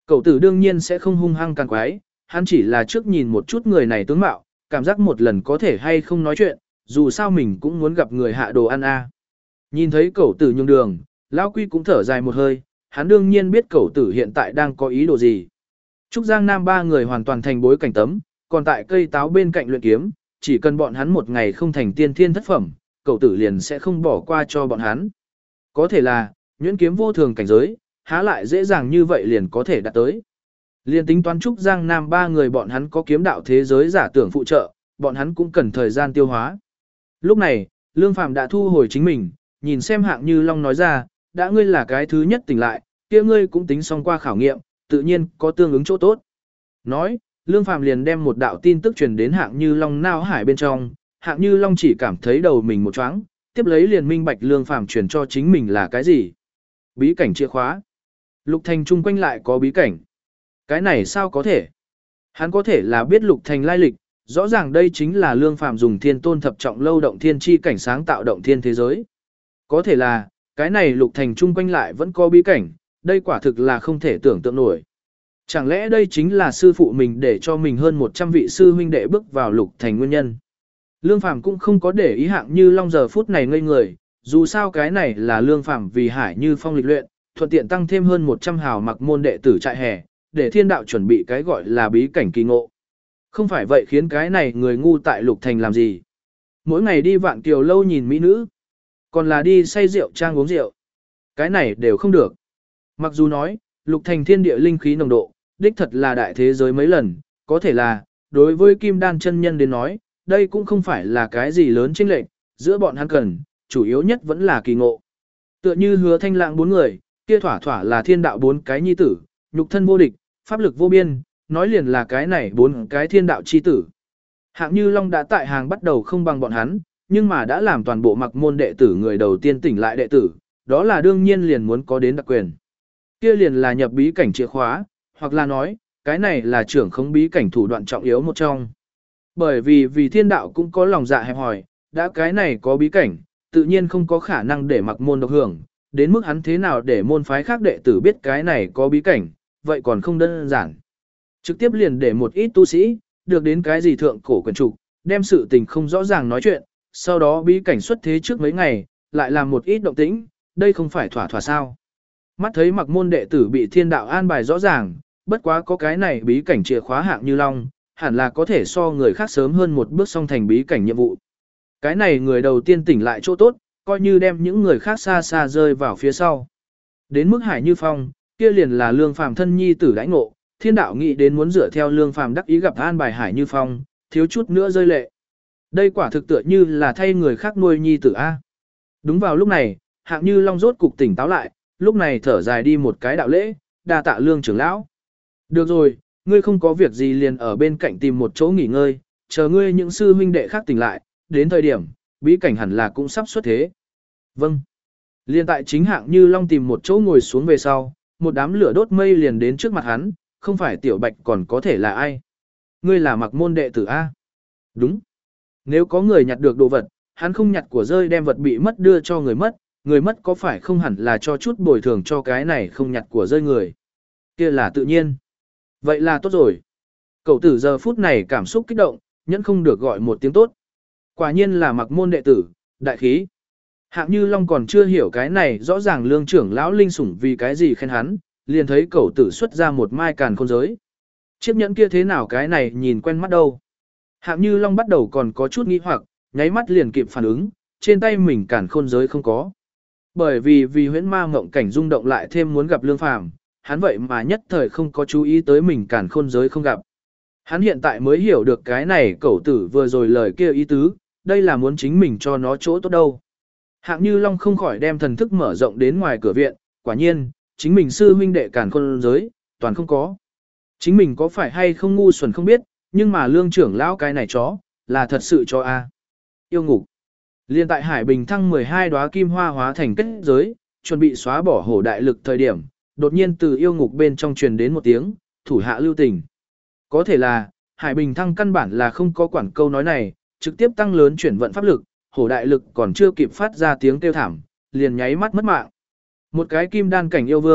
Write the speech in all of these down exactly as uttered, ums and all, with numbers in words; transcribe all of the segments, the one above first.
Cậu tử đương nhiên sẽ không hung hăng càng quái, hắn chỉ là trước nhìn một chút người này tướng mạo, cảm giác một lần có thể hay không nói chuyện, dù sao mình cũng muốn gặp người hạ đồ ăn a. Nhìn thấy cậu tử nhường đường, Lão Quy cũng thở dài một hơi, hắn đương nhiên biết cậu tử hiện tại đang có ý đồ gì. Trúc Giang Nam ba người hoàn toàn thành bối cảnh tấm, còn tại cây táo bên cạnh luyện kiếm, chỉ cần bọn hắn một ngày không thành tiên thiên thất phẩm, cậu tử liền sẽ không bỏ qua cho bọn hắn. Có thể là, nhuyễn kiếm vô thường cảnh giới, há lại dễ dàng như vậy liền có thể đạt tới. Liên tính toán Trúc Giang Nam ba người bọn hắn có kiếm đạo thế giới giả tưởng phụ trợ, bọn hắn cũng cần thời gian tiêu hóa. Lúc này, Lương Phàm đã thu hồi chính mình, nhìn xem Hạng Như Long nói ra, đã ngươi là cái thứ nhất tỉnh lại, kia ngươi cũng tính xong qua khảo nghiệm, tự nhiên có tương ứng chỗ tốt. Nói, Lương Phàm liền đem một đạo tin tức truyền đến Hạng Như Long não hải bên trong, Hạng Như Long chỉ cảm thấy đầu mình một choáng, tiếp lấy liền minh bạch Lương Phàm truyền cho chính mình là cái gì. Bí cảnh chìa khóa. Lục Thành chung quanh lại có bí cảnh. Cái này sao có thể? Hắn có thể là biết Lục Thành lai lịch, rõ ràng đây chính là Lương Phàm dùng Thiên Tôn thập trọng lâu động thiên chi cảnh sáng tạo động thiên thế giới. Có thể là, cái này Lục Thành chung quanh lại vẫn có bí cảnh, đây quả thực là không thể tưởng tượng nổi. Chẳng lẽ đây chính là sư phụ mình để cho mình hơn một trăm vị sư huynh đệ bước vào Lục Thành nguyên nhân? Lương Phàm cũng không có để ý Hạng Như Long giờ phút này ngây người, dù sao cái này là Lương Phàm vì Hải Như Phong lịch luyện, thuận tiện tăng thêm hơn một trăm hào mặc môn đệ tử trại hè, để thiên đạo chuẩn bị cái gọi là bí cảnh kỳ ngộ. Không phải vậy khiến cái này người ngu tại Lục Thành làm gì? Mỗi ngày đi Vạn Kiều lâu nhìn mỹ nữ, còn là đi say rượu trang uống rượu. Cái này đều không được. Mặc dù nói, Lục Thành thiên địa linh khí nồng độ, đích thật là đại thế giới mấy lần, có thể là, đối với Kim Đan chân nhân đến nói, đây cũng không phải là cái gì lớn chênh lệch, giữa bọn hắn cần, chủ yếu nhất vẫn là kỳ ngộ. Tựa như Hứa Thanh Lãng bốn người, kia thỏa thỏa là thiên đạo bốn cái nhi tử, nhục thân vô địch, pháp lực vô biên, nói liền là cái này bốn cái thiên đạo chi tử. Hạng Như Long đã tại hàng bắt đầu không bằng bọn hắn, nhưng mà đã làm toàn bộ mặc môn đệ tử người đầu tiên tỉnh lại đệ tử, đó là đương nhiên liền muốn có đến đặc quyền. Kia liền là nhập bí cảnh chìa khóa, hoặc là nói, cái này là trưởng khống bí cảnh thủ đoạn trọng yếu một trong. Bởi vì vì thiên đạo cũng có lòng dạ hẹp hòi, đã cái này có bí cảnh, tự nhiên không có khả năng để mặc môn độc hưởng, đến mức hắn thế nào để môn phái khác đệ tử biết cái này có bí cảnh, vậy còn không đơn giản. Trực tiếp liền để một ít tu sĩ, được đến cái gì thượng cổ quyền trục, đem sự tình không rõ ràng nói chuyện, sau đó bí cảnh xuất thế trước mấy ngày, lại làm một ít động tĩnh, đây không phải thỏa thỏa sao. Mắt thấy mặc môn đệ tử bị thiên đạo an bài rõ ràng, bất quá có cái này bí cảnh chìa khóa Hạng Như Long, hẳn là có thể so người khác sớm hơn một bước xong thành bí cảnh nhiệm vụ. Cái này người đầu tiên tỉnh lại chỗ tốt, coi như đem những người khác xa xa rơi vào phía sau. Đến mức Hải Như Phong, kia liền là Lương Phàm thân nhi tử đãi ngộ, thiên đạo nghĩ đến muốn dựa theo Lương Phàm đắc ý gặp an bài Hải Như Phong, thiếu chút nữa rơi lệ. Đây quả thực tựa như là thay người khác nuôi nhi tử A. Đúng vào lúc này, Hạng Như Long rốt cục tỉnh táo lại, lúc này thở dài đi một cái đạo lễ, đa tạ Lương trưởng lão. Được rồi, ngươi không có việc gì liền ở bên cạnh tìm một chỗ nghỉ ngơi, chờ ngươi những sư huynh đệ khác tỉnh lại, đến thời điểm, bí cảnh hẳn là cũng sắp xuất thế. Vâng. Liên tại chính Hạng Như Long tìm một chỗ ngồi xuống về sau, một đám lửa đốt mây liền đến trước mặt hắn, không phải Tiểu Bạch còn có thể là ai. Ngươi là mặc môn đệ tử A. Đúng. Nếu có người nhặt được đồ vật, hắn không nhặt của rơi đem vật bị mất đưa cho người mất, người mất có phải không hẳn là cho chút bồi thường cho cái này không nhặt của rơi người. Kia là tự nhiên. Vậy là tốt rồi. Cậu tử giờ phút này cảm xúc kích động, nhẫn không được gọi một tiếng tốt. Quả nhiên là mặc môn đệ tử, đại khí. Hạng Như Long còn chưa hiểu cái này rõ ràng Lương trưởng lão linh sủng vì cái gì khen hắn, liền thấy cậu tử xuất ra một mai càn khôn giới. Chiếc nhẫn kia thế nào cái này nhìn quen mắt đâu. Hạng Như Long bắt đầu còn có chút nghi hoặc, nháy mắt liền kịp phản ứng, trên tay mình càn khôn giới không có. Bởi vì vì huyễn ma ngộng cảnh rung động lại thêm muốn gặp Lương Phàm, hắn vậy mà nhất thời không có chú ý tới mình càn khôn giới không gặp. Hắn hiện tại mới hiểu được cái này cậu tử vừa rồi lời kia ý tứ, đây là muốn chính mình cho nó chỗ tốt đâu. Hạng Như Long không khỏi đem thần thức mở rộng đến ngoài cửa viện, quả nhiên, chính mình sư huynh đệ càn khôn giới, toàn không có. Chính mình có phải hay không ngu xuẩn không biết, nhưng mà Lương trưởng lão cái này chó, là thật sự cho a. Yêu ngục. Liên tại Hải Bình thăng mười hai đóa kim hoa hóa thành kết giới, chuẩn bị xóa bỏ hổ đại lực thời điểm, đột nhiên từ yêu ngục bên trong truyền đến một tiếng, thủ hạ lưu tình. Có thể là, Hải Bình thăng căn bản là không có quản câu nói này, trực tiếp tăng lớn chuyển vận pháp lực, hổ đại lực còn chưa kịp phát ra tiếng kêu thảm, liền nháy mắt mất mạng. Một cái kim đan cảnh yêu vương,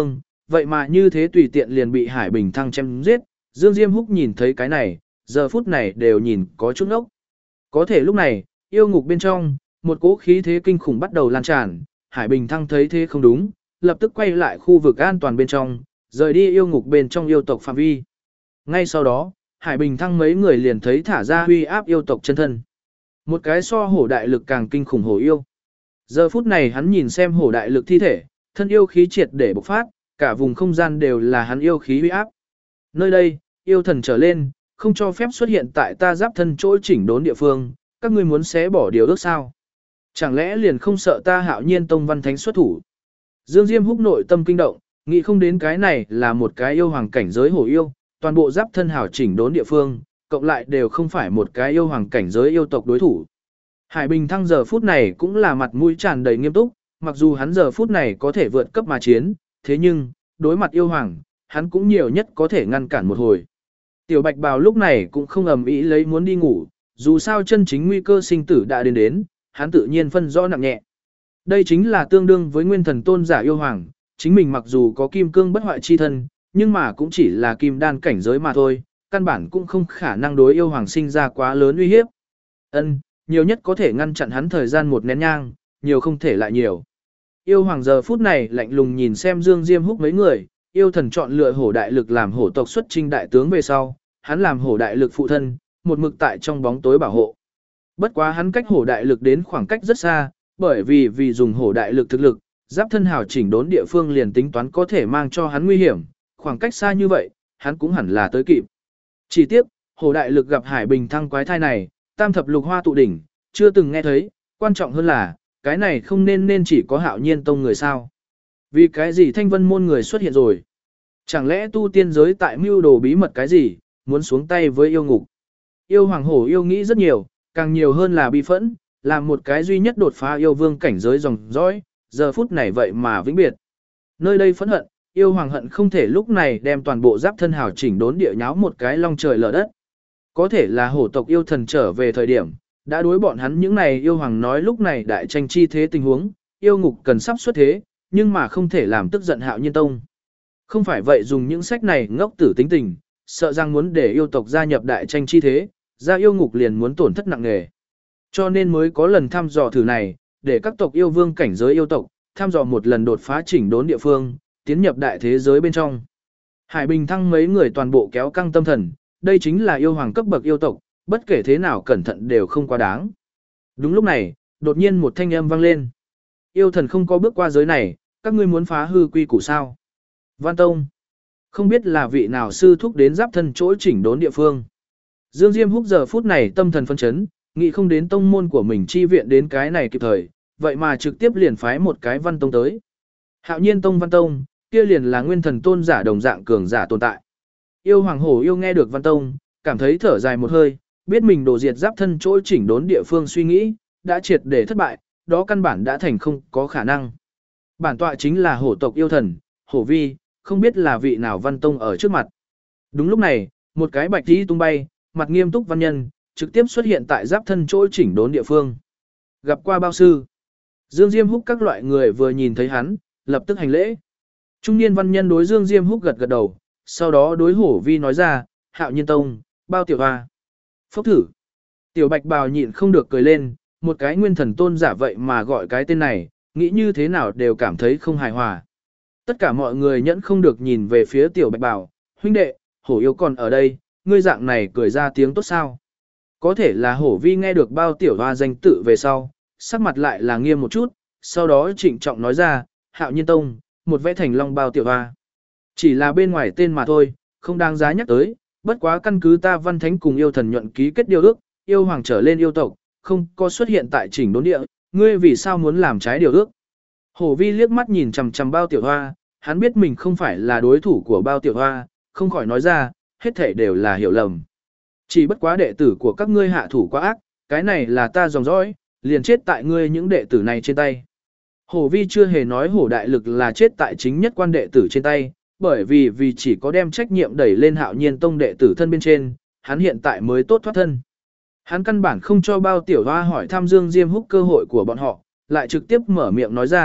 vậy mà như thế tùy tiện liền bị Hải Bình Thăng chém giết, Dương Diêm Húc nhìn thấy cái này, giờ phút này đều nhìn có chút ngốc. Có thể lúc này, yêu ngục bên trong, một cỗ khí thế kinh khủng bắt đầu lan tràn, Hải Bình Thăng thấy thế không đúng, lập tức quay lại khu vực an toàn bên trong, rời đi yêu ngục bên trong yêu tộc phạm vi. Ngay sau đó, Hải Bình Thăng mấy người liền thấy thả ra huy áp yêu tộc chân thân. Một cái so hổ đại lực càng kinh khủng hổ yêu. Giờ phút này hắn nhìn xem hổ đại lực thi thể, thân yêu khí triệt để bộc phát, cả vùng không gian đều là hắn yêu khí huy áp. Nơi đây, yêu thần trở lên, không cho phép xuất hiện tại ta giáp thân chỗ chỉnh đốn địa phương, các ngươi muốn xé bỏ điều ước sao? Chẳng lẽ liền không sợ ta Hạo Nhiên Tông Văn Thánh xuất thủ? Dương Diêm Húc nội tâm kinh động, nghĩ không đến cái này là một cái yêu hoàng cảnh giới hổ yêu, toàn bộ giáp thân hảo chỉnh đốn địa phương, cộng lại đều không phải một cái yêu hoàng cảnh giới yêu tộc đối thủ. Hải Bình Thăng giờ phút này cũng là mặt mũi tràn đầy nghiêm túc, mặc dù hắn giờ phút này có thể vượt cấp mà chiến, thế nhưng, đối mặt yêu hoàng, hắn cũng nhiều nhất có thể ngăn cản một hồi. Tiểu Bạch Bào lúc này cũng không ầm ĩ lấy muốn đi ngủ, dù sao chân chính nguy cơ sinh tử đã đến đến, hắn tự nhiên phân rõ nặng nhẹ. Đây chính là tương đương với nguyên thần tôn giả yêu hoàng, chính mình mặc dù có kim cương bất hoại chi thân, nhưng mà cũng chỉ là kim đan cảnh giới mà thôi, căn bản cũng không khả năng đối yêu hoàng sinh ra quá lớn uy hiếp. Ân, nhiều nhất có thể ngăn chặn hắn thời gian một nén nhang, nhiều không thể lại nhiều. Yêu hoàng giờ phút này lạnh lùng nhìn xem Dương Diêm Húc mấy người, yêu thần chọn lựa hổ đại lực làm hổ tộc xuất chinh đại tướng về sau, hắn làm hổ đại lực phụ thân, một mực tại trong bóng tối bảo hộ. Bất quá hắn cách hổ đại lực đến khoảng cách rất xa, bởi vì vì dùng hổ đại lực thực lực, giáp thân hào chỉnh đốn địa phương liền tính toán có thể mang cho hắn nguy hiểm, khoảng cách xa như vậy, hắn cũng hẳn là tới kịp. Chỉ tiếc, hổ đại lực gặp Hải Bình Thăng quái thai này, tam thập lục hoa tụ đỉnh, chưa từng nghe thấy, quan trọng hơn là, cái này không nên nên chỉ có Hạo Nhiên Tông người sao. Vì cái gì Thanh Vân môn người xuất hiện rồi? Chẳng lẽ tu tiên giới tại mưu đồ bí mật cái gì, muốn xuống tay với yêu ngục? Yêu hoàng hổ yêu nghĩ rất nhiều, càng nhiều hơn là bi phẫn, làm một cái duy nhất đột phá yêu vương cảnh giới dòng dõi, giờ phút này vậy mà vĩnh biệt. Nơi đây phẫn hận, yêu hoàng hận không thể lúc này đem toàn bộ giáp thân hào chỉnh đốn địa nháo một cái long trời lở đất. Có thể là hổ tộc yêu thần trở về thời điểm, đã đối bọn hắn những này yêu hoàng nói lúc này đại tranh chi thế tình huống, yêu ngục cần sắp xuất thế, nhưng mà không thể làm tức giận Hạo Nhiên Tông. Không phải vậy dùng những sách này ngốc tử tính tình, sợ rằng muốn để yêu tộc gia nhập đại tranh chi thế, ra yêu ngục liền muốn tổn thất nặng nề. Cho nên mới có lần thăm dò thử này, để các tộc yêu vương cảnh giới yêu tộc, thăm dò một lần đột phá chỉnh đốn địa phương, tiến nhập đại thế giới bên trong. Hải Bình Thăng mấy người toàn bộ kéo căng tâm thần, đây chính là yêu hoàng cấp bậc yêu tộc, bất kể thế nào cẩn thận đều không quá đáng. Đúng lúc này, đột nhiên một thanh âm vang lên. Yêu thần không có bước qua giới này, các ngươi muốn phá hư quy củ sao? Văn Tông. Không biết là vị nào sư thúc đến giáp thân chỗ chỉnh đốn địa phương. Dương Diêm Húc giờ phút này tâm thần phân chấn, nghĩ không đến tông môn của mình chi viện đến cái này kịp thời, vậy mà trực tiếp liền phái một cái Văn Tông tới. Hạo Nhiên Tông Văn Tông, kia liền là nguyên thần tôn giả đồng dạng cường giả tồn tại. Yêu hoàng hổ yêu nghe được Văn Tông, cảm thấy thở dài một hơi, biết mình đổ diệt giáp thân chỗ chỉnh đốn địa phương suy nghĩ, đã triệt để thất bại, đó căn bản đã thành không có khả năng. Bản tọa chính là hổ tộc yêu thần, hổ vi, không biết là vị nào Văn Tông ở trước mặt. Đúng lúc này, một cái bạch tí tung bay, mặt nghiêm túc văn nhân, trực tiếp xuất hiện tại giáp thân chỗ chỉnh đốn địa phương. Gặp qua bao sư. Dương Diêm Húc các loại người vừa nhìn thấy hắn, lập tức hành lễ. Trung niên văn nhân đối Dương Diêm Húc gật gật đầu, sau đó đối hổ vi nói ra, Hạo Nhiên Tông, bao tiểu hoa. Phốc thử. Tiểu Bạch Bào nhịn không được cười lên, một cái nguyên thần tôn giả vậy mà gọi cái tên này, nghĩ như thế nào đều cảm thấy không hài hòa. Tất cả mọi người nhẫn không được nhìn về phía Tiểu Bạch Bào, huynh đệ, hổ yêu còn ở đây, ngươi dạng này cười ra tiếng tốt sao. Có thể là hổ vi nghe được bao tiểu hoa danh tự về sau, sắc mặt lại là nghiêm một chút, sau đó trịnh trọng nói ra, Hạo Nhiên Tông, một vẽ thành long bao tiểu hoa. Chỉ là bên ngoài tên mà thôi, không đáng giá nhắc tới, bất quá căn cứ ta Văn Thánh cùng yêu thần nhuận ký kết điều ước, yêu hoàng trở lên yêu tộc, không có xuất hiện tại chỉnh đốn địa, ngươi vì sao muốn làm trái điều ước. Hổ vi liếc mắt nhìn chằm chằm bao tiểu hoa, hắn biết mình không phải là đối thủ của bao tiểu hoa, không khỏi nói ra, hết thể đều là hiểu lầm. Chỉ bất quá đệ tử của các ngươi hạ thủ quá ác, cái này là ta dòng dõi, liền chết tại ngươi những đệ tử này trên tay. Hổ vi chưa hề nói hổ đại lực là chết tại chính nhất quan đệ tử trên tay, bởi vì vì chỉ có đem trách nhiệm đẩy lên Hạo Nhiên Tông đệ tử thân bên trên, hắn hiện tại mới tốt thoát thân. Hắn căn bản không cho bao tiểu hoa hỏi thăm Dương Diêm Húc cơ hội của bọn họ, lại trực tiếp mở miệng nói ra,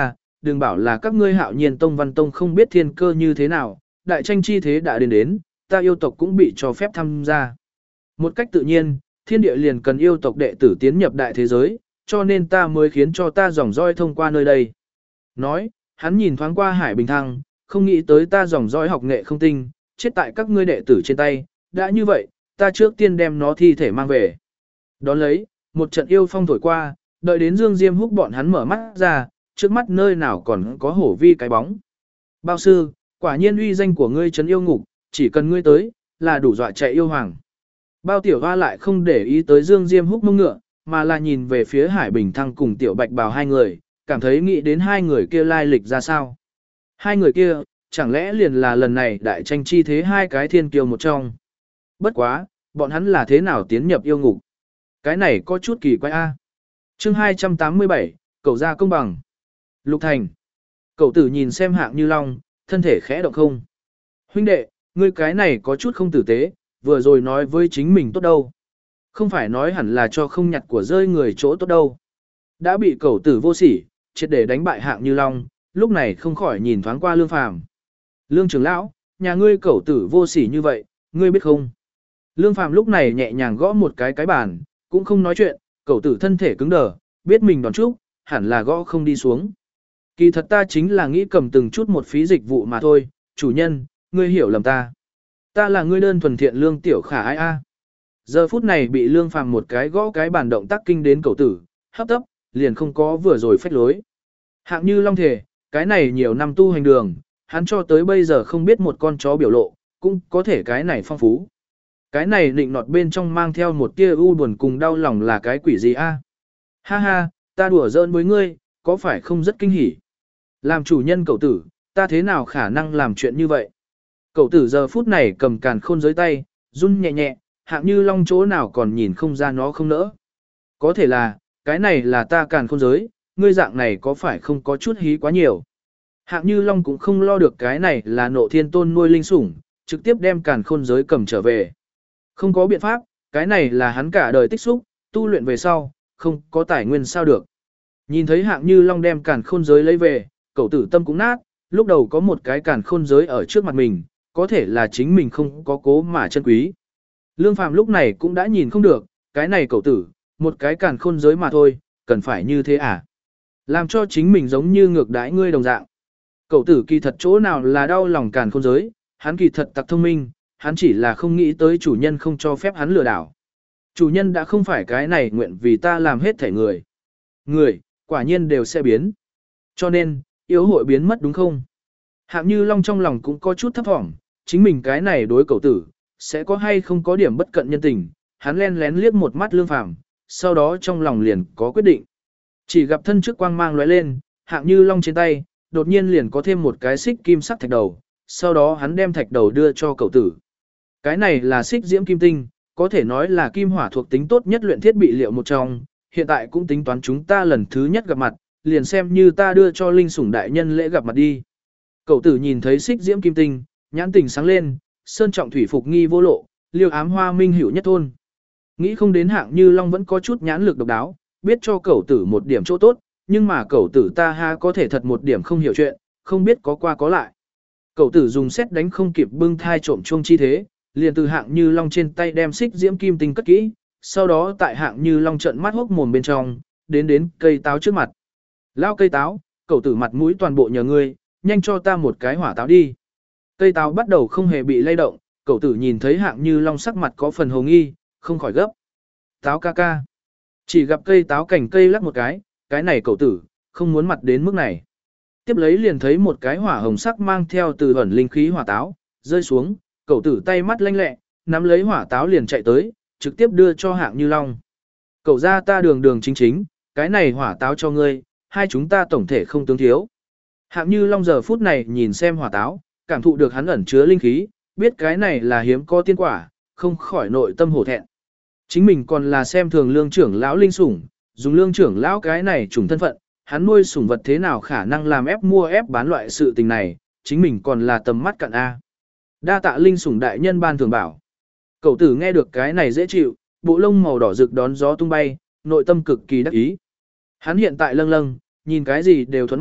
đừng bảo là các ngươi Hạo Nhiên Tông Văn Tông không biết thiên cơ như thế nào, đại tranh chi thế đã đến đến, ta yêu tộc cũng bị cho phép tham gia. Một cách tự nhiên, thiên địa liền cần yêu tộc đệ tử tiến nhập đại thế giới, cho nên ta mới khiến cho ta dòng roi thông qua nơi đây. Nói, hắn nhìn thoáng qua Hải Bình Thăng, không nghĩ tới ta dòng roi học nghệ không tinh, chết tại các ngươi đệ tử trên tay, đã như vậy, ta trước tiên đem nó thi thể mang về. Đón lấy, một trận yêu phong thổi qua, đợi đến Dương Diêm Húc bọn hắn mở mắt ra, trước mắt nơi nào còn có hổ vi cái bóng. Bao sư, quả nhiên uy danh của ngươi trấn yêu ngục, chỉ cần ngươi tới, là đủ dọa chạy yêu hoàng. Bao tiểu hoa lại không để ý tới Dương Diêm Húc mông ngựa, mà là nhìn về phía Hải Bình Thăng cùng tiểu bạch bào hai người, cảm thấy nghĩ đến hai người kia lai lịch ra sao. Hai người kia, chẳng lẽ liền là lần này đại tranh chi thế hai cái thiên kiêu một trong. Bất quá, bọn hắn là thế nào tiến nhập yêu ngục? Cái này có chút kỳ quái a. Chương hai trăm tám mươi bảy, cậu ra công bằng. Lục Thành. Cậu tử nhìn xem Hạng Như Long, thân thể khẽ động không. Huynh đệ, ngươi cái này có chút không tử tế, vừa rồi nói với chính mình tốt đâu. Không phải nói hẳn là cho không nhặt của rơi người chỗ tốt đâu. Đã bị cậu tử vô sỉ, triệt để đánh bại Hạng Như Long, lúc này không khỏi nhìn thoáng qua Lương Phàm. Lương trưởng lão, nhà ngươi cậu tử vô sỉ như vậy, ngươi biết không? Lương Phàm lúc này nhẹ nhàng gõ một cái cái bàn, cũng không nói chuyện, cậu tử thân thể cứng đờ, biết mình đòn trúc, hẳn là gõ không đi xuống. Kỳ thật ta chính là nghĩ cầm từng chút một phí dịch vụ mà thôi, chủ nhân, ngươi hiểu lầm ta. Ta là ngươi đơn thuần thiện lương tiểu khả ai a. Giờ phút này bị Lương Phàm một cái gõ cái bàn động tác kinh đến cậu tử, hấp tấp, liền không có vừa rồi phách lối. Hạng Như Long thể, cái này nhiều năm tu hành đường, hắn cho tới bây giờ không biết một con chó biểu lộ, cũng có thể cái này phong phú. Cái này định nọt bên trong mang theo một tia u buồn cùng đau lòng là cái quỷ gì a? Ha ha, ta đùa giỡn với ngươi, có phải không rất kinh hỉ? Làm chủ nhân cậu tử, ta thế nào khả năng làm chuyện như vậy? Cậu tử giờ phút này cầm càn khôn dưới tay, run nhẹ nhẹ, Hạng Như Long chỗ nào còn nhìn không ra nó không nỡ. Có thể là, cái này là ta càn khôn giới, ngươi dạng này có phải không có chút hí quá nhiều? Hạng Như Long cũng không lo được cái này là Nộ Thiên Tôn nuôi linh sủng, trực tiếp đem càn khôn giới cầm trở về. Không có biện pháp, cái này là hắn cả đời tích xúc, tu luyện về sau, không có tài nguyên sao được. Nhìn thấy Hạng Như Long đem càn khôn giới lấy về, cậu tử tâm cũng nát, lúc đầu có một cái càn khôn giới ở trước mặt mình, có thể là chính mình không có cố mà chân quý. Lương Phàm lúc này cũng đã nhìn không được, cái này cậu tử, một cái càn khôn giới mà thôi, cần phải như thế à? Làm cho chính mình giống như ngược đãi ngươi đồng dạng. Cậu tử kỳ thật chỗ nào là đau lòng càn khôn giới, hắn kỳ thật tặc thông minh, hắn chỉ là không nghĩ tới chủ nhân không cho phép hắn lừa đảo. Chủ nhân đã không phải cái này nguyện vì ta làm hết thể người. Người, quả nhiên đều sẽ biến. Cho nên, yếu hội biến mất đúng không? Hạng Như Long trong lòng cũng có chút thấp thỏm, chính mình cái này đối cậu tử, sẽ có hay không có điểm bất cận nhân tình, hắn len lén liếc một mắt Lương Phàm, sau đó trong lòng liền có quyết định. Chỉ gặp thân trước quang mang lóe lên, Hạng Như Long trên tay, đột nhiên liền có thêm một cái xích kim sắc thạch đầu, sau đó hắn đem thạch đầu đưa cho cậu tử. Cái này là xích diễm kim tinh, có thể nói là kim hỏa thuộc tính tốt nhất luyện thiết bị liệu một trong, hiện tại cũng tính toán chúng ta lần thứ nhất gặp mặt, liền xem như ta đưa cho linh sủng đại nhân lễ gặp mặt đi. Cậu tử nhìn thấy xích diễm kim tinh, nhãn tình sáng lên, sơn trọng thủy phục nghi vô lộ, liêu ám hoa minh hữu nhất thôn. Nghĩ không đến Hạng Như Long vẫn có chút nhãn lực độc đáo, biết cho cậu tử một điểm chỗ tốt, nhưng mà cậu tử ta ha có thể thật một điểm không hiểu chuyện, không biết có qua có lại. Cậu tử dùng xét đánh không kịp bưng thai trộm chuông chi thế, liền từ Hạng Như Long trên tay đem xích diễm kim tinh cất kỹ, sau đó tại Hạng Như Long trợn mắt hốc mồm bên trong, đến đến cây táo trước mặt. Lao cây táo, cậu tử mặt mũi toàn bộ nhờ ngươi, nhanh cho ta một cái hỏa táo đi. Cây táo bắt đầu không hề bị lay động, cậu tử nhìn thấy Hạng Như Long sắc mặt có phần hồ nghi, không khỏi gấp. Táo ca ca. Chỉ gặp cây táo cành cây lắc một cái, cái này cậu tử, không muốn mặt đến mức này. Tiếp lấy liền thấy một cái hỏa hồng sắc mang theo từ ẩn linh khí hỏa táo, rơi xuống, cậu tử tay mắt lanh lẹ, nắm lấy hỏa táo liền chạy tới, trực tiếp đưa cho Hạng Như Long. Cậu ra ta đường đường chính chính, cái này hỏa táo cho ngươi, hai chúng ta tổng thể không tướng thiếu. Hạng Như Long giờ phút này nhìn xem hỏa táo, cảm thụ được hắn ẩn chứa linh khí, biết cái này là hiếm có tiên quả, không khỏi nội tâm hổ thẹn. Chính mình còn là xem thường lương trưởng lão linh sủng, dùng lương trưởng lão cái này trùng thân phận, hắn nuôi sủng vật thế nào khả năng làm ép mua ép bán loại sự tình này, chính mình còn là tầm mắt cạn A. Đa tạ linh sủng đại nhân ban thường bảo. Cậu tử nghe được cái này dễ chịu, bộ lông màu đỏ rực đón gió tung bay, nội tâm cực kỳ đắc ý. Hắn hiện tại lâng lâng, nhìn cái gì đều thuẫn mắt,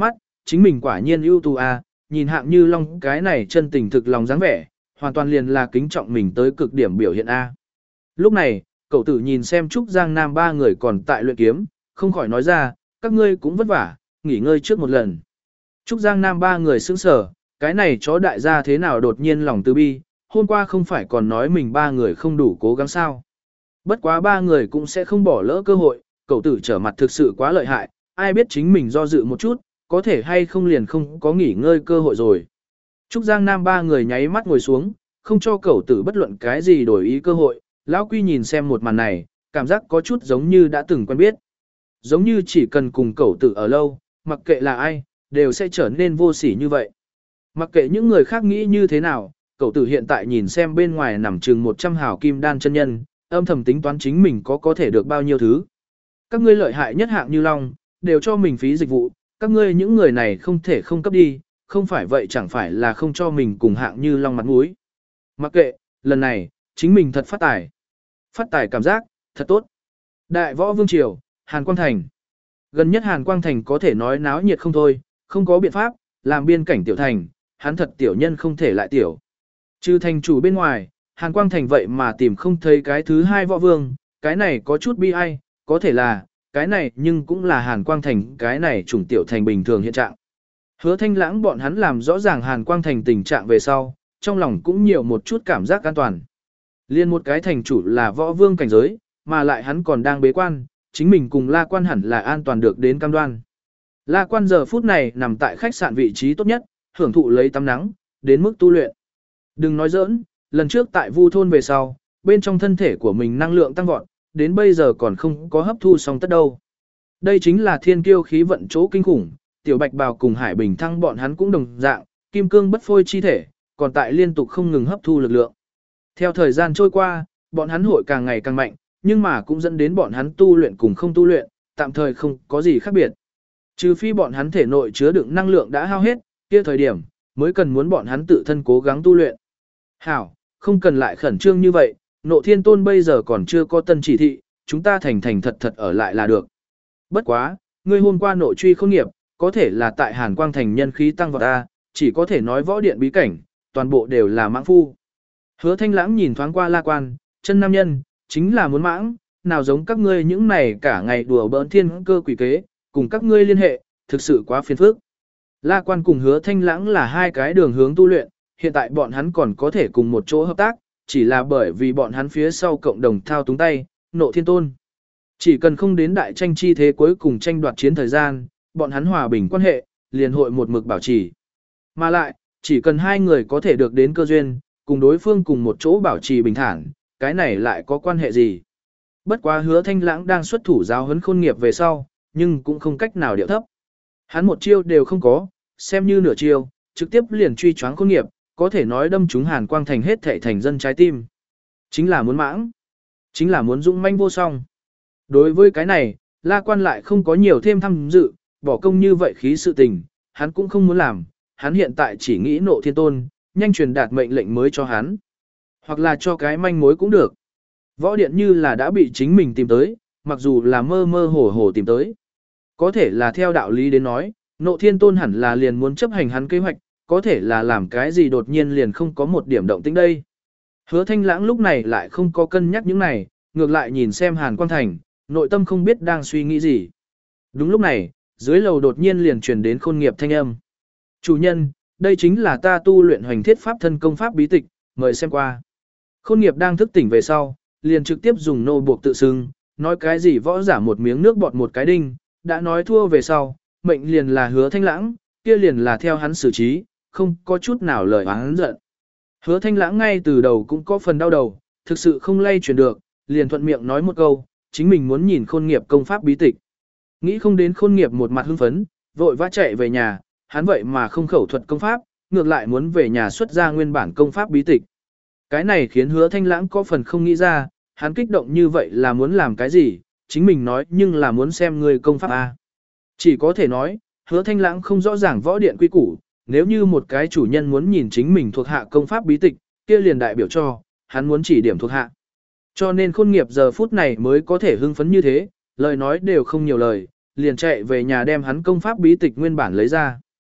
chính mình quả nhiên ưu tú a, nhìn Hạng Như Long cái này chân tình thực lòng dáng vẻ, hoàn toàn liền là kính trọng mình tới cực điểm biểu hiện a. Lúc này, cậu tử nhìn xem Trúc Giang Nam ba người còn tại luyện kiếm, không khỏi nói ra, các ngươi cũng vất vả, nghỉ ngơi trước một lần. Trúc Giang Nam ba người sững sờ, cái này chó đại gia thế nào đột nhiên lòng từ bi, hôm qua không phải còn nói mình ba người không đủ cố gắng sao. Bất quá ba người cũng sẽ không bỏ lỡ cơ hội, cậu tử trở mặt thực sự quá lợi hại, ai biết chính mình do dự một chút, có thể hay không liền không có nghỉ ngơi cơ hội rồi. Trúc Giang Nam ba người nháy mắt ngồi xuống, không cho cậu tử bất luận cái gì đổi ý cơ hội, lão Quy nhìn xem một màn này, cảm giác có chút giống như đã từng quen biết. Giống như chỉ cần cùng cậu tử ở lâu, mặc kệ là ai, đều sẽ trở nên vô sỉ như vậy. Mặc kệ những người khác nghĩ như thế nào, cậu tử hiện tại nhìn xem bên ngoài nằm chừng một trăm hào kim đan chân nhân, âm thầm tính toán chính mình có có thể được bao nhiêu thứ. Các ngươi lợi hại nhất Hạng Như Long, đều cho mình phí dịch vụ, các ngươi những người này không thể không cấp đi, không phải vậy chẳng phải là không cho mình cùng Hạng Như Long mặt mũi. Mặc kệ, lần này, chính mình thật phát tài. Phát tài cảm giác, thật tốt. Đại Võ Vương Triều, Hàn Quang Thành. Gần nhất Hàn Quang Thành có thể nói náo nhiệt không thôi, không có biện pháp, làm biên cảnh tiểu thành, hắn thật tiểu nhân không thể lại tiểu. Trừ thành chủ bên ngoài, Hàn Quang Thành vậy mà tìm không thấy cái thứ hai võ vương, cái này có chút bi ai, có thể là, cái này nhưng cũng là Hàn Quang Thành cái này chủng tiểu thành bình thường hiện trạng. Hứa Thanh Lãng bọn hắn làm rõ ràng Hàn Quang Thành tình trạng về sau, trong lòng cũng nhiều một chút cảm giác an toàn. Liên một cái thành chủ là võ vương cảnh giới, mà lại hắn còn đang bế quan, chính mình cùng La Quan hẳn là an toàn được đến cam đoan. La Quan giờ phút này nằm tại khách sạn vị trí tốt nhất, hưởng thụ lấy tắm nắng, đến mức tu luyện. Đừng nói giỡn, lần trước tại Vu thôn về sau, bên trong thân thể của mình năng lượng tăng vọt, đến bây giờ còn không có hấp thu xong tất đâu. Đây chính là thiên kiêu khí vận chỗ kinh khủng, Tiểu Bạch Bào cùng Hải Bình Thăng bọn hắn cũng đồng dạng, kim cương bất phôi chi thể, còn tại liên tục không ngừng hấp thu lực lượng. Theo thời gian trôi qua, bọn hắn hội càng ngày càng mạnh, nhưng mà cũng dẫn đến bọn hắn tu luyện cùng không tu luyện, tạm thời không có gì khác biệt. Trừ phi bọn hắn thể nội chứa đựng năng lượng đã hao hết, kia thời điểm mới cần muốn bọn hắn tự thân cố gắng tu luyện. Hảo, không cần lại khẩn trương như vậy, Nộ Thiên Tôn bây giờ còn chưa có tân chỉ thị, chúng ta thành thành thật thật ở lại là được. Bất quá, ngươi hôm qua nội truy khôn nghiệp, có thể là tại Hàn Quang Thành nhân khí tăng vọt a, chỉ có thể nói võ điện bí cảnh, toàn bộ đều là mãng phu. Hứa Thanh Lãng nhìn thoáng qua La Quan, chân nam nhân, chính là muốn mãng, nào giống các ngươi những này cả ngày đùa bỡn thiên cơ quỷ kế, cùng các ngươi liên hệ, thực sự quá phiền phức. La Quan cùng Hứa Thanh Lãng là hai cái đường hướng tu luyện, hiện tại bọn hắn còn có thể cùng một chỗ hợp tác, chỉ là bởi vì bọn hắn phía sau cộng đồng thao túng tay, Nộ Thiên Tôn. Chỉ cần không đến đại tranh chi thế cuối cùng tranh đoạt chiến thời gian, bọn hắn hòa bình quan hệ, liền hội một mực bảo trì. Mà lại, chỉ cần hai người có thể được đến cơ duyên, cùng đối phương cùng một chỗ bảo trì bình thản, cái này lại có quan hệ gì? Bất quá Hứa Thanh Lãng đang xuất thủ giáo huấn khôn nghiệp về sau, nhưng cũng không cách nào điệu thấp. Hắn một chiêu đều không có, xem như nửa chiêu, trực tiếp liền truy choáng khôn nghiệp, có thể nói đâm trúng Hàn Quang Thành hết thảy thành dân trái tim. Chính là muốn mãng, chính là muốn dũng manh vô song. Đối với cái này, La Quan lại không có nhiều thêm tham dự, bỏ công như vậy khí sự tình, hắn cũng không muốn làm, hắn hiện tại chỉ nghĩ Nộ Thiên Tôn, nhanh truyền đạt mệnh lệnh mới cho hắn. Hoặc là cho cái manh mối cũng được. Võ điện như là đã bị chính mình tìm tới, mặc dù là mơ mơ hồ hồ tìm tới. Có thể là theo đạo lý đến nói, Nộ Thiên Tôn hẳn là liền muốn chấp hành hắn kế hoạch, có thể là làm cái gì đột nhiên liền không có một điểm động tĩnh đây. Hứa Thanh Lãng lúc này lại không có cân nhắc những này, ngược lại nhìn xem Hàn Quang Thành, nội tâm không biết đang suy nghĩ gì. Đúng lúc này, dưới lầu đột nhiên liền truyền đến khôn nghiệp thanh âm. Chủ nhân, đây chính là ta tu luyện hoành thiết pháp thân công pháp bí tịch, mời xem qua. Khôn nghiệp đang thức tỉnh về sau, liền trực tiếp dùng nô buộc tự xưng, nói cái gì võ giả một miếng nước bọt một cái đinh, đã nói thua về sau, mệnh liền là Hứa Thanh Lãng, kia liền là theo hắn xử trí, không có chút nào lời oán giận. Hứa Thanh Lãng ngay từ đầu cũng có phần đau đầu, thực sự không lay chuyển được, liền thuận miệng nói một câu, chính mình muốn nhìn khôn nghiệp công pháp bí tịch. Nghĩ không đến khôn nghiệp một mặt hưng phấn, vội vã chạy về nhà, hắn vậy mà không khẩu thuật công pháp, ngược lại muốn về nhà xuất ra nguyên bản công pháp bí tịch. Cái này khiến Hứa Thanh Lãng có phần không nghĩ ra, hắn kích động như vậy là muốn làm cái gì, chính mình nói nhưng là muốn xem người công pháp A. Chỉ có thể nói, Hứa Thanh Lãng không rõ ràng võ điện quy củ, nếu như một cái chủ nhân muốn nhìn chính mình thuộc hạ công pháp bí tịch, kia liền đại biểu cho, hắn muốn chỉ điểm thuộc hạ. Cho nên khôn nghiệp giờ phút này mới có thể hưng phấn như thế, lời nói đều không nhiều lời, liền chạy về nhà đem hắn công pháp bí tịch nguyên bản lấy ra.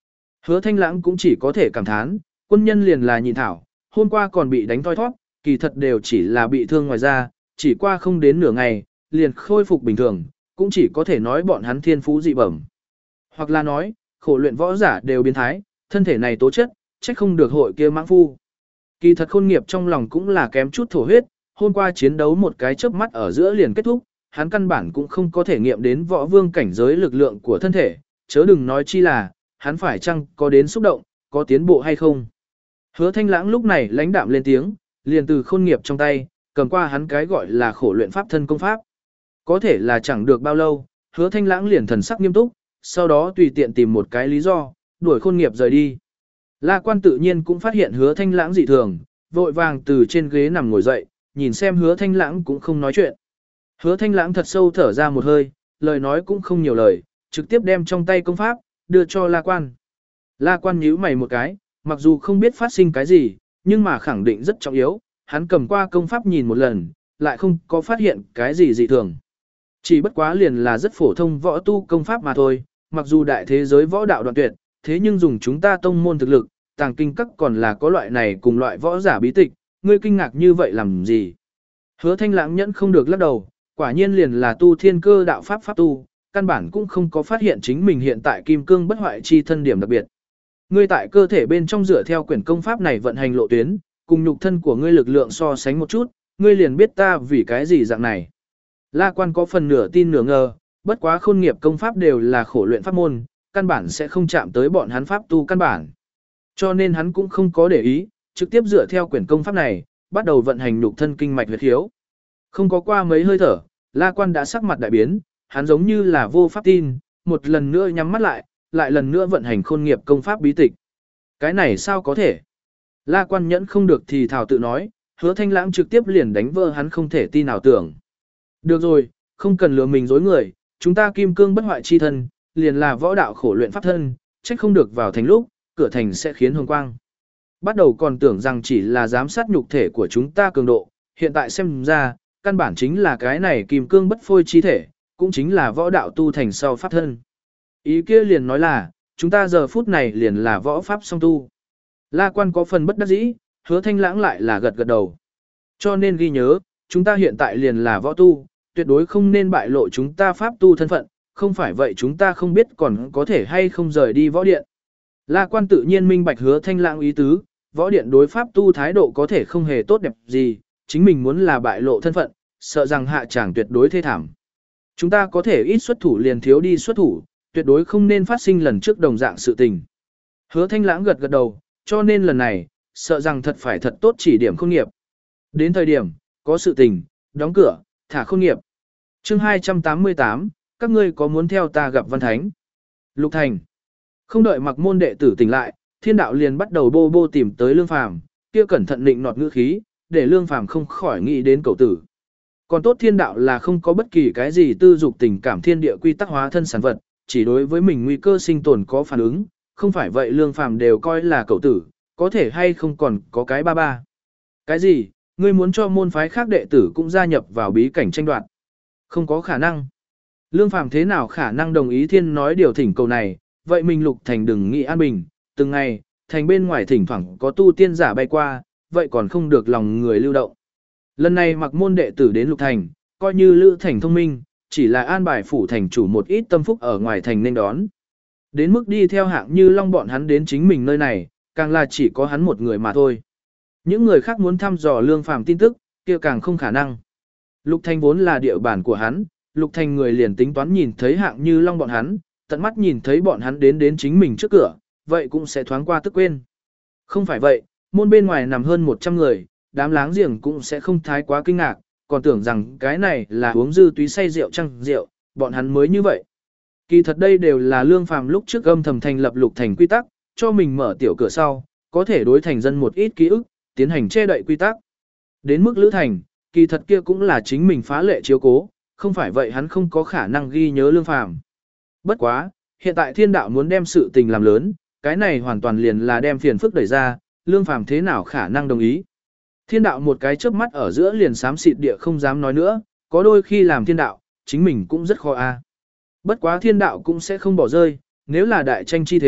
Hứa Thanh Lãng cũng chỉ có thể cảm thán, quân nhân liền là nhịn thảo, hôm qua còn bị đánh thoi thoát, kỳ thật đều chỉ là bị thương ngoài da, chỉ qua không đến nửa ngày, liền khôi phục bình thường, cũng chỉ có thể nói bọn hắn thiên phú dị bẩm. Hoặc là nói, khổ luyện võ giả đều biến thái, thân thể này tố chất, trách không được hội kia mãng phu. Kỳ thật Khôn Nghiệp trong lòng cũng là kém chút thổ huyết, hôm qua chiến đấu một cái chớp mắt ở giữa liền kết thúc, hắn căn bản cũng không có thể nghiệm đến võ vương cảnh giới lực lượng của thân thể, chớ đừng nói chi là, hắn phải chăng có đến xúc động, có tiến bộ hay không. Hứa Thanh Lãng lúc này lãnh đạm lên tiếng, liền từ Khôn Nghiệp trong tay, cầm qua hắn cái gọi là khổ luyện pháp thân công pháp. Có thể là chẳng được bao lâu, Hứa Thanh Lãng liền thần sắc nghiêm túc, sau đó tùy tiện tìm một cái lý do, đuổi Khôn Nghiệp rời đi. La Quan tự nhiên cũng phát hiện Hứa Thanh Lãng dị thường, vội vàng từ trên ghế nằm ngồi dậy, nhìn xem Hứa Thanh Lãng cũng không nói chuyện. Hứa Thanh Lãng thật sâu thở ra một hơi, lời nói cũng không nhiều lời, trực tiếp đem trong tay công pháp, đưa cho La Quan. La Quan nhíu mày một cái, mặc dù không biết phát sinh cái gì, nhưng mà khẳng định rất trọng yếu, hắn cầm qua công pháp nhìn một lần, lại không có phát hiện cái gì dị thường. Chỉ bất quá liền là rất phổ thông võ tu công pháp mà thôi, mặc dù đại thế giới võ đạo đoạn tuyệt, thế nhưng dùng chúng ta tông môn thực lực, tàng kinh các còn là có loại này cùng loại võ giả bí tịch, ngươi kinh ngạc như vậy làm gì? Hứa Thanh Lãng nhẫn không được lắc đầu, quả nhiên liền là tu thiên cơ đạo pháp pháp tu, căn bản cũng không có phát hiện chính mình hiện tại kim cương bất hoại chi thân điểm đặc biệt. Ngươi tại cơ thể bên trong dựa theo quyển công pháp này vận hành lộ tuyến, cùng nhục thân của ngươi lực lượng so sánh một chút, ngươi liền biết ta vì cái gì dạng này. La Quan có phần nửa tin nửa ngờ, bất quá Khôn Nghiệp công pháp đều là khổ luyện pháp môn, căn bản sẽ không chạm tới bọn hắn pháp tu căn bản. Cho nên hắn cũng không có để ý, trực tiếp dựa theo quyển công pháp này, bắt đầu vận hành nhục thân kinh mạch huyết khiếu. Không có qua mấy hơi thở, La Quan đã sắc mặt đại biến, hắn giống như là vô pháp tin, một lần nữa nhắm mắt lại, lại lần nữa vận hành Khôn Nghiệp công pháp bí tịch. Cái này sao có thể? La Quan nhẫn không được thì thảo tự nói, Hứa Thanh Lãng trực tiếp liền đánh vỡ hắn không thể tin nào tưởng. Được rồi, không cần lừa mình dối người, chúng ta kim cương bất hoại chi thân, liền là võ đạo khổ luyện pháp thân, trách không được vào thành lúc, cửa thành sẽ khiến hồng quang. Bắt đầu còn tưởng rằng chỉ là giám sát nhục thể của chúng ta cường độ, hiện tại xem ra, căn bản chính là cái này kim cương bất phôi chi thể, cũng chính là võ đạo tu thành sau pháp thân. Ý kia liền nói là, chúng ta giờ phút này liền là võ pháp song tu. La Quan có phần bất đắc dĩ, Hứa Thanh Lãng lại là gật gật đầu. Cho nên ghi nhớ, chúng ta hiện tại liền là võ tu, tuyệt đối không nên bại lộ chúng ta pháp tu thân phận, không phải vậy chúng ta không biết còn có thể hay không rời đi võ điện. La Quan tự nhiên minh bạch Hứa Thanh Lãng ý tứ, võ điện đối pháp tu thái độ có thể không hề tốt đẹp gì, chính mình muốn là bại lộ thân phận, sợ rằng hạ tràng tuyệt đối thê thảm. Chúng ta có thể ít xuất thủ liền thiếu đi xuất thủ, tuyệt đối không nên phát sinh lần trước đồng dạng sự tình. Hứa Thanh Lãng gật gật đầu, cho nên lần này, sợ rằng thật phải thật tốt chỉ điểm Khôn Nghiệp. Đến thời điểm, có sự tình, đóng cửa, thả Khôn Nghiệp. Chương hai trăm tám mươi tám, các ngươi có muốn theo ta gặp Văn Thánh? Lục Thành. Không đợi Mặc môn đệ tử tỉnh lại, Thiên đạo liền bắt đầu bô bô tìm tới Lương Phàm, kia cẩn thận định nọt ngữ khí, để Lương Phàm không khỏi nghĩ đến cậu tử. Còn tốt Thiên đạo là không có bất kỳ cái gì tư dục tình cảm thiên địa quy tắc hóa thân sản vật, chỉ đối với mình nguy cơ sinh tồn có phản ứng, không phải vậy Lương Phàm đều coi là cậu tử, có thể hay không còn có cái ba ba. Cái gì, ngươi muốn cho môn phái khác đệ tử cũng gia nhập vào bí cảnh tranh đoạt? Không có khả năng. Lương Phàm thế nào khả năng đồng ý Thiên nói điều thỉnh cầu này, vậy mình Lục Thành đừng nghĩ an bình, từng ngày, thành bên ngoài thỉnh thoảng có tu tiên giả bay qua, vậy còn không được lòng người lưu động. Lần này Mặc môn đệ tử đến Lục Thành, coi như Lữ Thành thông minh, chỉ là an bài phủ thành chủ một ít tâm phúc ở ngoài thành nên đón. Đến mức đi theo hạng Như Long bọn hắn đến chính mình nơi này, càng là chỉ có hắn một người mà thôi. Những người khác muốn thăm dò Lương Phàm tin tức, kia càng không khả năng. Lục Thành vốn là địa bàn của hắn, Lục Thành người liền tính toán nhìn thấy hạng Như Long bọn hắn, tận mắt nhìn thấy bọn hắn đến đến chính mình trước cửa, vậy cũng sẽ thoáng qua tức quên. Không phải vậy, môn bên ngoài nằm hơn một trăm người, đám láng giềng cũng sẽ không thái quá kinh ngạc, còn tưởng rằng cái này là uống dư túy say rượu trăng rượu, bọn hắn mới như vậy. Kỳ thật đây đều là Lương Phàm lúc trước âm thầm thành lập Lục Thành quy tắc, cho mình mở tiểu cửa sau, có thể đối thành dân một ít ký ức, tiến hành che đậy quy tắc. Đến mức Lữ Thành, kỳ thật kia cũng là chính mình phá lệ chiếu cố, không phải vậy hắn không có khả năng ghi nhớ Lương Phàm. Bất quá, hiện tại Thiên đạo muốn đem sự tình làm lớn, cái này hoàn toàn liền là đem phiền phức đẩy ra, Lương Phàm thế nào khả năng đồng ý. Thiên đạo một cái chớp mắt ở giữa liền xám xịt địa không dám nói nữa, có đôi khi làm thiên đạo, chính mình cũng rất khó a. Bất quá thiên đạo cũng sẽ không bỏ rơi, nếu là đại tranh chi thế,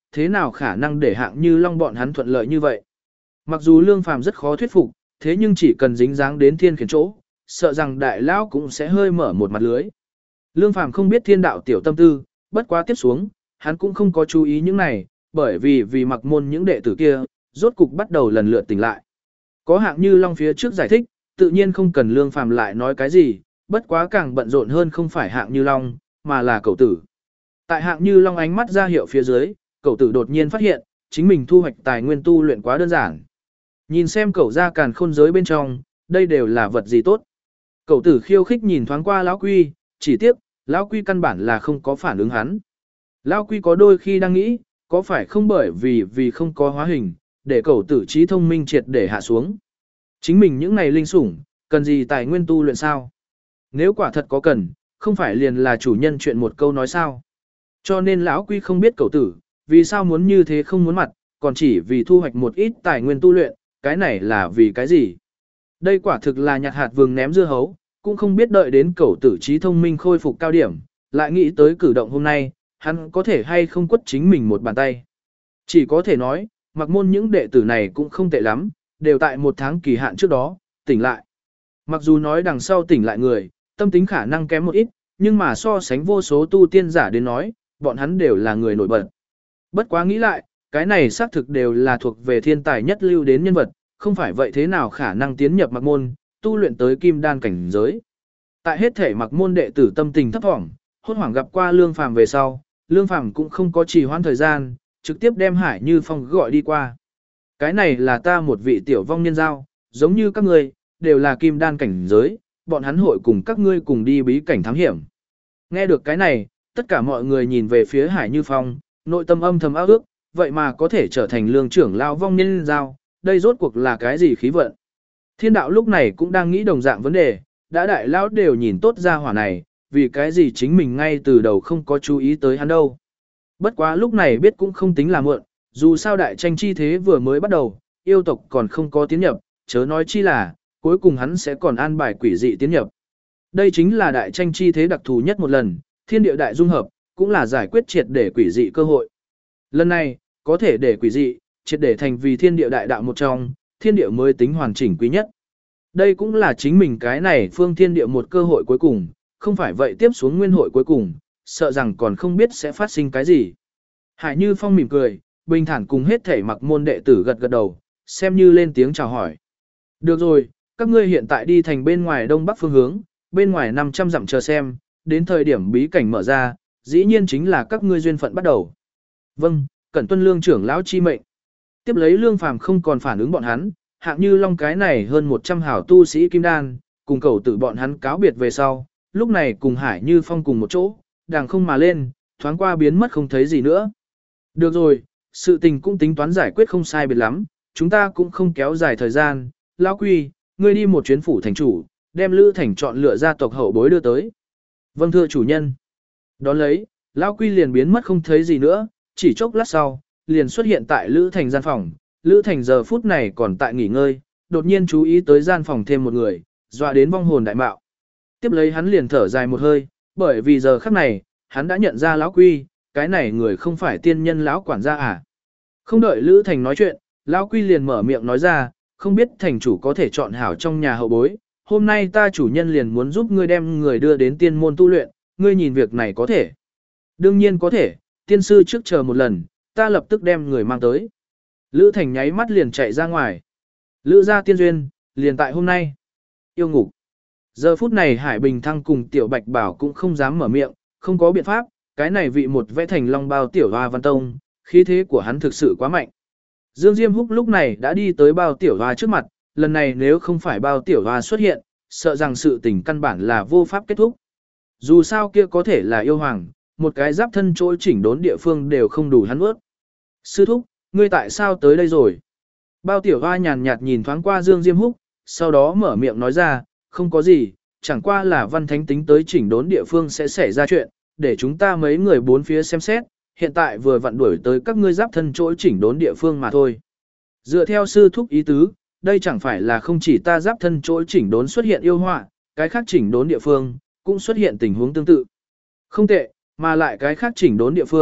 thế nào khả năng để Hạng Như Long bọn hắn thuận lợi như vậy. Mặc dù Lương Phàm rất khó thuyết phục, thế nhưng chỉ cần dính dáng đến thiên khiển chỗ, sợ rằng đại lão cũng sẽ hơi mở một mặt lưới. Lương Phàm không biết thiên đạo tiểu tâm tư, bất quá tiếp xuống, hắn cũng không có chú ý những này, bởi vì vì mặc môn những đệ tử kia, rốt cục bắt đầu lần lượt tỉnh lại. Có Hạng Như Long phía trước giải thích, tự nhiên không cần Lương Phàm lại nói cái gì, bất quá càng bận rộn hơn không phải Hạng Như Long, mà là cậu tử. Tại Hạng Như Long ánh mắt ra hiệu phía dưới, cậu tử đột nhiên phát hiện, chính mình thu hoạch tài nguyên tu luyện quá đơn giản. Nhìn xem cậu ra càn khôn giới bên trong, đây đều là vật gì tốt. Cậu tử khiêu khích nhìn thoáng qua lão Quy, chỉ tiếc, lão Quy căn bản là không có phản ứng hắn. Lão Quy có đôi khi đang nghĩ, có phải không bởi vì vì không có hóa hình, để cậu tử trí thông minh triệt để hạ xuống. Chính mình những này linh sủng, cần gì tài nguyên tu luyện sao? Nếu quả thật có cần, không phải liền là chủ nhân chuyện một câu nói sao? Cho nên lão Quy không biết cậu tử, vì sao muốn như thế không muốn mặt, còn chỉ vì thu hoạch một ít tài nguyên tu luyện, cái này là vì cái gì? Đây quả thực là nhặt hạt vừng ném dưa hấu, cũng không biết đợi đến cậu tử trí thông minh khôi phục cao điểm, lại nghĩ tới cử động hôm nay, hắn có thể hay không quất chính mình một bàn tay. Chỉ có thể nói, mặc môn những đệ tử này cũng không tệ lắm, đều tại một tháng kỳ hạn trước đó, tỉnh lại. Mặc dù nói đằng sau tỉnh lại người, tâm tính khả năng kém một ít, nhưng mà so sánh vô số tu tiên giả đến nói, bọn hắn đều là người nổi bật. Bất quá nghĩ lại, cái này xác thực đều là thuộc về thiên tài nhất lưu đến nhân vật, không phải vậy thế nào khả năng tiến nhập mặc môn, tu luyện tới kim đan cảnh giới. Tại hết thể mặc môn đệ tử tâm tình thấp thỏm, hốt hoảng gặp qua Lương Phàm về sau, Lương Phàm cũng không có trì hoãn thời gian, trực tiếp đem Hải Như Phong gọi đi qua. Cái này là ta một vị tiểu vong nhân giao, giống như các ngươi, đều là kim đan cảnh giới, bọn hắn hội cùng các ngươi cùng đi bí cảnh thám hiểm. Nghe được cái này, tất cả mọi người nhìn về phía Hải Như Phong, nội tâm âm thầm ao ước, vậy mà có thể trở thành lương trưởng lao vong nhân giao, đây rốt cuộc là cái gì khí vận. Thiên đạo lúc này cũng đang nghĩ đồng dạng vấn đề, đã đại lão đều nhìn tốt ra hỏa này, vì cái gì chính mình ngay từ đầu không có chú ý tới hắn đâu. Bất quá lúc này biết cũng không tính là muộn, dù sao đại tranh chi thế vừa mới bắt đầu, yêu tộc còn không có tiến nhập, chớ nói chi là, cuối cùng hắn sẽ còn an bài quỷ dị tiến nhập. Đây chính là đại tranh chi thế đặc thù nhất một lần, thiên địa đại dung hợp, cũng là giải quyết triệt để quỷ dị cơ hội. Lần này, có thể để quỷ dị, triệt để thành vì thiên địa đại đạo một trong, thiên địa mới tính hoàn chỉnh quý nhất. Đây cũng là chính mình cái này phương thiên địa một cơ hội cuối cùng, không phải vậy tiếp xuống nguyên hội cuối cùng, sợ rằng còn không biết sẽ phát sinh cái gì. Hải Như Phong mỉm cười, bình thản cùng hết thể mặc môn đệ tử gật gật đầu, xem như lên tiếng chào hỏi. Được rồi, các ngươi hiện tại đi thành bên ngoài đông bắc phương hướng, bên ngoài năm trăm dặm chờ xem, đến thời điểm bí cảnh mở ra, dĩ nhiên chính là các ngươi duyên phận bắt đầu. Vâng, cẩn tuân lương trưởng lão chi mệnh. Tiếp lấy Lương Phàm không còn phản ứng bọn hắn, Hạng Như Long cái này hơn một trăm hảo tu sĩ kim đan, cùng cầu tử bọn hắn cáo biệt về sau, lúc này cùng Hải Như Phong cùng một chỗ, đàng không mà lên, thoáng qua biến mất không thấy gì nữa. Được rồi, sự tình cũng tính toán giải quyết không sai biệt lắm, chúng ta cũng không kéo dài thời gian, lão Quy, ngươi đi một chuyến phủ thành chủ, đem Lữ Thành chọn lựa gia tộc hậu bối đưa tới. Vâng thưa chủ nhân. Đón lấy, lão Quy liền biến mất không thấy gì nữa, chỉ chốc lát sau, liền xuất hiện tại Lữ Thành gian phòng. Lữ Thành giờ phút này còn tại nghỉ ngơi, đột nhiên chú ý tới gian phòng thêm một người, dọa đến vong hồn đại mạo. Tiếp lấy hắn liền thở dài một hơi, bởi vì giờ khắc này, hắn đã nhận ra lão Quy, cái này người không phải tiên nhân lão quản gia à. Không đợi Lữ Thành nói chuyện, lão Quy liền mở miệng nói ra, không biết thành chủ có thể chọn hảo trong nhà hậu bối, hôm nay ta chủ nhân liền muốn giúp ngươi đem người đưa đến tiên môn tu luyện, ngươi nhìn việc này có thể. Đương nhiên có thể, tiên sư trước chờ một lần, ta lập tức đem người mang tới. Lữ Thành nháy mắt liền chạy ra ngoài. Lữ gia tiên duyên, liền tại hôm nay. Yêu ngục. Giờ phút này Hải Bình Thăng cùng Tiểu Bạch Bảo cũng không dám mở miệng, không có biện pháp, cái này vị một vẽ thành long bao Tiểu Hoa Văn Tông, khí thế của hắn thực sự quá mạnh. Dương Diêm Húc lúc này đã đi tới bao Tiểu Hoa trước mặt, lần này nếu không phải bao Tiểu Hoa xuất hiện, sợ rằng sự tình căn bản là vô pháp kết thúc. Dù sao kia có thể là yêu hoàng, một cái giáp thân chỗ chỉnh đốn địa phương đều không đủ hắn ướt. Sư thúc, ngươi tại sao tới đây rồi? Bao Tiểu Hoa nhàn nhạt nhìn thoáng qua Dương Diêm Húc, sau đó mở miệng nói ra, không có gì, chẳng qua là Văn Thánh tính tới chỉnh đốn địa phương sẽ xảy ra chuyện, để chúng ta mấy người bốn phía xem xét, hiện tại vừa vặn đuổi tới các ngươi giáp thân chỗ chỉnh đốn địa phương mà thôi. Dựa theo sư thúc ý tứ, đây chẳng phải là không chỉ ta giáp thân chỗ chỉnh đốn xuất hiện yêu họa, cái khác chỉnh đốn địa phương cũng xuất hiện tình huống tương tự. Không tệ, mà lại cái khác chỉnh đốn địa phương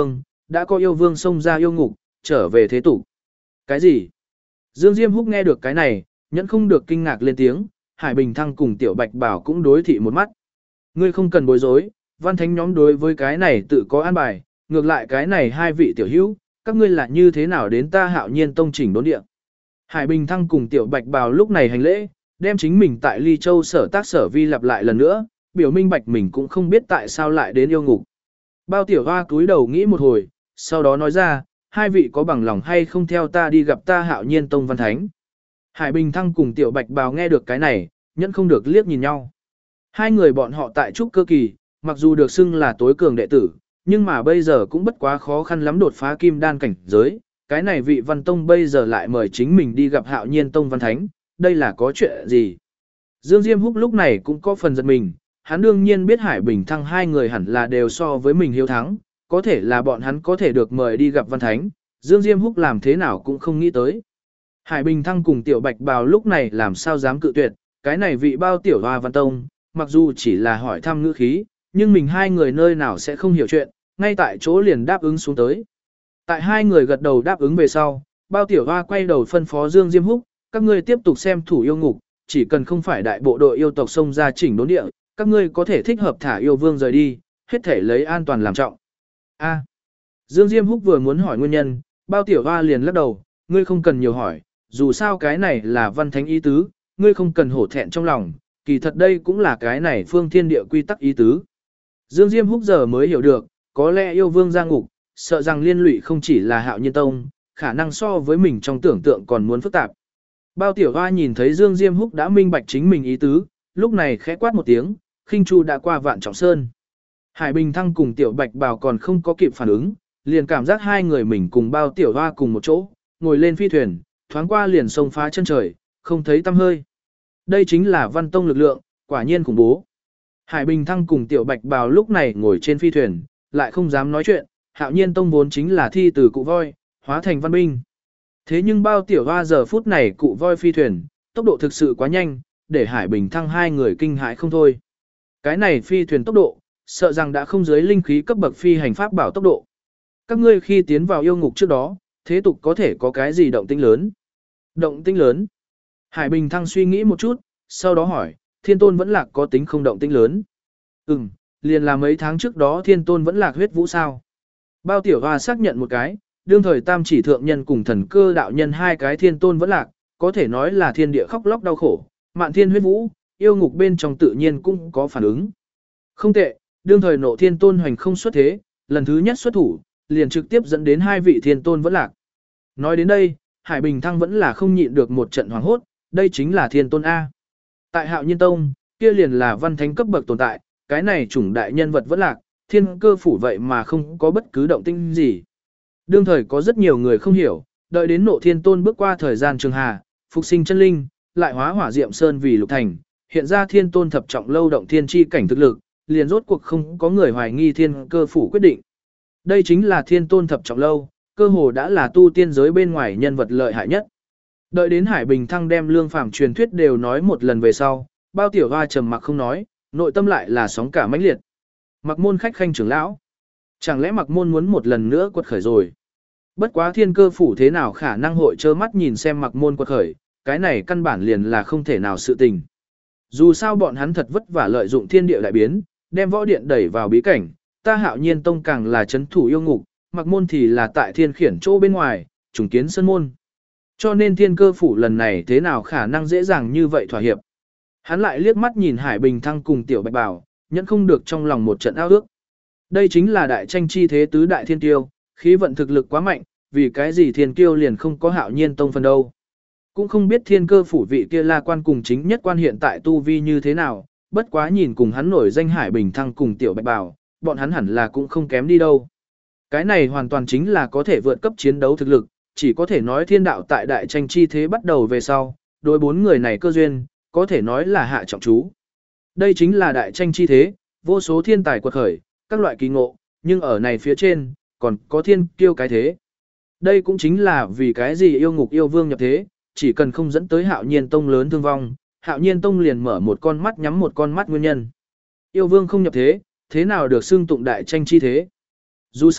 đã có yêu vương xông ra yêu ngục, trở về thế tục. Cái gì? Dương Diêm Húc nghe được cái này, nhẫn không được kinh ngạc lên tiếng, Hải Bình Thăng cùng Tiểu Bạch Bảo cũng đối thị một mắt. Ngươi không cần bối rối, văn thánh nhóm đối với cái này tự có an bài, ngược lại cái này hai vị tiểu hữu, các ngươi là như thế nào đến ta Hạo Nhiên Tông chỉnh đốn địa. Hải Bình Thăng cùng Tiểu Bạch Bảo lúc này hành lễ, đem chính mình tại Ly Châu sở tác sở vi lặp lại lần nữa, biểu minh bạch mình cũng không biết tại sao lại đến yêu ngục. Bao Tiểu Hoa cúi đầu nghĩ một hồi, sau đó nói ra, hai vị có bằng lòng hay không theo ta đi gặp ta Hạo Nhiên Tông văn thánh. Hải Bình Thăng cùng Tiểu Bạch Bào nghe được cái này, nhẫn không được liếc nhìn nhau. Hai người bọn họ tại trúc cơ kỳ, mặc dù được xưng là tối cường đệ tử, nhưng mà bây giờ cũng bất quá khó khăn lắm đột phá kim đan cảnh giới. Cái này vị văn tông bây giờ lại mời chính mình đi gặp Hạo Nhiên Tông văn thánh, đây là có chuyện gì? Dương Diêm Húc lúc này cũng có phần giật mình, hắn đương nhiên biết Hải Bình Thăng hai người hẳn là đều so với mình hiếu thắng, có thể là bọn hắn có thể được mời đi gặp văn thánh, Dương Diêm Húc làm thế nào cũng không nghĩ tới. Hải Bình Thăng cùng Tiểu Bạch Bào lúc này làm sao dám cự tuyệt, cái này vị bao Tiểu Hoa văn tông, mặc dù chỉ là hỏi thăm ngữ khí, nhưng mình hai người nơi nào sẽ không hiểu chuyện, ngay tại chỗ liền đáp ứng xuống tới. Tại hai người gật đầu đáp ứng về sau, bao Tiểu Hoa quay đầu phân phó Dương Diêm Húc, các ngươi tiếp tục xem thủ yêu ngục, chỉ cần không phải đại bộ đội yêu tộc xông ra chỉnh đốn địa, các ngươi có thể thích hợp thả yêu vương rời đi, hết thể lấy an toàn làm trọng. A. Dương Diêm Húc vừa muốn hỏi nguyên nhân, bao Tiểu Hoa liền lắc đầu, ngươi không cần nhiều hỏi, dù sao cái này là văn thánh ý tứ, ngươi không cần hổ thẹn trong lòng, kỳ thật đây cũng là cái này phương thiên địa quy tắc ý tứ. Dương Diêm Húc giờ mới hiểu được, có lẽ yêu vương ra ngục, sợ rằng liên lụy không chỉ là Hạo Nhiên Tông, khả năng so với mình trong tưởng tượng còn muốn phức tạp. Bao Tiểu Hoa nhìn thấy Dương Diêm Húc đã minh bạch chính mình ý tứ, lúc này khẽ quát một tiếng, khinh chu đã qua vạn trọng sơn. Hải Bình Thăng cùng Tiểu Bạch Bào còn không có kịp phản ứng, liền cảm giác hai người mình cùng Bao Tiểu Hoa cùng một chỗ, ngồi lên phi thuyền, thoáng qua liền sông phá chân trời, không thấy tăm hơi. Đây chính là văn tông lực lượng, quả nhiên khủng bố. Hải Bình Thăng cùng Tiểu Bạch Bào lúc này ngồi trên phi thuyền, lại không dám nói chuyện, Hạo Nhiên Tông vốn chính là thi từ cụ voi, hóa thành văn binh. Thế nhưng Bao Tiểu Hoa giờ phút này cụ voi phi thuyền, tốc độ thực sự quá nhanh, để Hải Bình Thăng hai người kinh hãi không thôi. Cái này phi thuyền tốc độ, sợ rằng đã không dưới linh khí cấp bậc phi hành pháp bảo tốc độ. Các ngươi khi tiến vào yêu ngục trước đó, thế tục có thể có cái gì động tĩnh lớn? Động tĩnh lớn? Hải Bình Thăng suy nghĩ một chút, sau đó hỏi, Thiên Tôn vẫn lạc có tính không động tĩnh lớn? Ừm, liền là mấy tháng trước đó Thiên Tôn vẫn lạc huyết vũ sao? Bao Tiểu Hoa xác nhận một cái, đương thời Tam Chỉ Thượng Nhân cùng Thần Cơ Đạo Nhân hai cái Thiên Tôn vẫn lạc, có thể nói là thiên địa khóc lóc đau khổ, mạn thiên huyết vũ, yêu ngục bên trong tự nhiên cũng có phản ứng. Không tệ, đương thời Nộ Thiên Tôn hoành không xuất thế, lần thứ nhất xuất thủ, liền trực tiếp dẫn đến hai vị Thiên Tôn vẫn lạc. Nói đến đây, Hải Bình Thăng vẫn là không nhịn được một trận hoảng hốt, đây chính là Thiên Tôn A. Tại Hạo Nhiên Tông, kia liền là văn thánh cấp bậc tồn tại, cái này chủng đại nhân vật vẫn lạc, thiên cơ phủ vậy mà không có bất cứ động tĩnh gì. Đương thời có rất nhiều người không hiểu, đợi đến Nộ Thiên Tôn bước qua thời gian trường hà, phục sinh chân linh, lại hóa hỏa diệm sơn vì lục thành, hiện ra Thiên Tôn thập trọng lâu động thiên chi cảnh thực lực, liền rốt cuộc không có người hoài nghi thiên cơ phủ quyết định. Đây chính là Thiên Tôn thập trọng lâu, cơ hồ đã là tu tiên giới bên ngoài nhân vật lợi hại nhất. Đợi đến Hải Bình Thăng đem lương phàm truyền thuyết đều nói một lần về sau, Bao Tiểu Hoa trầm mặc không nói, nội tâm lại là sóng cả mãnh liệt. Mặc Môn khách khanh trưởng lão, chẳng lẽ Mặc Môn muốn một lần nữa quật khởi rồi? Bất quá thiên cơ phủ thế nào khả năng hội trơ mắt nhìn xem Mặc Môn quật khởi, cái này căn bản liền là không thể nào sự tình. Dù sao bọn hắn thật vất vả lợi dụng thiên địa đại biến, đem võ điện đẩy vào bí cảnh, ta Hạo Nhiên Tông càng là chấn thủ yêu ngục, Mặc Môn thì là tại thiên khiển chỗ bên ngoài, trùng kiến sân môn. Cho nên thiên cơ phủ lần này thế nào khả năng dễ dàng như vậy thỏa hiệp. Hắn lại liếc mắt nhìn Hải Bình Thăng cùng Tiểu Bạch Bảo, nhẫn không được trong lòng một trận ao ước. Đây chính là đại tranh chi thế tứ đại thiên tiêu, khí vận thực lực quá mạnh, vì cái gì thiên kiêu liền không có Hạo Nhiên Tông phần đâu. Cũng không biết thiên cơ phủ vị kia La Quan cùng chính nhất quan hiện tại tu vi như thế nào, bất quá nhìn cùng hắn nổi danh Hải Bình Thăng cùng Tiểu Bạch Bảo, bọn hắn hẳn là cũng không kém đi đâu. Cái này hoàn toàn chính là có thể vượt cấp chiến đấu thực lực, chỉ có thể nói thiên đạo tại đại tranh chi thế bắt đầu về sau, đối bốn người này cơ duyên, có thể nói là hạ trọng chú. Đây chính là đại tranh chi thế, vô số thiên tài quật khởi, các loại kỳ ngộ, nhưng ở này phía trên, còn có thiên kiêu cái thế. Đây cũng chính là vì cái gì yêu ngục yêu vương nhập thế, chỉ cần không dẫn tới Hạo Nhiên Tông lớn thương vong, Hạo Nhiên Tông liền mở một con mắt nhắm một con mắt nguyên nhân. Yêu vương không nhập thế, thế nào được xưng tụng đại tranh chi thế? Dù sao,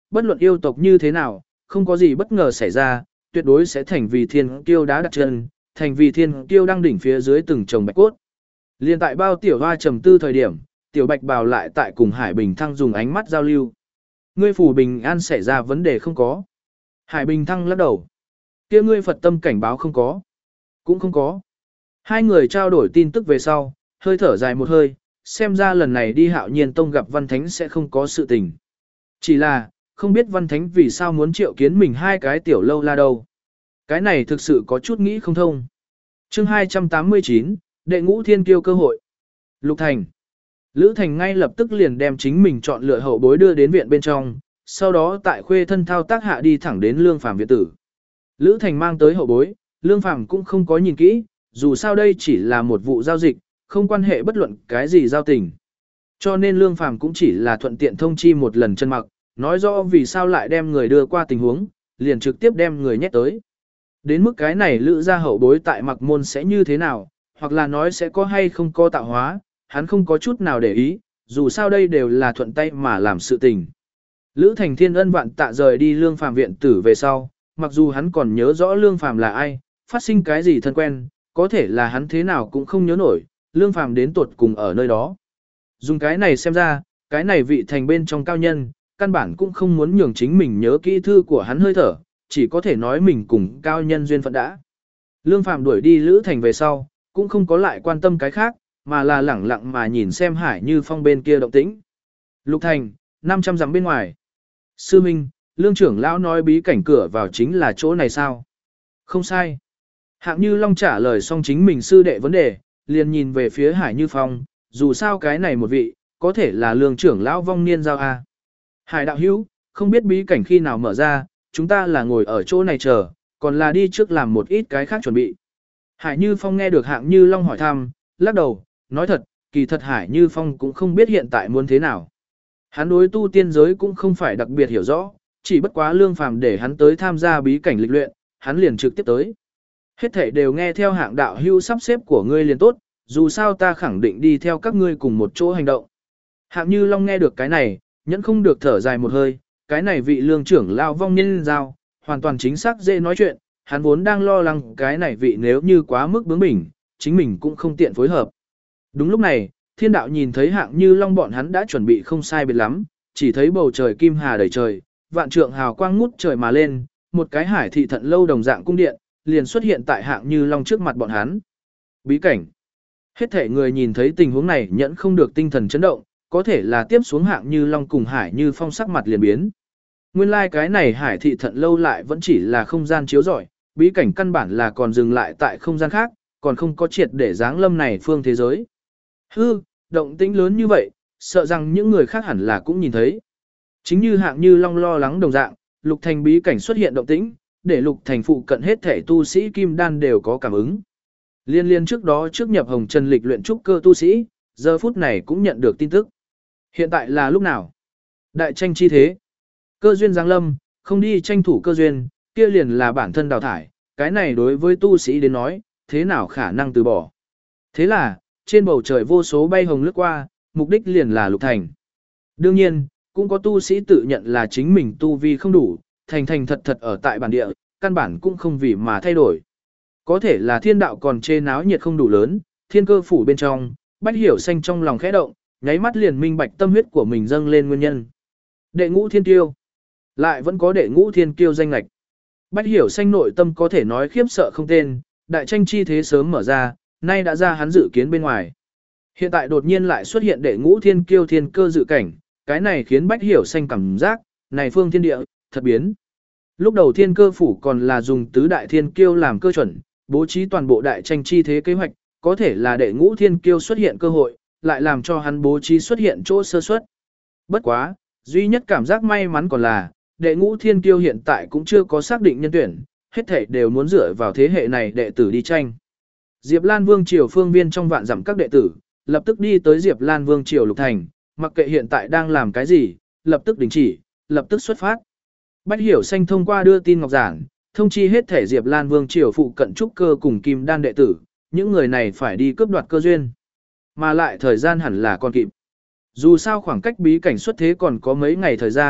bất luận yêu tộc như thế nào, không có gì bất ngờ xảy ra, tuyệt đối sẽ thành vì thiên kiêu đá đặt chân, thành vì thiên kiêu đang đỉnh phía dưới từng chồng bạch cốt. Liên tại bao tiểu hoa trầm tư thời điểm, tiểu bạch bào lại tại cùng Hải Bình Thăng dùng ánh mắt giao lưu. Ngươi phủ bình an xảy ra vấn đề không có. Hải Bình Thăng lắc đầu. Kia ngươi Phật tâm cảnh báo không có. Cũng không có. Hai người trao đổi tin tức về sau, hơi thở dài một hơi, xem ra lần này đi Hạo Nhiên Tông gặp Văn Thánh sẽ không có sự tình. Chỉ là, không biết Văn Thánh vì sao muốn triệu kiến mình hai cái tiểu lâu la đâu. Cái này thực sự có chút nghĩ không thông. Chương hai trăm tám mươi chín, đệ ngũ thiên kiêu cơ hội. Lục Thành. Lữ Thành ngay lập tức liền đem chính mình chọn lựa hậu bối đưa đến viện bên trong, sau đó tại khuê thân thao tác hạ đi thẳng đến Lương Phàm viện tử. Lữ Thành mang tới hậu bối, Lương Phàm cũng không có nhìn kỹ, dù sao đây chỉ là một vụ giao dịch, không quan hệ bất luận cái gì giao tình. Cho nên Lương Phàm cũng chỉ là thuận tiện thông chi một lần chân mặc, nói rõ vì sao lại đem người đưa qua tình huống, liền trực tiếp đem người nhét tới. Đến mức cái này Lữ gia hậu bối tại mặc môn sẽ như thế nào, hoặc là nói sẽ có hay không có tạo hóa, hắn không có chút nào để ý, dù sao đây đều là thuận tay mà làm sự tình. Lữ Thành Thiên ân vạn tạ rời đi Lương Phàm viện tử về sau, mặc dù hắn còn nhớ rõ Lương Phàm là ai, phát sinh cái gì thân quen, có thể là hắn thế nào cũng không nhớ nổi, Lương Phàm đến tuột cùng ở nơi đó. Dùng cái này xem ra, cái này vị thành bên trong cao nhân, căn bản cũng không muốn nhường chính mình nhớ kỹ thư của hắn hơi thở, chỉ có thể nói mình cùng cao nhân duyên phận đã. Lương Phàm đuổi đi Lữ Thành về sau, cũng không có lại quan tâm cái khác, mà là lẳng lặng mà nhìn xem Hải Như Phong bên kia động tĩnh. Lục Thành, năm trăm dặm bên ngoài. Sư Minh, Lương trưởng lão nói bí cảnh cửa vào chính là chỗ này sao? Không sai. Hạng Như Long trả lời xong chính mình sư đệ vấn đề, liền nhìn về phía Hải Như Phong, dù sao cái này một vị, có thể là Lương trưởng lão vong niên giao a. Hải đạo hữu, không biết bí cảnh khi nào mở ra, chúng ta là ngồi ở chỗ này chờ, còn là đi trước làm một ít cái khác chuẩn bị. Hải Như Phong nghe được Hạng Như Long hỏi thăm, lắc đầu, nói thật, kỳ thật Hải Như Phong cũng không biết hiện tại muốn thế nào. Hắn đối tu tiên giới cũng không phải đặc biệt hiểu rõ, chỉ bất quá Lương Phàm để hắn tới tham gia bí cảnh lịch luyện, hắn liền trực tiếp tới. Hết thảy đều nghe theo Hạng đạo hữu sắp xếp của ngươi liền tốt, dù sao ta khẳng định đi theo các ngươi cùng một chỗ hành động. Hạng Như Long nghe được cái này, nhẫn không được thở dài một hơi, cái này vị Lương trưởng lão vong niên giao, hoàn toàn chính xác dễ nói chuyện, hắn vốn đang lo lắng cái này vị nếu như quá mức bướng bỉnh, chính mình cũng không tiện phối hợp. Đúng lúc này, Thiên đạo nhìn thấy Hạng Như Long bọn hắn đã chuẩn bị không sai biệt lắm, chỉ thấy bầu trời kim hà đầy trời, vạn trượng hào quang ngút trời mà lên, một cái hải thị thận lâu đồng dạng cung điện, liền xuất hiện tại Hạng Như Long trước mặt bọn hắn. Bí cảnh. Hết thể người nhìn thấy tình huống này nhẫn không được tinh thần chấn động, có thể là tiếp xuống Hạng Như Long cùng Hải Như Phong sắc mặt liền biến. Nguyên lai like cái này hải thị thận lâu lại vẫn chỉ là không gian chiếu rọi, bí cảnh căn bản là còn dừng lại tại không gian khác, còn không có triệt để giáng lâm này phương thế giới. Hư, động tĩnh lớn như vậy, sợ rằng những người khác hẳn là cũng nhìn thấy. Chính như Hạng Như Long lo lắng đồng dạng, Lục Thành bí cảnh xuất hiện động tĩnh, để Lục Thành phụ cận hết thể tu sĩ kim đan đều có cảm ứng. Liên liên trước đó trước nhập hồng trần lịch luyện trúc cơ tu sĩ, giờ phút này cũng nhận được tin tức. Hiện tại là lúc nào? Đại tranh chi thế. Cơ duyên giáng lâm, không đi tranh thủ cơ duyên, kia liền là bản thân đào thải, cái này đối với tu sĩ đến nói, thế nào khả năng từ bỏ. Thế là, trên bầu trời vô số bay hồng lướt qua, mục đích liền là Lục Thành. Đương nhiên, cũng có tu sĩ tự nhận là chính mình tu vi không đủ, thành thành thật thật ở tại bản địa, căn bản cũng không vì mà thay đổi. Có thể là thiên đạo còn chê náo nhiệt không đủ lớn, thiên cơ phủ bên trong, Bách Hiểu Xanh trong lòng khẽ động, nháy mắt liền minh bạch tâm huyết của mình dâng lên nguyên nhân. Đệ ngũ thiên kiêu. Lại vẫn có đệ ngũ thiên kiêu danh lạch. Bách Hiểu Xanh nội tâm có thể nói khiếp sợ không tên, đại tranh chi thế sớm mở ra, nay đã ra hắn dự kiến bên ngoài. Hiện tại đột nhiên lại xuất hiện đệ ngũ thiên kiêu thiên cơ dự cảnh, cái này khiến Bách Hiểu Xanh cảm giác, này phương thiên địa, thật biến. Lúc đầu thiên cơ phủ còn là dùng tứ đại thiên kiêu làm cơ chuẩn, bố trí toàn bộ đại tranh chi thế kế hoạch, có thể là đệ ngũ thiên kiêu xuất hiện cơ hội, lại làm cho hắn bố trí xuất hiện chỗ sơ suất. Bất quá, duy nhất cảm giác may mắn còn là, đệ ngũ thiên kiêu hiện tại cũng chưa có xác định nhân tuyển, hết thảy đều muốn dựa vào thế hệ này đệ tử đi tranh. Diệp Lan Vương triều phương viên trong vạn dặm các đệ tử, lập tức đi tới Diệp Lan Vương triều Lục Thành, mặc kệ hiện tại đang làm cái gì, lập tức đình chỉ, lập tức xuất phát. Bách Hiểu Xanh thông qua đưa tin ngọc giản, thông chi hết thể Diệp Lan Vương triều phụ cận trúc cơ cùng kim đan đệ tử, những người này phải đi cướp đoạt cơ duyên. Mà lại thời gian hẳn là còn kịp. Dù sao khoảng cách bí cảnh xuất thế còn có mấy ngày thời gian,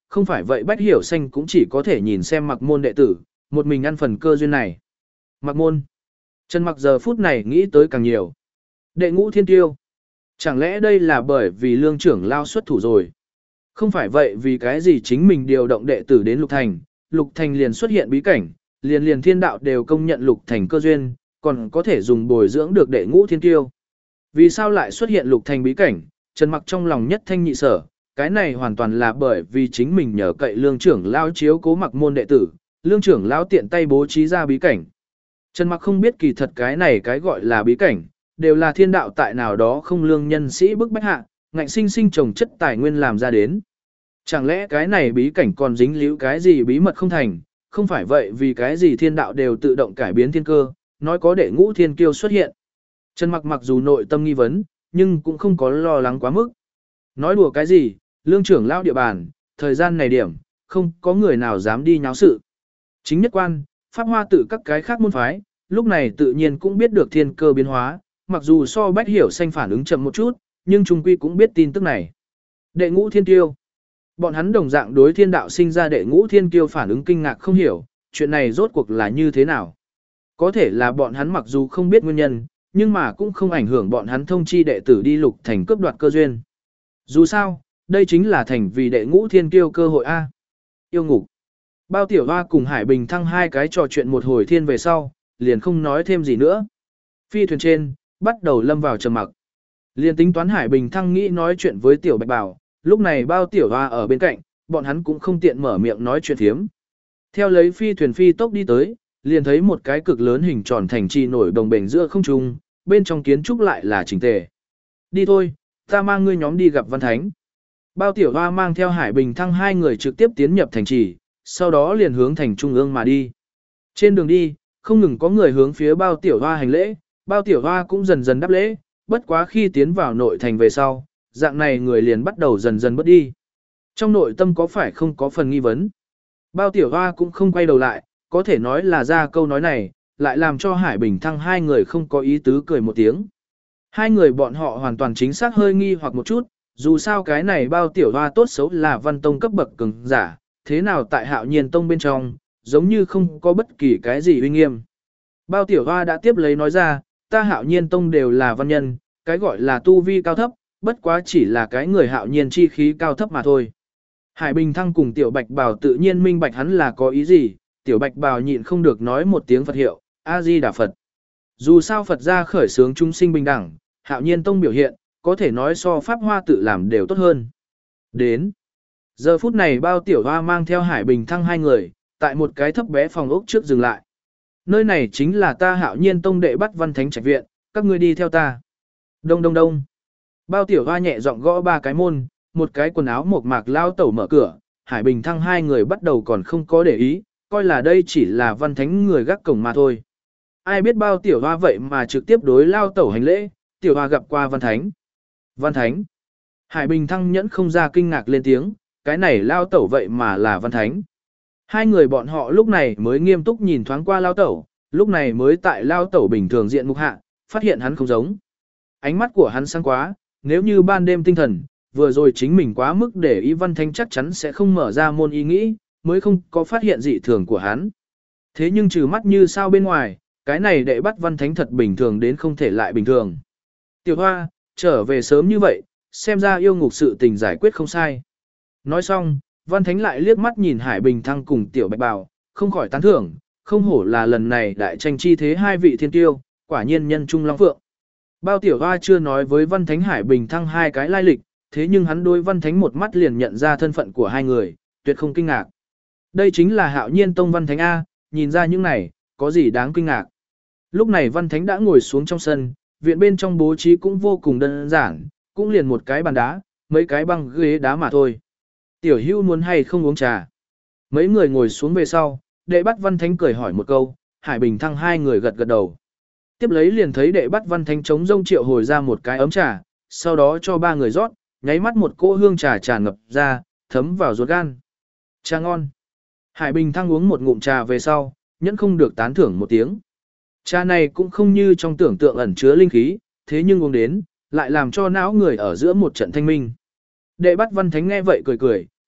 không phải vậy Bách Hiểu Xanh cũng chỉ có thể nhìn xem Mặc Môn đệ tử, một mình ăn phần cơ duyên này. Mặc Môn. Trần Mặc giờ phút này nghĩ tới càng nhiều. Đệ ngũ thiên tiêu. Chẳng lẽ đây là bởi vì lương trưởng lao xuất thủ rồi? Không phải vậy vì cái gì chính mình điều động đệ tử đến Lục Thành, Lục Thành liền xuất hiện bí cảnh, liền liền thiên đạo đều công nhận Lục Thành cơ duyên, còn có thể dùng bồi dưỡng được đệ ngũ thiên tiêu. Vì sao lại xuất hiện Lục Thành bí cảnh? Trần Mặc trong lòng nhất thanh nhị sở, cái này hoàn toàn là bởi vì chính mình nhờ cậy lương trưởng lao chiếu cố Mặc Môn đệ tử, lương trưởng lao tiện tay bố trí ra bí cảnh. Trần Mặc không biết kỳ thật cái này cái gọi là bí cảnh, đều là thiên đạo tại nào đó không lương nhân sĩ bức bách hạ, ngạnh sinh sinh trồng chất tài nguyên làm ra đến. Chẳng lẽ cái này bí cảnh còn dính líu cái gì bí mật không thành, không phải vậy vì cái gì thiên đạo đều tự động cải biến thiên cơ, nói có đệ ngũ thiên kiêu xuất hiện. Trần Mặc mặc dù nội tâm nghi vấn, nhưng cũng không có lo lắng quá mức. Nói đùa cái gì, lương trưởng lao địa bàn, thời gian này điểm, không có người nào dám đi nháo sự. Chính nhất quan, pháp hoa tự các cái khác môn phái, lúc này tự nhiên cũng biết được thiên cơ biến hóa, mặc dù so Bách Hiểu Xanh phản ứng chậm một chút, nhưng trung quy cũng biết tin tức này. Đệ ngũ thiên kiêu. Bọn hắn đồng dạng đối thiên đạo sinh ra đệ ngũ thiên kiêu phản ứng kinh ngạc không hiểu, chuyện này rốt cuộc là như thế nào. Có thể là bọn hắn mặc dù không biết nguyên nhân, nhưng mà cũng không ảnh hưởng bọn hắn thông chi đệ tử đi Lục Thành cướp đoạt cơ duyên. Dù sao, đây chính là thành vì đệ ngũ thiên kiêu cơ hội A. Yêu ngục. Bao Tiểu Hoa cùng Hải Bình Thăng hai cái trò chuyện một hồi thiên về sau, liền không nói thêm gì nữa. Phi thuyền trên, bắt đầu lâm vào trầm mặc. Liền tính toán Hải Bình Thăng nghĩ nói chuyện với Tiểu Bạch Bảo, lúc này Bao Tiểu Hoa ở bên cạnh, bọn hắn cũng không tiện mở miệng nói chuyện thiếm. Theo lấy phi thuyền phi tốc đi tới, liền thấy một cái cực lớn hình tròn thành trì nổi đồng bền giữa không trung, bên trong kiến trúc lại là chỉnh tề. Đi thôi, ta mang ngươi nhóm đi gặp Văn Thánh. Bao Tiểu Hoa mang theo Hải Bình Thăng hai người trực tiếp tiến nhập thành trì, sau đó liền hướng thành trung ương mà đi. Trên đường đi, không ngừng có người hướng phía Bao Tiểu Hoa hành lễ, Bao Tiểu Hoa cũng dần dần đáp lễ, bất quá khi tiến vào nội thành về sau, dạng này người liền bắt đầu dần dần bớt đi. Trong nội tâm có phải không có phần nghi vấn. Bao Tiểu Hoa cũng không quay đầu lại, có thể nói là ra câu nói này, lại làm cho Hải Bình Thăng hai người không có ý tứ cười một tiếng. Hai người bọn họ hoàn toàn chính xác hơi nghi hoặc một chút, dù sao cái này Bao Tiểu Hoa tốt xấu là văn tông cấp bậc cường giả, thế nào tại Hạo Nhiên tông bên trong, giống như không có bất kỳ cái gì uy nghiêm. Bao Tiểu Hoa đã tiếp lấy nói ra, ta Hạo Nhiên tông đều là văn nhân, cái gọi là tu vi cao thấp, bất quá chỉ là cái người Hạo Nhiên chi khí cao thấp mà thôi. Hải Bình Thăng cùng Tiểu Bạch Bào tự nhiên minh bạch hắn là có ý gì, Tiểu Bạch Bào nhịn không được nói một tiếng Phật hiệu, A-di-đà Phật. Dù sao Phật gia khởi xướng chúng sinh bình đẳng, Hạo Nhiên tông biểu hiện, có thể nói so Pháp Hoa tự làm đều tốt hơn. Đến. Giờ phút này Bao Tiểu Hoa mang theo Hải Bình Thăng hai người, tại một cái thấp bé phòng ốc trước dừng lại. Nơi này chính là ta Hạo Nhiên tông đệ bắt Văn Thánh trạch viện, các ngươi đi theo ta. Đông đông đông. Bao Tiểu Hoa nhẹ giọng gõ ba cái môn, một cái quần áo mộc mạc lao tẩu mở cửa, Hải Bình Thăng hai người bắt đầu còn không có để ý, coi là đây chỉ là Văn Thánh người gác cổng mà thôi. Ai biết Bao Tiểu Hoa vậy mà trực tiếp đối lao tẩu hành lễ, Tiểu Hoa gặp qua Văn Thánh. Văn Thánh. Hải Bình Thăng nhẫn không ra kinh ngạc lên tiếng, cái này lao tẩu vậy mà là Văn Thánh. Hai người bọn họ lúc này mới nghiêm túc nhìn thoáng qua lao tẩu, lúc này mới tại lao tẩu bình thường diện mục hạ, phát hiện hắn không giống. Ánh mắt của hắn sáng quá, nếu như ban đêm tinh thần, vừa rồi chính mình quá mức để ý Văn Thánh chắc chắn sẽ không mở ra môn ý nghĩ, mới không có phát hiện dị thường của hắn. Thế nhưng trừ mắt như sao bên ngoài, cái này đệ bắt Văn Thánh thật bình thường đến không thể lại bình thường. Tiểu Hoa, trở về sớm như vậy, xem ra yêu ngục sự tình giải quyết không sai. Nói xong, Văn Thánh lại liếc mắt nhìn Hải Bình Thăng cùng Tiểu Bạch Bào, không khỏi tán thưởng, không hổ là lần này đại tranh chi thế hai vị thiên tiêu, quả nhiên nhân trung long phượng. Bao Tiểu Hoa chưa nói với Văn Thánh Hải Bình Thăng hai cái lai lịch, thế nhưng hắn đối Văn Thánh một mắt liền nhận ra thân phận của hai người, tuyệt không kinh ngạc. Đây chính là Hạo Nhiên tông Văn Thánh A, nhìn ra những này, có gì đáng kinh ngạc. Lúc này Văn Thánh đã ngồi xuống trong sân, viện bên trong bố trí cũng vô cùng đơn giản, cũng liền một cái bàn đá, mấy cái băng ghế đá mà thôi. Tiểu Hữu muốn hay không uống trà? Mấy người ngồi xuống về sau, đệ bắt Văn Thánh cười hỏi một câu, Hải Bình Thăng hai người gật gật đầu. Tiếp lấy liền thấy đệ bắt Văn Thánh chống rông triệu hồi ra một cái ấm trà, sau đó cho ba người rót, nháy mắt một cỗ hương trà tràn ngập ra, thấm vào ruột gan. Trà ngon. Hải Bình Thăng uống một ngụm trà về sau, nhẫn không được tán thưởng một tiếng. Trà này cũng không như trong tưởng tượng ẩn chứa linh khí, thế nhưng uống đến, lại làm cho não người ở giữa một trận thanh minh. Đệ bắt Văn Thánh nghe vậy cười cười,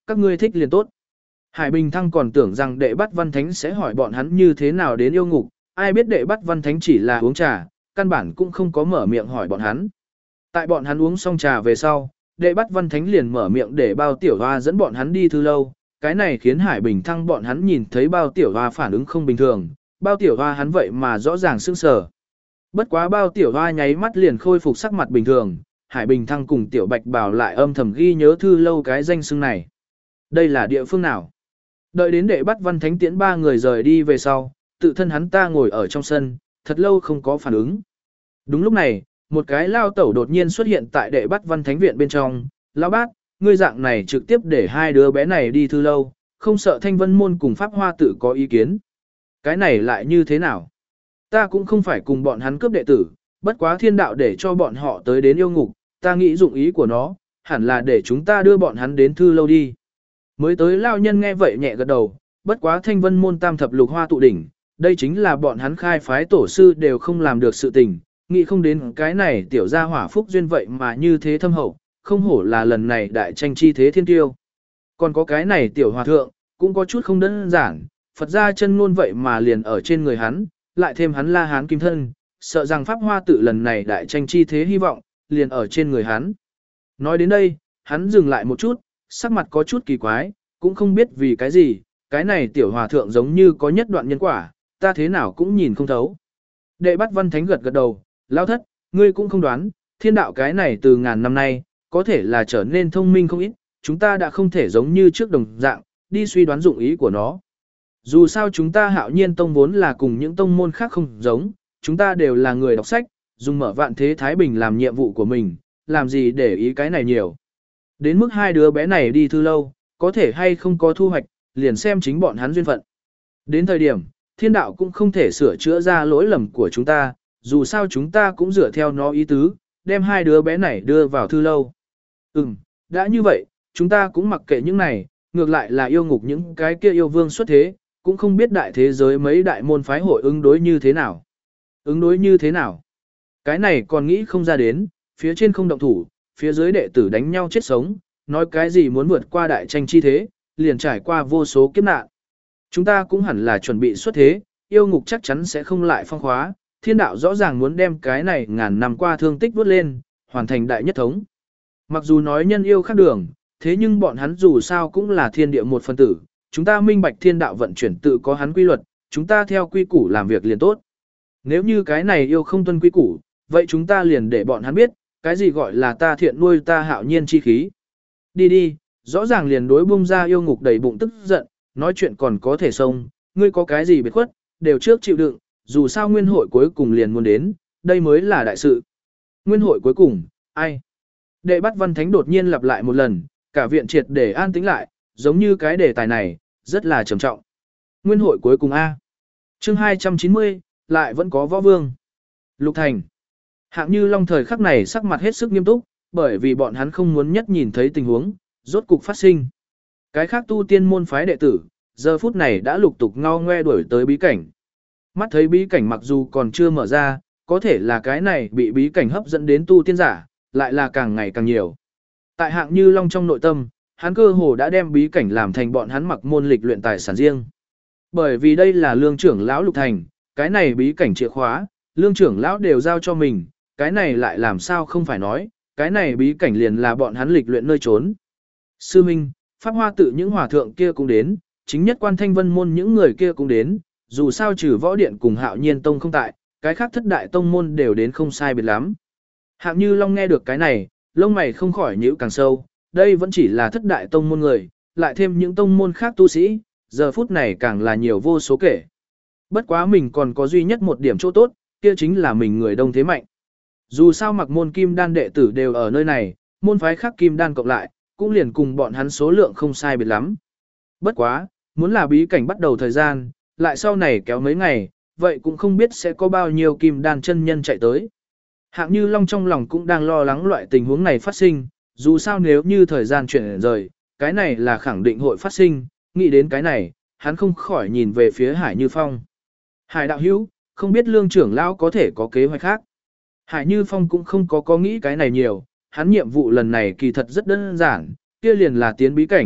các ngươi thích liền tốt. Hải Bình Thăng còn tưởng rằng đệ bắt văn thánh sẽ hỏi bọn hắn như thế nào đến yêu ngục, ai biết đệ bắt văn thánh chỉ là uống trà, căn bản cũng không có mở miệng hỏi bọn hắn. Tại bọn hắn uống xong trà về sau, đệ bắt văn thánh liền mở miệng để bao tiểu hoa dẫn bọn hắn đi thư lâu, cái này khiến Hải Bình Thăng bọn hắn nhìn thấy bao tiểu hoa phản ứng không bình thường, bao tiểu hoa hắn vậy mà rõ ràng sững sờ. Bất quá bao tiểu hoa nháy mắt liền khôi phục sắc mặt bình thường, Hải Bình Thăng cùng tiểu bạch bảo lại âm thầm ghi nhớ thư lâu cái danh xưng này. Đây là địa phương nào? Đợi đến đệ bắt văn thánh tiễn ba người rời đi về sau, tự thân hắn ta ngồi ở trong sân, thật lâu không có phản ứng. Đúng lúc này, một cái lao tẩu đột nhiên xuất hiện tại đệ bắt văn thánh viện bên trong, lão bát, ngươi dạng này trực tiếp để hai đứa bé này đi thư lâu, không sợ thanh vân môn cùng pháp hoa tự có ý kiến. Cái này lại như thế nào? Ta cũng không phải cùng bọn hắn cướp đệ tử, bất quá thiên đạo để cho bọn họ tới đến yêu ngục, ta nghĩ dụng ý của nó, hẳn là để chúng ta đưa bọn hắn đến thư lâu đi. Mới tới lao nhân nghe vậy nhẹ gật đầu, bất quá thanh vân môn tam thập lục hoa tụ đỉnh, đây chính là bọn hắn khai phái tổ sư đều không làm được sự tình, nghĩ không đến cái này tiểu gia hỏa phúc duyên vậy mà như thế thâm hậu, không hổ là lần này đại tranh chi thế thiên tiêu. Còn có cái này tiểu hòa thượng, cũng có chút không đơn giản, Phật gia chân ngôn vậy mà liền ở trên người hắn, lại thêm hắn la hán kim thân, sợ rằng pháp hoa tự lần này đại tranh chi thế hy vọng, liền ở trên người hắn. Nói đến đây, hắn dừng lại một chút, sắc mặt có chút kỳ quái, cũng không biết vì cái gì, cái này tiểu hòa thượng giống như có nhất đoạn nhân quả, ta thế nào cũng nhìn không thấu. Đệ bắt văn thánh gật gật đầu, lao thất, ngươi cũng không đoán, thiên đạo cái này từ ngàn năm nay, có thể là trở nên thông minh không ít, chúng ta đã không thể giống như trước đồng dạng, đi suy đoán dụng ý của nó. Dù sao chúng ta hạo nhiên tông vốn là cùng những tông môn khác không giống, chúng ta đều là người đọc sách, dùng mở vạn thế Thái Bình làm nhiệm vụ của mình, làm gì để ý cái này nhiều. Đến mức hai đứa bé này đi thư lâu, có thể hay không có thu hoạch, liền xem chính bọn hắn duyên phận. Đến thời điểm, thiên đạo cũng không thể sửa chữa ra lỗi lầm của chúng ta, dù sao chúng ta cũng dựa theo nó ý tứ, đem hai đứa bé này đưa vào thư lâu. Ừm, đã như vậy, chúng ta cũng mặc kệ những này, ngược lại là yêu ngục những cái kia yêu vương xuất thế, cũng không biết đại thế giới mấy đại môn phái hội ứng đối như thế nào. Ứng đối như thế nào? Cái này còn nghĩ không ra đến, phía trên không động thủ, phía dưới đệ tử đánh nhau chết sống, nói cái gì muốn vượt qua đại tranh chi thế, liền trải qua vô số kiếp nạn. Chúng ta cũng hẳn là chuẩn bị xuất thế, yêu ngục chắc chắn sẽ không lại phong khóa, thiên đạo rõ ràng muốn đem cái này ngàn năm qua thương tích vút lên, hoàn thành đại nhất thống. Mặc dù nói nhân yêu khác đường, thế nhưng bọn hắn dù sao cũng là thiên địa một phân tử, chúng ta minh bạch thiên đạo vận chuyển tự có hắn quy luật, chúng ta theo quy củ làm việc liền tốt. Nếu như cái này yêu không tuân quy củ, vậy chúng ta liền để bọn hắn biết, cái gì gọi là ta thiện nuôi ta hạo nhiên chi khí. Đi đi, rõ ràng liền đối bung ra yêu ngục đầy bụng tức giận, nói chuyện còn có thể xông, ngươi có cái gì biệt khuất, đều trước chịu đựng, dù sao nguyên hội cuối cùng liền muốn đến, đây mới là đại sự. Nguyên hội cuối cùng, ai? Đệ bắt văn thánh đột nhiên lặp lại một lần, cả viện triệt để an tĩnh lại, giống như cái đề tài này, rất là trầm trọng. Nguyên hội cuối cùng A. chương hai trăm chín mươi, lại vẫn có võ vương. Lục Thành. Hạng Như Long thời khắc này sắc mặt hết sức nghiêm túc, bởi vì bọn hắn không muốn nhất nhìn thấy tình huống, rốt cục phát sinh. Cái khác tu tiên môn phái đệ tử, giờ phút này đã lục tục ngao ngoe đuổi tới bí cảnh. Mắt thấy bí cảnh mặc dù còn chưa mở ra, có thể là cái này bị bí cảnh hấp dẫn đến tu tiên giả, lại là càng ngày càng nhiều. Tại Hạng Như Long trong nội tâm, hắn cơ hồ đã đem bí cảnh làm thành bọn hắn mặc môn lịch luyện tài sản riêng. Bởi vì đây là lương trưởng lão Lục Thành, cái này bí cảnh chìa khóa, lương trưởng lão đều giao cho mình, cái này lại làm sao không phải nói, cái này bí cảnh liền là bọn hắn lịch luyện nơi trốn. Sư Minh, Pháp Hoa tự những hòa thượng kia cũng đến, chính nhất quan thanh vân môn những người kia cũng đến, dù sao trừ võ điện cùng hạo nhiên tông không tại, cái khác thất đại tông môn đều đến không sai biệt lắm. Hạng Như Long nghe được cái này, lông mày không khỏi nhíu càng sâu, đây vẫn chỉ là thất đại tông môn người, lại thêm những tông môn khác tu sĩ, giờ phút này càng là nhiều vô số kể. Bất quá mình còn có duy nhất một điểm chỗ tốt, kia chính là mình người đông thế mạnh. Dù sao mặc môn kim đan đệ tử đều ở nơi này, môn phái khác kim đan cộng lại, cũng liền cùng bọn hắn số lượng không sai biệt lắm. Bất quá, muốn là bí cảnh bắt đầu thời gian, lại sau này kéo mấy ngày, vậy cũng không biết sẽ có bao nhiêu kim đan chân nhân chạy tới. Hạng Như Long trong lòng cũng đang lo lắng loại tình huống này phát sinh, dù sao nếu như thời gian chuyển rời, cái này là khẳng định hội phát sinh, nghĩ đến cái này, hắn không khỏi nhìn về phía Hải Như Phong. Hải đạo hữu, không biết lương trưởng lão có thể có kế hoạch khác. Hải Như Phong cũng không có có nghĩ cái này nhiều, hắn nhiệm vụ lần này kỳ thật rất đơn giản, kia liền là tiến bí cảnh,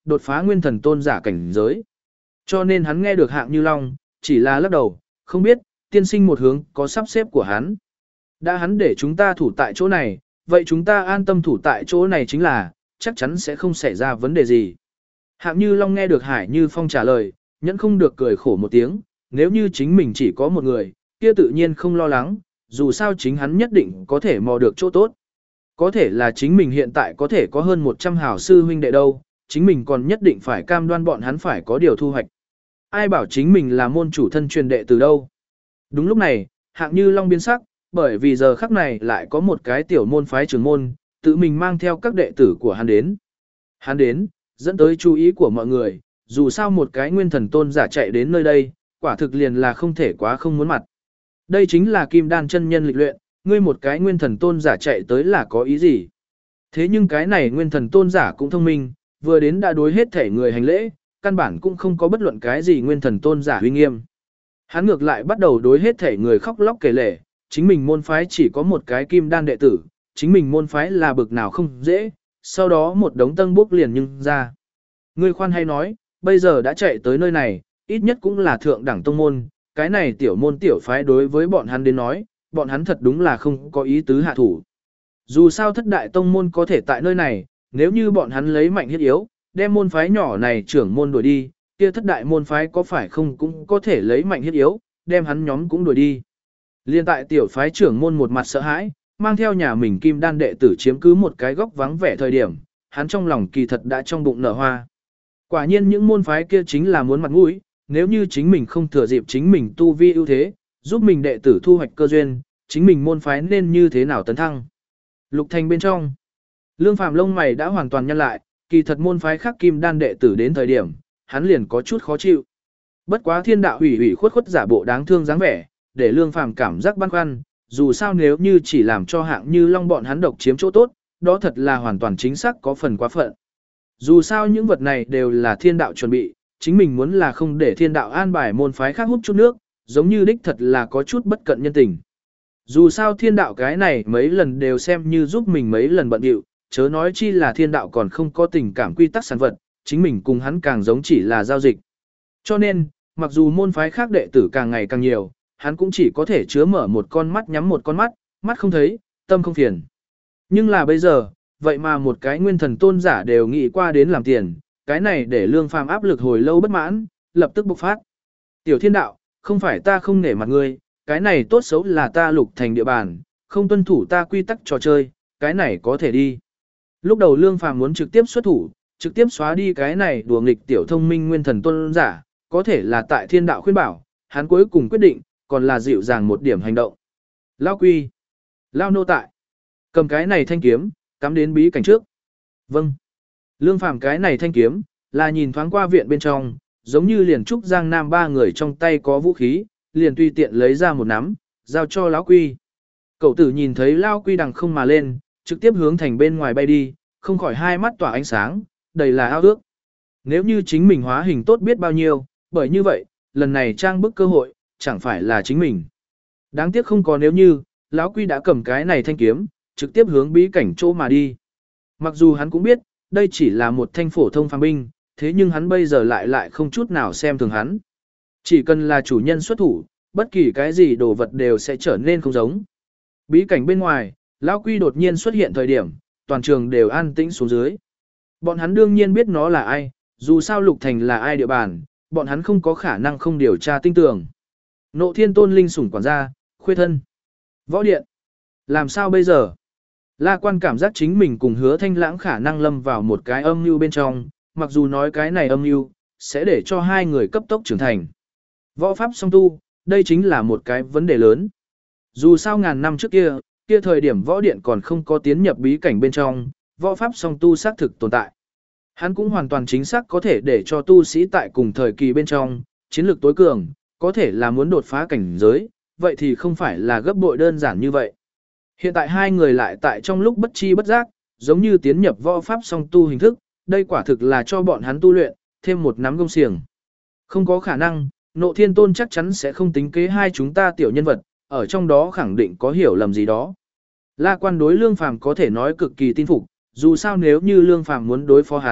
đột phá nguyên thần tôn giả cảnh giới. Cho nên hắn nghe được Hạng Như Long, chỉ là lắc đầu, không biết, tiên sinh một hướng có sắp xếp của hắn. Đã hắn để chúng ta thủ tại chỗ này, vậy chúng ta an tâm thủ tại chỗ này chính là, chắc chắn sẽ không xảy ra vấn đề gì. Hạng Như Long nghe được Hải Như Phong trả lời, nhẫn không được cười khổ một tiếng, nếu như chính mình chỉ có một người, kia tự nhiên không lo lắng, dù sao chính hắn nhất định có thể mò được chỗ tốt. Có thể là chính mình hiện tại có thể có hơn một trăm hảo sư huynh đệ đâu, chính mình còn nhất định phải cam đoan bọn hắn phải có điều thu hoạch. Ai bảo chính mình là môn chủ thân truyền đệ từ đâu. Đúng lúc này, Hạng Như Long biến sắc, bởi vì giờ khắc này lại có một cái tiểu môn phái trưởng môn, tự mình mang theo các đệ tử của hắn đến. Hắn đến, dẫn tới chú ý của mọi người, dù sao một cái nguyên thần tôn giả chạy đến nơi đây, quả thực liền là không thể quá không muốn mặt. Đây chính là kim đan chân nhân lịch luyện, ngươi một cái nguyên thần tôn giả chạy tới là có ý gì? Thế nhưng cái này nguyên thần tôn giả cũng thông minh, vừa đến đã đối hết thể người hành lễ, căn bản cũng không có bất luận cái gì nguyên thần tôn giả uy nghiêm. Hắn ngược lại bắt đầu đối hết thể người khóc lóc kể lể, chính mình môn phái chỉ có một cái kim đan đệ tử, chính mình môn phái là bực nào không dễ, sau đó một đống tân bốc liền nhưng ra. Ngươi khoan hay nói, bây giờ đã chạy tới nơi này, ít nhất cũng là thượng đẳng tông môn, cái này tiểu môn tiểu phái đối với bọn hắn đến nói, bọn hắn thật đúng là không có ý tứ hạ thủ. Dù sao thất đại tông môn có thể tại nơi này, nếu như bọn hắn lấy mạnh hiết yếu, đem môn phái nhỏ này trưởng môn đuổi đi, kia thất đại môn phái có phải không cũng có thể lấy mạnh hiết yếu, đem hắn nhóm cũng đuổi đi. Liên tại tiểu phái trưởng môn một mặt sợ hãi, mang theo nhà mình kim đan đệ tử chiếm cứ một cái góc vắng vẻ thời điểm, hắn trong lòng kỳ thật đã trong bụng nở hoa. Quả nhiên những môn phái kia chính là muốn mặt mũi, nếu như chính mình không thừa dịp chính mình tu vi ưu thế, giúp mình đệ tử thu hoạch cơ duyên, chính mình môn phái nên như thế nào tấn thăng. Lục Thành bên trong, Lương Phàm lông mày đã hoàn toàn nhăn lại, kỳ thật môn phái khác kim đan đệ tử đến thời điểm, hắn liền có chút khó chịu. Bất quá thiên đạo hủy hủy khuất khuất giả bộ đáng thương dáng vẻ, để Lương Phàm cảm giác băn khoăn, dù sao nếu như chỉ làm cho Hạng Như Long bọn hắn độc chiếm chỗ tốt, đó thật là hoàn toàn chính xác có phần quá phận. Dù sao những vật này đều là thiên đạo chuẩn bị, chính mình muốn là không để thiên đạo an bài môn phái khác hút chút nước, giống như đích thật là có chút bất cận nhân tình. Dù sao thiên đạo cái này mấy lần đều xem như giúp mình mấy lần bận điệu, chớ nói chi là thiên đạo còn không có tình cảm quy tắc sản vật, chính mình cùng hắn càng giống chỉ là giao dịch. Cho nên, mặc dù môn phái khác đệ tử càng ngày càng nhiều, hắn cũng chỉ có thể chứa mở một con mắt nhắm một con mắt, mắt không thấy, tâm không phiền. Nhưng là bây giờ, vậy mà một cái nguyên thần tôn giả đều nghĩ qua đến làm tiền, cái này để Lương Phàm áp lực hồi lâu bất mãn, lập tức bộc phát. Tiểu thiên đạo, không phải ta không nể mặt ngươi, cái này tốt xấu là ta Lục Thành địa bàn, không tuân thủ ta quy tắc trò chơi, cái này có thể đi. Lúc đầu Lương Phàm muốn trực tiếp xuất thủ, trực tiếp xóa đi cái này đùa nghịch tiểu thông minh nguyên thần tôn giả, có thể là tại thiên đạo khuyên bảo, hắn cuối cùng quyết định, còn là dịu dàng một điểm hành động. Lao quy, lao nô tại, cầm cái này thanh kiếm, cắm đến bí cảnh trước. Vâng. Lương Phàm cái này thanh kiếm, là nhìn thoáng qua viện bên trong, giống như liền trúc Giang Nam ba người trong tay có vũ khí, liền tùy tiện lấy ra một nắm, giao cho lão quy. Cậu tử nhìn thấy lão quy đằng không mà lên, trực tiếp hướng thành bên ngoài bay đi, không khỏi hai mắt tỏa ánh sáng, đầy là ao ước. Nếu như chính mình hóa hình tốt biết bao nhiêu, bởi như vậy, lần này trang bức cơ hội, chẳng phải là chính mình. Đáng tiếc không có nếu như, lão quy đã cầm cái này thanh kiếm, trực tiếp hướng bí cảnh chỗ mà đi. Mặc dù hắn cũng biết, đây chỉ là một thanh phổ thông phàm binh, thế nhưng hắn bây giờ lại lại không chút nào xem thường hắn. Chỉ cần là chủ nhân xuất thủ, bất kỳ cái gì đồ vật đều sẽ trở nên không giống. Bí cảnh bên ngoài, lão quy đột nhiên xuất hiện thời điểm, toàn trường đều an tĩnh xuống dưới. Bọn hắn đương nhiên biết nó là ai, dù sao Lục Thành là ai địa bàn, bọn hắn không có khả năng không điều tra tinh tường. Nộ Thiên Tôn linh sủng quản gia, Khuê Thân, Võ Điện. Làm sao bây giờ? La Quan cảm giác chính mình cùng Hứa Thanh Lãng khả năng lâm vào một cái âm mưu bên trong, mặc dù nói cái này âm mưu sẽ để cho hai người cấp tốc trưởng thành. Võ pháp song tu, đây chính là một cái vấn đề lớn. Dù sao ngàn năm trước kia, kia thời điểm Võ Điện còn không có tiến nhập bí cảnh bên trong, võ pháp song tu xác thực tồn tại. Hắn cũng hoàn toàn chính xác có thể để cho tu sĩ tại cùng thời kỳ bên trong, chiến lược tối cường, có thể là muốn đột phá cảnh giới, vậy thì không phải là gấp bội đơn giản như vậy. Hiện tại hai người lại tại trong lúc bất chi bất giác, giống như tiến nhập võ pháp song tu hình thức, đây quả thực là cho bọn hắn tu luyện, thêm một nắm gông xiềng. Không có khả năng, Nộ Thiên Tôn chắc chắn sẽ không tính kế hai chúng ta tiểu nhân vật, ở trong đó khẳng định có hiểu lầm gì đó. La Quan đối Lương Phàm có thể nói cực kỳ tin phục, dù sao nếu như Lương Phàm muốn đối phó hắn,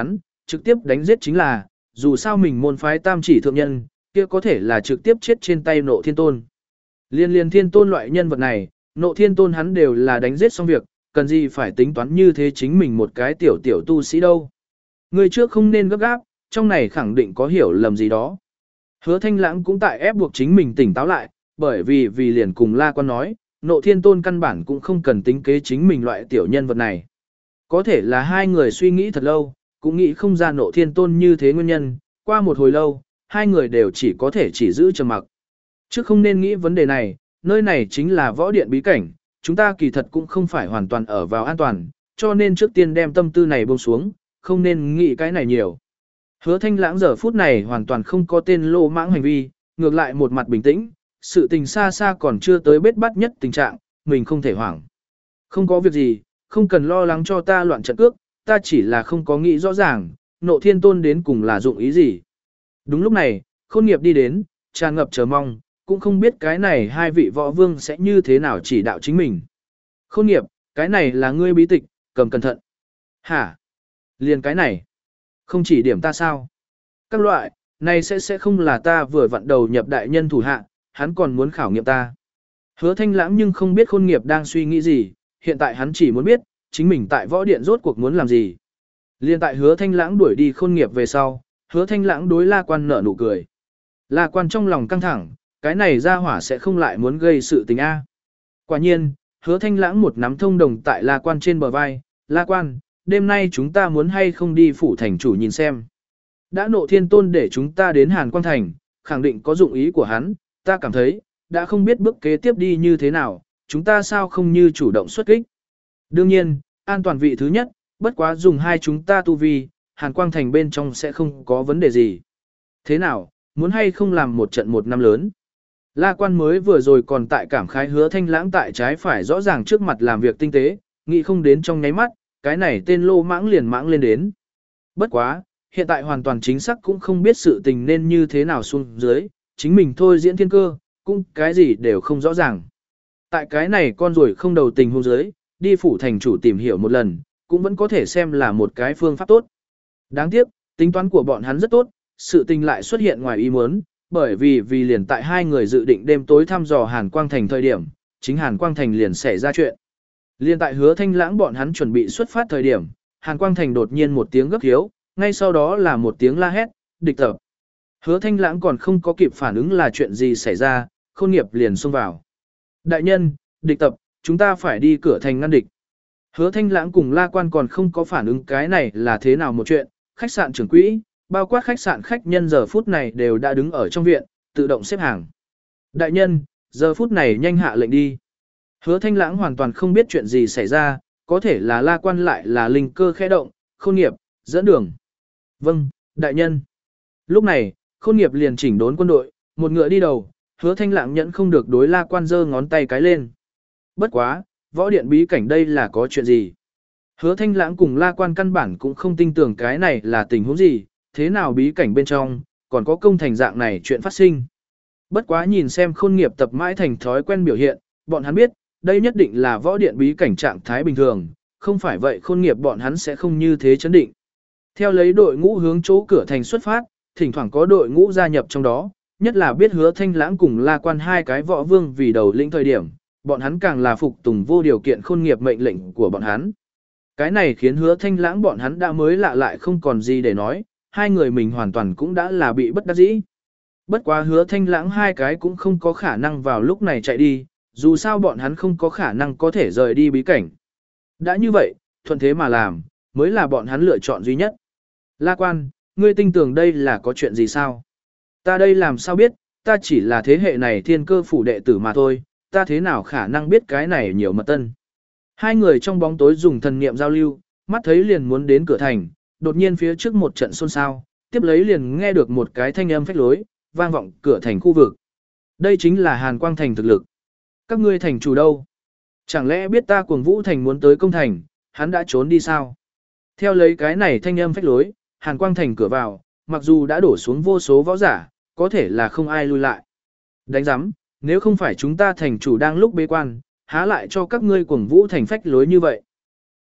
trực tiếp đánh giết chính là, dù sao mình môn phái tam chỉ thượng nhân, kia có thể là trực tiếp chết trên tay Nộ Thiên Tôn. Liên liên Thiên Tôn loại nhân vật này, Nộ Thiên Tôn hắn đều là đánh giết xong việc, cần gì phải tính toán như thế chính mình một cái tiểu tiểu tu sĩ đâu. Người trước không nên gấp gáp, trong này khẳng định có hiểu lầm gì đó. Hứa Thanh Lãng cũng tại ép buộc chính mình tỉnh táo lại, bởi vì vì liền cùng La Quan nói, Nộ Thiên Tôn căn bản cũng không cần tính kế chính mình loại tiểu nhân vật này. Có thể là hai người suy nghĩ thật lâu, cũng nghĩ không ra Nộ Thiên Tôn như thế nguyên nhân, qua một hồi lâu, hai người đều chỉ có thể chỉ giữ trầm mặc. Chứ không nên nghĩ vấn đề này, nơi này chính là võ điện bí cảnh, chúng ta kỳ thật cũng không phải hoàn toàn ở vào an toàn, cho nên trước tiên đem tâm tư này buông xuống, không nên nghĩ cái này nhiều. Hứa Thanh Lãng giờ phút này hoàn toàn không có tên lô mãng hành vi, ngược lại một mặt bình tĩnh, sự tình xa xa còn chưa tới bết bát nhất tình trạng, mình không thể hoảng. Không có việc gì, không cần lo lắng cho ta loạn trận cước, ta chỉ là không có nghĩ rõ ràng, Nộ Thiên Tôn đến cùng là dụng ý gì. Đúng lúc này, Khôn Nghiệp đi đến, tràn ngập chờ mong, cũng không biết cái này hai vị võ vương sẽ như thế nào chỉ đạo chính mình. Khôn Nghiệp, cái này là ngươi bí tịch, cầm cẩn thận. Hả? Liền cái này? Không chỉ điểm ta sao? Các loại, này sẽ sẽ không là ta vừa vặn đầu nhập đại nhân thủ hạ, hắn còn muốn khảo nghiệm ta. Hứa Thanh Lãng nhưng không biết Khôn Nghiệp đang suy nghĩ gì, hiện tại hắn chỉ muốn biết, chính mình tại võ điện rốt cuộc muốn làm gì. Liên tại Hứa Thanh Lãng đuổi đi Khôn Nghiệp về sau, Hứa Thanh Lãng đối La Quan nở nụ cười. La Quan trong lòng căng thẳng, cái này ra hỏa sẽ không lại muốn gây sự tình A. Quả nhiên, Hứa Thanh Lãng một nắm thông đồng tại La Quan trên bờ vai, La Quan, đêm nay chúng ta muốn hay không đi phủ thành chủ nhìn xem. Đã Nộ Thiên Tôn để chúng ta đến Hàn Quang Thành, khẳng định có dụng ý của hắn, ta cảm thấy, đã không biết bước kế tiếp đi như thế nào, chúng ta sao không như chủ động xuất kích. Đương nhiên, an toàn vị thứ nhất, bất quá dùng hai chúng ta tu vi, Hàn Quang Thành bên trong sẽ không có vấn đề gì. Thế nào, muốn hay không làm một trận một năm lớn? La Quan mới vừa rồi còn tại cảm khái Hứa Thanh Lãng tại trái phải rõ ràng trước mặt làm việc tinh tế, nghĩ không đến trong nháy mắt, cái này tên lô mãng liền mãng lên đến. Bất quá, hiện tại hoàn toàn chính xác cũng không biết sự tình nên như thế nào xuống dưới, chính mình thôi diễn thiên cơ, cũng cái gì đều không rõ ràng. Tại cái này con rồi không đầu tình hôn dưới, đi phủ thành chủ tìm hiểu một lần, cũng vẫn có thể xem là một cái phương pháp tốt. Đáng tiếc, tính toán của bọn hắn rất tốt, sự tình lại xuất hiện ngoài ý muốn, bởi vì vì liền tại hai người dự định đêm tối thăm dò Hàn Quang Thành thời điểm, chính Hàn Quang Thành liền xảy ra chuyện. Liên tại Hứa Thanh Lãng bọn hắn chuẩn bị xuất phát thời điểm, Hàn Quang Thành đột nhiên một tiếng gấp hiếu, ngay sau đó là một tiếng la hét, địch tập. Hứa Thanh Lãng còn không có kịp phản ứng là chuyện gì xảy ra, Khôn Nghiệp liền xông vào. Đại nhân, địch tập, chúng ta phải đi cửa thành ngăn địch. Hứa Thanh Lãng cùng La Quan còn không có phản ứng cái này là thế nào một chuyện, khách sạn trưởng quỹ, bao quát khách sạn khách nhân giờ phút này đều đã đứng ở trong viện, tự động xếp hàng. Đại nhân, giờ phút này nhanh hạ lệnh đi. Hứa Thanh Lãng hoàn toàn không biết chuyện gì xảy ra, có thể là La Quan lại là linh cơ khẽ động, Khôn Nghiệp, dẫn đường. Vâng, đại nhân. Lúc này, Khôn Nghiệp liền chỉnh đốn quân đội, một ngựa đi đầu, Hứa Thanh Lãng nhẫn không được đối La Quan giơ ngón tay cái lên. Bất quá, võ điện bí cảnh đây là có chuyện gì? Hứa Thanh Lãng cùng La Quan căn bản cũng không tin tưởng cái này là tình huống gì, thế nào bí cảnh bên trong, còn có công thành dạng này chuyện phát sinh. Bất quá nhìn xem Khôn Nghiệp tập mãi thành thói quen biểu hiện, bọn hắn biết, đây nhất định là võ điện bí cảnh trạng thái bình thường, không phải vậy Khôn Nghiệp bọn hắn sẽ không như thế chấn định. Theo lấy đội ngũ hướng chỗ cửa thành xuất phát, thỉnh thoảng có đội ngũ gia nhập trong đó, nhất là biết Hứa Thanh Lãng cùng La Quan hai cái võ vương vì đầu lĩnh thời điểm, bọn hắn càng là phục tùng vô điều kiện Khôn Nghiệp mệnh lệnh của bọn hắn. Cái này khiến Hứa Thanh Lãng bọn hắn đã mới lạ lại không còn gì để nói, hai người mình hoàn toàn cũng đã là bị bất đắc dĩ. Bất quá Hứa Thanh Lãng hai cái cũng không có khả năng vào lúc này chạy đi, dù sao bọn hắn không có khả năng có thể rời đi bí cảnh. Đã như vậy, thuận thế mà làm, mới là bọn hắn lựa chọn duy nhất. La Quan, ngươi tin tưởng đây là có chuyện gì sao? Ta đây làm sao biết, ta chỉ là thế hệ này thiên cơ phủ đệ tử mà thôi, ta thế nào khả năng biết cái này nhiều mật tân. Hai người trong bóng tối dùng thần niệm giao lưu, mắt thấy liền muốn đến cửa thành, đột nhiên phía trước một trận xôn xao, tiếp lấy liền nghe được một cái thanh âm phách lối, vang vọng cửa thành khu vực. Đây chính là Hàn Quang Thành thực lực. Các ngươi thành chủ đâu? Chẳng lẽ biết ta Cuồng Vũ Thành muốn tới công thành, hắn đã trốn đi sao? Theo lấy cái này thanh âm phách lối, Hàn Quang Thành cửa vào, mặc dù đã đổ xuống vô số võ giả, có thể là không ai lui lại. Đánh giám, nếu không phải chúng ta thành chủ đang lúc bế quan, há lại cho các ngươi Cuồng Vũ Thành phách lối như vậy.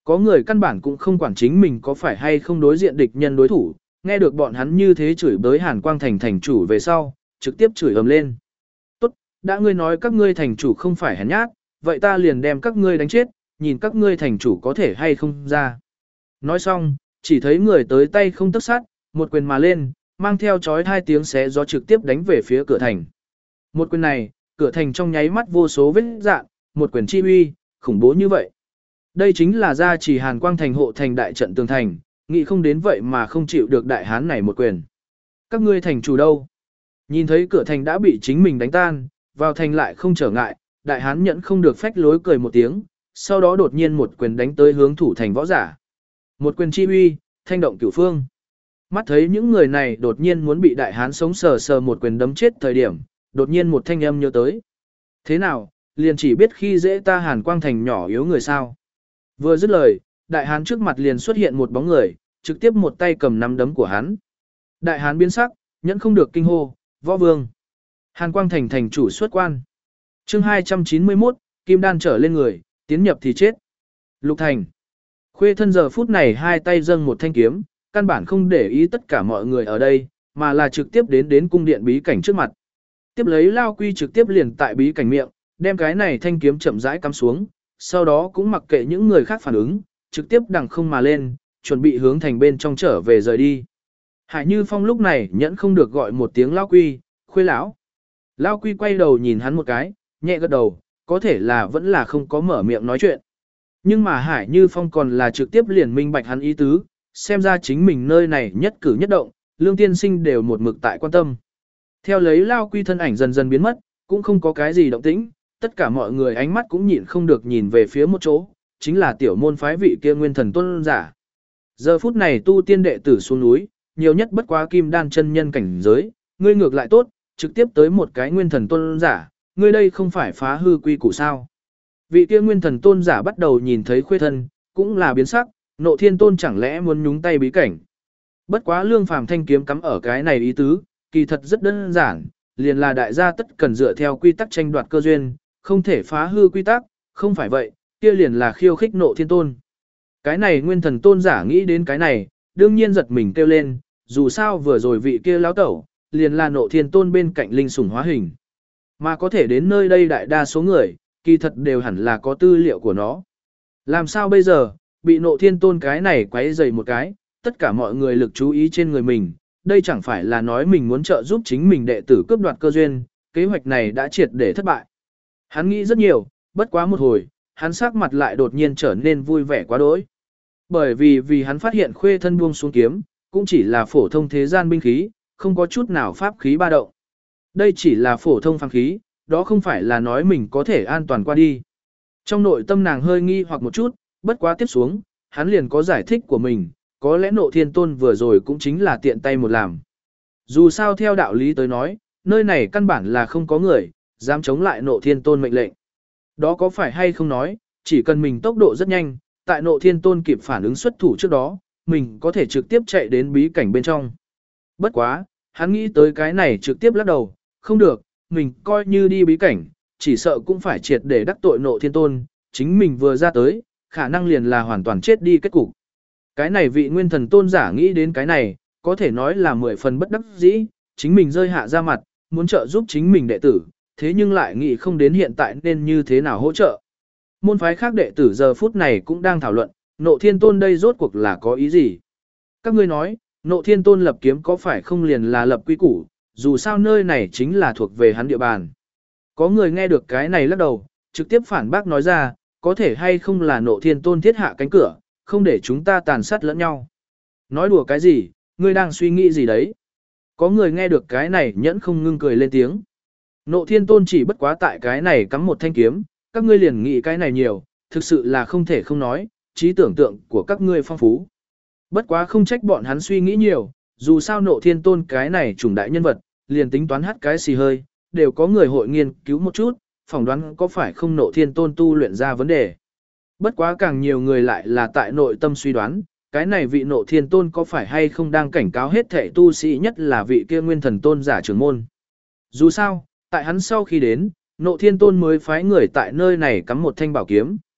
Có người căn bản cũng không quản chính mình có phải hay không đối diện địch nhân đối thủ, nghe được bọn hắn như thế chửi bới Hàn Quang Thành thành chủ về sau, trực tiếp chửi ầm lên. Tốt, đã ngươi nói các ngươi thành chủ không phải hèn nhát, vậy ta liền đem các ngươi đánh chết, nhìn các ngươi thành chủ có thể hay không ra. Nói xong, chỉ thấy người tới tay không tức sát, một quyền mà lên, mang theo chói hai tiếng xé gió trực tiếp đánh về phía cửa thành. Một quyền này, cửa thành trong nháy mắt vô số vết dạn, một quyền chi uy, khủng bố như vậy. Đây chính là gia trì Hàn Quang Thành hộ thành đại trận tường thành, nghĩ không đến vậy mà không chịu được đại hán này một quyền. Các ngươi thành chủ đâu? Nhìn thấy cửa thành đã bị chính mình đánh tan, vào thành lại không trở ngại, đại hán nhẫn không được phách lối cười một tiếng, sau đó đột nhiên một quyền đánh tới hướng thủ thành võ giả. Một quyền chi uy, thanh động cửu phương. Mắt thấy những người này đột nhiên muốn bị đại hán sống sờ sờ một quyền đấm chết thời điểm, đột nhiên một thanh âm nhớ tới. Thế nào, liền chỉ biết khi dễ ta Hàn Quang Thành nhỏ yếu người sao? Vừa dứt lời, đại hán trước mặt liền xuất hiện một bóng người, trực tiếp một tay cầm nắm đấm của hắn. Đại hán biến sắc, nhẫn không được kinh hô, võ vương. Hàn Quang Thành thành chủ xuất quan. Chương hai trăm chín mươi mốt, kim đan trở lên người, tiến nhập thì chết. Lục Thành. Khuê thân giờ phút này hai tay dâng một thanh kiếm, căn bản không để ý tất cả mọi người ở đây, mà là trực tiếp đến đến cung điện bí cảnh trước mặt. Tiếp lấy Lao Quy trực tiếp liền tại bí cảnh miệng, đem cái này thanh kiếm chậm rãi cắm xuống, sau đó cũng mặc kệ những người khác phản ứng, trực tiếp đằng không mà lên, chuẩn bị hướng thành bên trong trở về rời đi. Hải Như Phong lúc này nhẫn không được gọi một tiếng Lao Quy, Khuê lão. Lao Quy quay đầu nhìn hắn một cái, nhẹ gật đầu, có thể là vẫn là không có mở miệng nói chuyện. Nhưng mà Hải Như Phong còn là trực tiếp liền minh bạch hắn ý tứ, xem ra chính mình nơi này nhất cử nhất động, Lương Tiên Sinh đều một mực tại quan tâm. Theo lấy Lao Quy thân ảnh dần dần biến mất, cũng không có cái gì động tĩnh, tất cả mọi người ánh mắt cũng nhịn không được nhìn về phía một chỗ, chính là tiểu môn phái vị kia nguyên thần tôn giả. Giờ phút này tu tiên đệ tử xuống núi, nhiều nhất bất quá kim đan chân nhân cảnh giới, ngươi ngược lại tốt, trực tiếp tới một cái nguyên thần tôn giả, ngươi đây không phải phá hư quy củ sao. Vị kia nguyên thần tôn giả bắt đầu nhìn thấy Khuê thân, cũng là biến sắc, Nộ Thiên Tôn chẳng lẽ muốn nhúng tay bí cảnh. Bất quá Lương Phàm thanh kiếm cắm ở cái này ý tứ, kỳ thật rất đơn giản, liền là đại gia tất cần dựa theo quy tắc tranh đoạt cơ duyên, không thể phá hư quy tắc, không phải vậy, kia liền là khiêu khích Nộ Thiên Tôn. Cái này nguyên thần tôn giả nghĩ đến cái này, đương nhiên giật mình kêu lên, dù sao vừa rồi vị kia lão tẩu, liền là Nộ Thiên Tôn bên cạnh linh sủng hóa hình. Mà có thể đến nơi đây đại đa số người, kỳ thật đều hẳn là có tư liệu của nó. Làm sao bây giờ, bị Nộ Thiên Tôn cái này quấy rầy một cái, tất cả mọi người lực chú ý trên người mình, đây chẳng phải là nói mình muốn trợ giúp chính mình đệ tử cướp đoạt cơ duyên, kế hoạch này đã triệt để thất bại. Hắn nghĩ rất nhiều, bất quá một hồi, hắn sắc mặt lại đột nhiên trở nên vui vẻ quá đỗi. Bởi vì vì hắn phát hiện Khuê thân buông xuống kiếm, cũng chỉ là phổ thông thế gian binh khí, không có chút nào pháp khí ba động. Đây chỉ là phổ thông phàm khí, đó không phải là nói mình có thể an toàn qua đi. Trong nội tâm nàng hơi nghi hoặc một chút, bất quá tiếp xuống, hắn liền có giải thích của mình, có lẽ Nộ Thiên Tôn vừa rồi cũng chính là tiện tay một làm. Dù sao theo đạo lý tới nói, nơi này căn bản là không có người, dám chống lại Nộ Thiên Tôn mệnh lệnh. Đó có phải hay không nói, chỉ cần mình tốc độ rất nhanh, tại Nộ Thiên Tôn kịp phản ứng xuất thủ trước đó, mình có thể trực tiếp chạy đến bí cảnh bên trong. Bất quá, hắn nghĩ tới cái này trực tiếp lắc đầu, không được, mình coi như đi bí cảnh, chỉ sợ cũng phải triệt để đắc tội Nộ Thiên Tôn, chính mình vừa ra tới, khả năng liền là hoàn toàn chết đi kết cục. Cái này vị nguyên thần tôn giả nghĩ đến cái này, có thể nói là mười phần bất đắc dĩ, chính mình rơi hạ ra mặt, muốn trợ giúp chính mình đệ tử, thế nhưng lại nghĩ không đến hiện tại nên như thế nào hỗ trợ. Môn phái khác đệ tử giờ phút này cũng đang thảo luận, Nộ Thiên Tôn đây rốt cuộc là có ý gì? Các ngươi nói, Nộ Thiên Tôn lập kiếm có phải không liền là lập quy củ, dù sao nơi này chính là thuộc về hắn địa bàn. Có người nghe được cái này lắc đầu, trực tiếp phản bác nói ra, có thể hay không là Nộ Thiên Tôn thiết hạ cánh cửa, không để chúng ta tàn sát lẫn nhau. Nói đùa cái gì, ngươi đang suy nghĩ gì đấy? Có người nghe được cái này nhẫn không ngưng cười lên tiếng. Nộ Thiên Tôn chỉ bất quá tại cái này cắm một thanh kiếm, các ngươi liền nghĩ cái này nhiều, thực sự là không thể không nói, trí tưởng tượng của các ngươi phong phú. Bất quá không trách bọn hắn suy nghĩ nhiều, dù sao Nộ Thiên Tôn cái này trùng đại nhân vật, liền tính toán hát cái xì hơi, đều có người hội nghiên cứu một chút, phỏng đoán có phải không Nộ Thiên Tôn tu luyện ra vấn đề. Bất quá càng nhiều người lại là tại nội tâm suy đoán, cái này vị Nộ Thiên Tôn có phải hay không đang cảnh cáo hết thể tu sĩ nhất là vị kia nguyên thần tôn giả trưởng môn. Dù sao, tại hắn sau khi đến, Nộ Thiên Tôn mới phái người tại nơi này cắm một thanh bảo kiếm.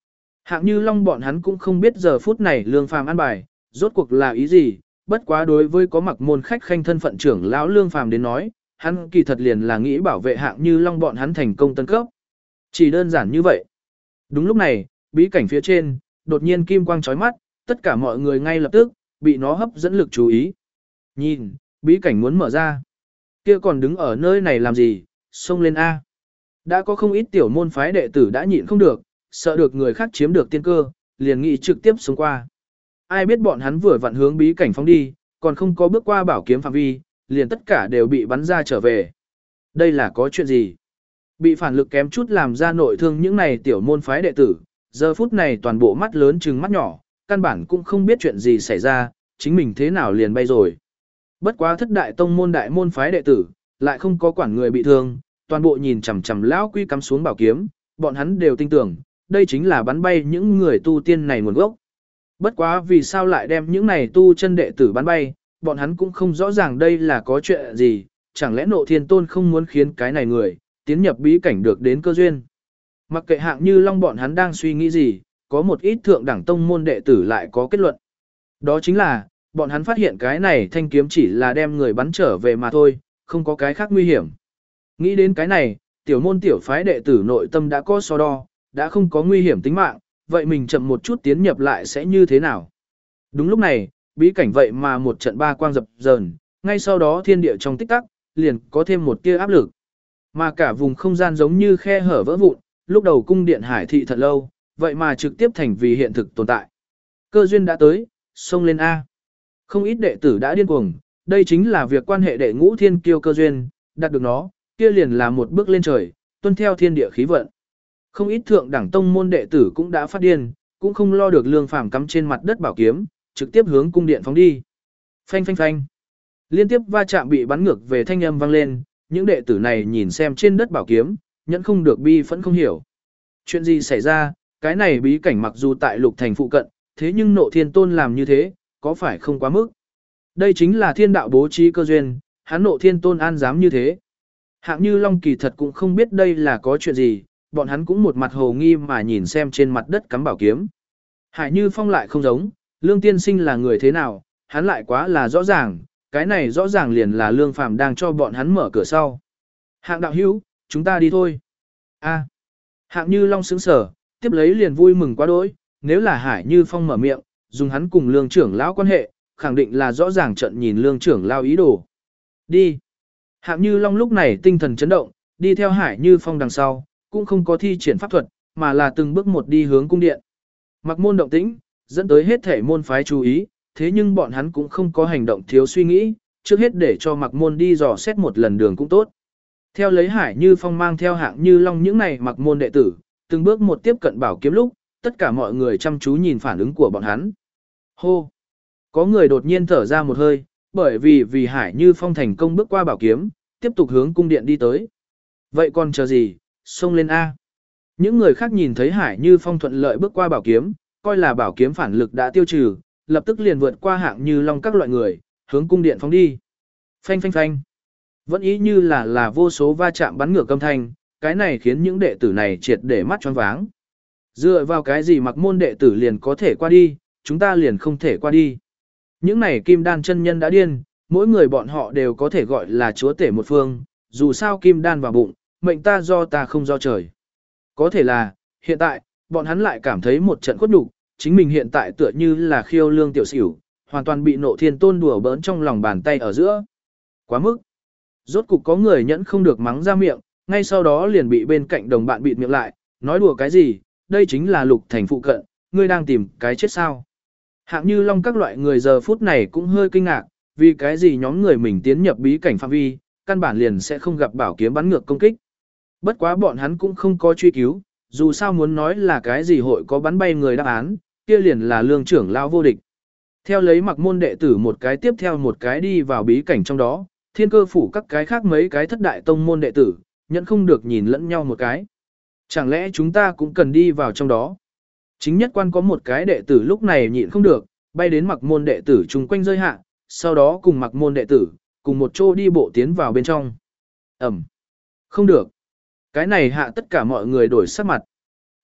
Hạng Như Long bọn hắn cũng không biết giờ phút này Lương Phàm ăn bài, rốt cuộc là ý gì, bất quá đối với có mặc môn khách khanh thân phận trưởng lão Lương Phàm đến nói, hắn kỳ thật liền là nghĩ bảo vệ Hạng Như Long bọn hắn thành công tân cấp. Chỉ đơn giản như vậy. Đúng lúc này, bí cảnh phía trên, đột nhiên kim quang chói mắt, tất cả mọi người ngay lập tức bị nó hấp dẫn lực chú ý. Nhìn, bí cảnh muốn mở ra. Kia còn đứng ở nơi này làm gì, xông lên A. Đã có không ít tiểu môn phái đệ tử đã nhịn không được, sợ được người khác chiếm được tiên cơ, liền nghĩ trực tiếp xuống qua. Ai biết bọn hắn vừa vặn hướng bí cảnh phóng đi, còn không có bước qua bảo kiếm phạm vi, liền tất cả đều bị bắn ra trở về. Đây là có chuyện gì? Bị phản lực kém chút làm ra nội thương những này tiểu môn phái đệ tử, giờ phút này toàn bộ mắt lớn trừng mắt nhỏ, căn bản cũng không biết chuyện gì xảy ra, chính mình thế nào liền bay rồi. Bất quá thất đại tông môn đại môn phái đệ tử, lại không có quản người bị thương, toàn bộ nhìn chằm chằm lão quy cắm xuống bảo kiếm, bọn hắn đều tin tưởng, đây chính là bắn bay những người tu tiên này nguồn gốc. Bất quá vì sao lại đem những này tu chân đệ tử bắn bay, bọn hắn cũng không rõ ràng đây là có chuyện gì, chẳng lẽ Nộ Thiên Tôn không muốn khiến cái này người tiến nhập bí cảnh được đến cơ duyên. Mặc kệ Hạng Như Long bọn hắn đang suy nghĩ gì, có một ít thượng đẳng tông môn đệ tử lại có kết luận. Đó chính là, bọn hắn phát hiện cái này thanh kiếm chỉ là đem người bắn trở về mà thôi, không có cái khác nguy hiểm. Nghĩ đến cái này, tiểu môn tiểu phái đệ tử nội tâm đã có so đo, đã không có nguy hiểm tính mạng, vậy mình chậm một chút tiến nhập lại sẽ như thế nào? Đúng lúc này, bí cảnh vậy mà một trận ba quang dập dờn, ngay sau đó thiên địa trong tích tắc, liền có thêm một tia áp lực. Mà cả vùng không gian giống như khe hở vỡ vụn, lúc đầu cung điện hải thị thật lâu, vậy mà trực tiếp thành vì hiện thực tồn tại. Cơ duyên đã tới, xông lên A. Không ít đệ tử đã điên cuồng, đây chính là việc quan hệ đệ ngũ thiên kiêu cơ duyên, đạt được nó, kia liền là một bước lên trời, tuân theo thiên địa khí vận. Không ít thượng đẳng tông môn đệ tử cũng đã phát điên, cũng không lo được Lương Phàm cắm trên mặt đất bảo kiếm, trực tiếp hướng cung điện phóng đi. Phanh phanh phanh. Liên tiếp va chạm bị bắn ngược về thanh âm vang lên, những đệ tử này nhìn xem trên đất bảo kiếm, nhẫn không được bi phẫn không hiểu. Chuyện gì xảy ra, cái này bí cảnh mặc dù tại lục thành phụ cận, thế nhưng Nộ Thiên Tôn làm như thế, có phải không quá mức? Đây chính là thiên đạo bố trí cơ duyên, hắn Nộ Thiên Tôn an dám như thế. Hạng Như Long kỳ thật cũng không biết đây là có chuyện gì, bọn hắn cũng một mặt hồ nghi mà nhìn xem trên mặt đất cắm bảo kiếm. Hải Như Phong lại không giống, Lương Tiên Sinh là người thế nào, hắn lại quá là rõ ràng, cái này rõ ràng liền là Lương Phàm đang cho bọn hắn mở cửa sau. Hạng đạo hữu, chúng ta đi thôi. A. Hạng Như Long sững sờ, tiếp lấy liền vui mừng quá đỗi, nếu là Hải Như Phong mở miệng, dùng hắn cùng Lương trưởng lão quan hệ, khẳng định là rõ ràng trận nhìn Lương trưởng lão ý đồ. Đi. Hạng Như Long lúc này tinh thần chấn động, đi theo Hải Như Phong đằng sau, cũng không có thi triển pháp thuật, mà là từng bước một đi hướng cung điện. Mặc môn động tĩnh, dẫn tới hết thể môn phái chú ý, thế nhưng bọn hắn cũng không có hành động thiếu suy nghĩ, trước hết để cho Mặc môn đi dò xét một lần đường cũng tốt. Theo lấy Hải Như Phong mang theo Hạng Như Long những này Mặc môn đệ tử, từng bước một tiếp cận bảo kiếm lúc, tất cả mọi người chăm chú nhìn phản ứng của bọn hắn. Hô! Có người đột nhiên thở ra một hơi, bởi vì vì Hải Như Phong thành công bước qua bảo kiếm, tiếp tục hướng cung điện đi tới. Vậy còn chờ gì, xông lên A. Những người khác nhìn thấy Hải Như Phong thuận lợi bước qua bảo kiếm, coi là bảo kiếm phản lực đã tiêu trừ, lập tức liền vượt qua Hạng Như Long các loại người, hướng cung điện phóng đi. Phanh phanh phanh. Vẫn ý như là là vô số va chạm bắn ngược âm thanh, cái này khiến những đệ tử này triệt để mắt choáng váng. Dựa vào cái gì Mặc môn đệ tử liền có thể qua đi, chúng ta liền không thể qua đi. Những này kim đan chân nhân đã điên, mỗi người bọn họ đều có thể gọi là chúa tể một phương, dù sao kim đan vào bụng, mệnh ta do ta không do trời. Có thể là, hiện tại, bọn hắn lại cảm thấy một trận khuất nhục, chính mình hiện tại tựa như là khiêu lương tiểu xỉu, hoàn toàn bị Nộ Thiên Tôn đùa bỡn trong lòng bàn tay ở giữa. Quá mức. Rốt cục có người nhẫn không được mắng ra miệng, ngay sau đó liền bị bên cạnh đồng bạn bịt miệng lại, nói đùa cái gì, đây chính là lục thành phụ cận, ngươi đang tìm cái chết sao. Hạng Như Long các loại người giờ phút này cũng hơi kinh ngạc, vì cái gì nhóm người mình tiến nhập bí cảnh phạm vi, căn bản liền sẽ không gặp bảo kiếm bắn ngược công kích. Bất quá bọn hắn cũng không có truy cứu, dù sao muốn nói là cái gì hội có bắn bay người đáp án, kia liền là Lương trưởng lão vô địch. Theo lấy Mặc môn đệ tử một cái tiếp theo một cái đi vào bí cảnh trong đó, Thiên Cơ phủ các cái khác mấy cái thất đại tông môn đệ tử, nhận không được nhìn lẫn nhau một cái. Chẳng lẽ chúng ta cũng cần đi vào trong đó? Chính nhất quan có một cái đệ tử lúc này nhịn không được, bay đến Mặc môn đệ tử chung quanh rơi hạ, sau đó cùng Mặc môn đệ tử, cùng một chỗ đi bộ tiến vào bên trong. Ẩm. Không được. Cái này hạ tất cả mọi người đổi sắc mặt.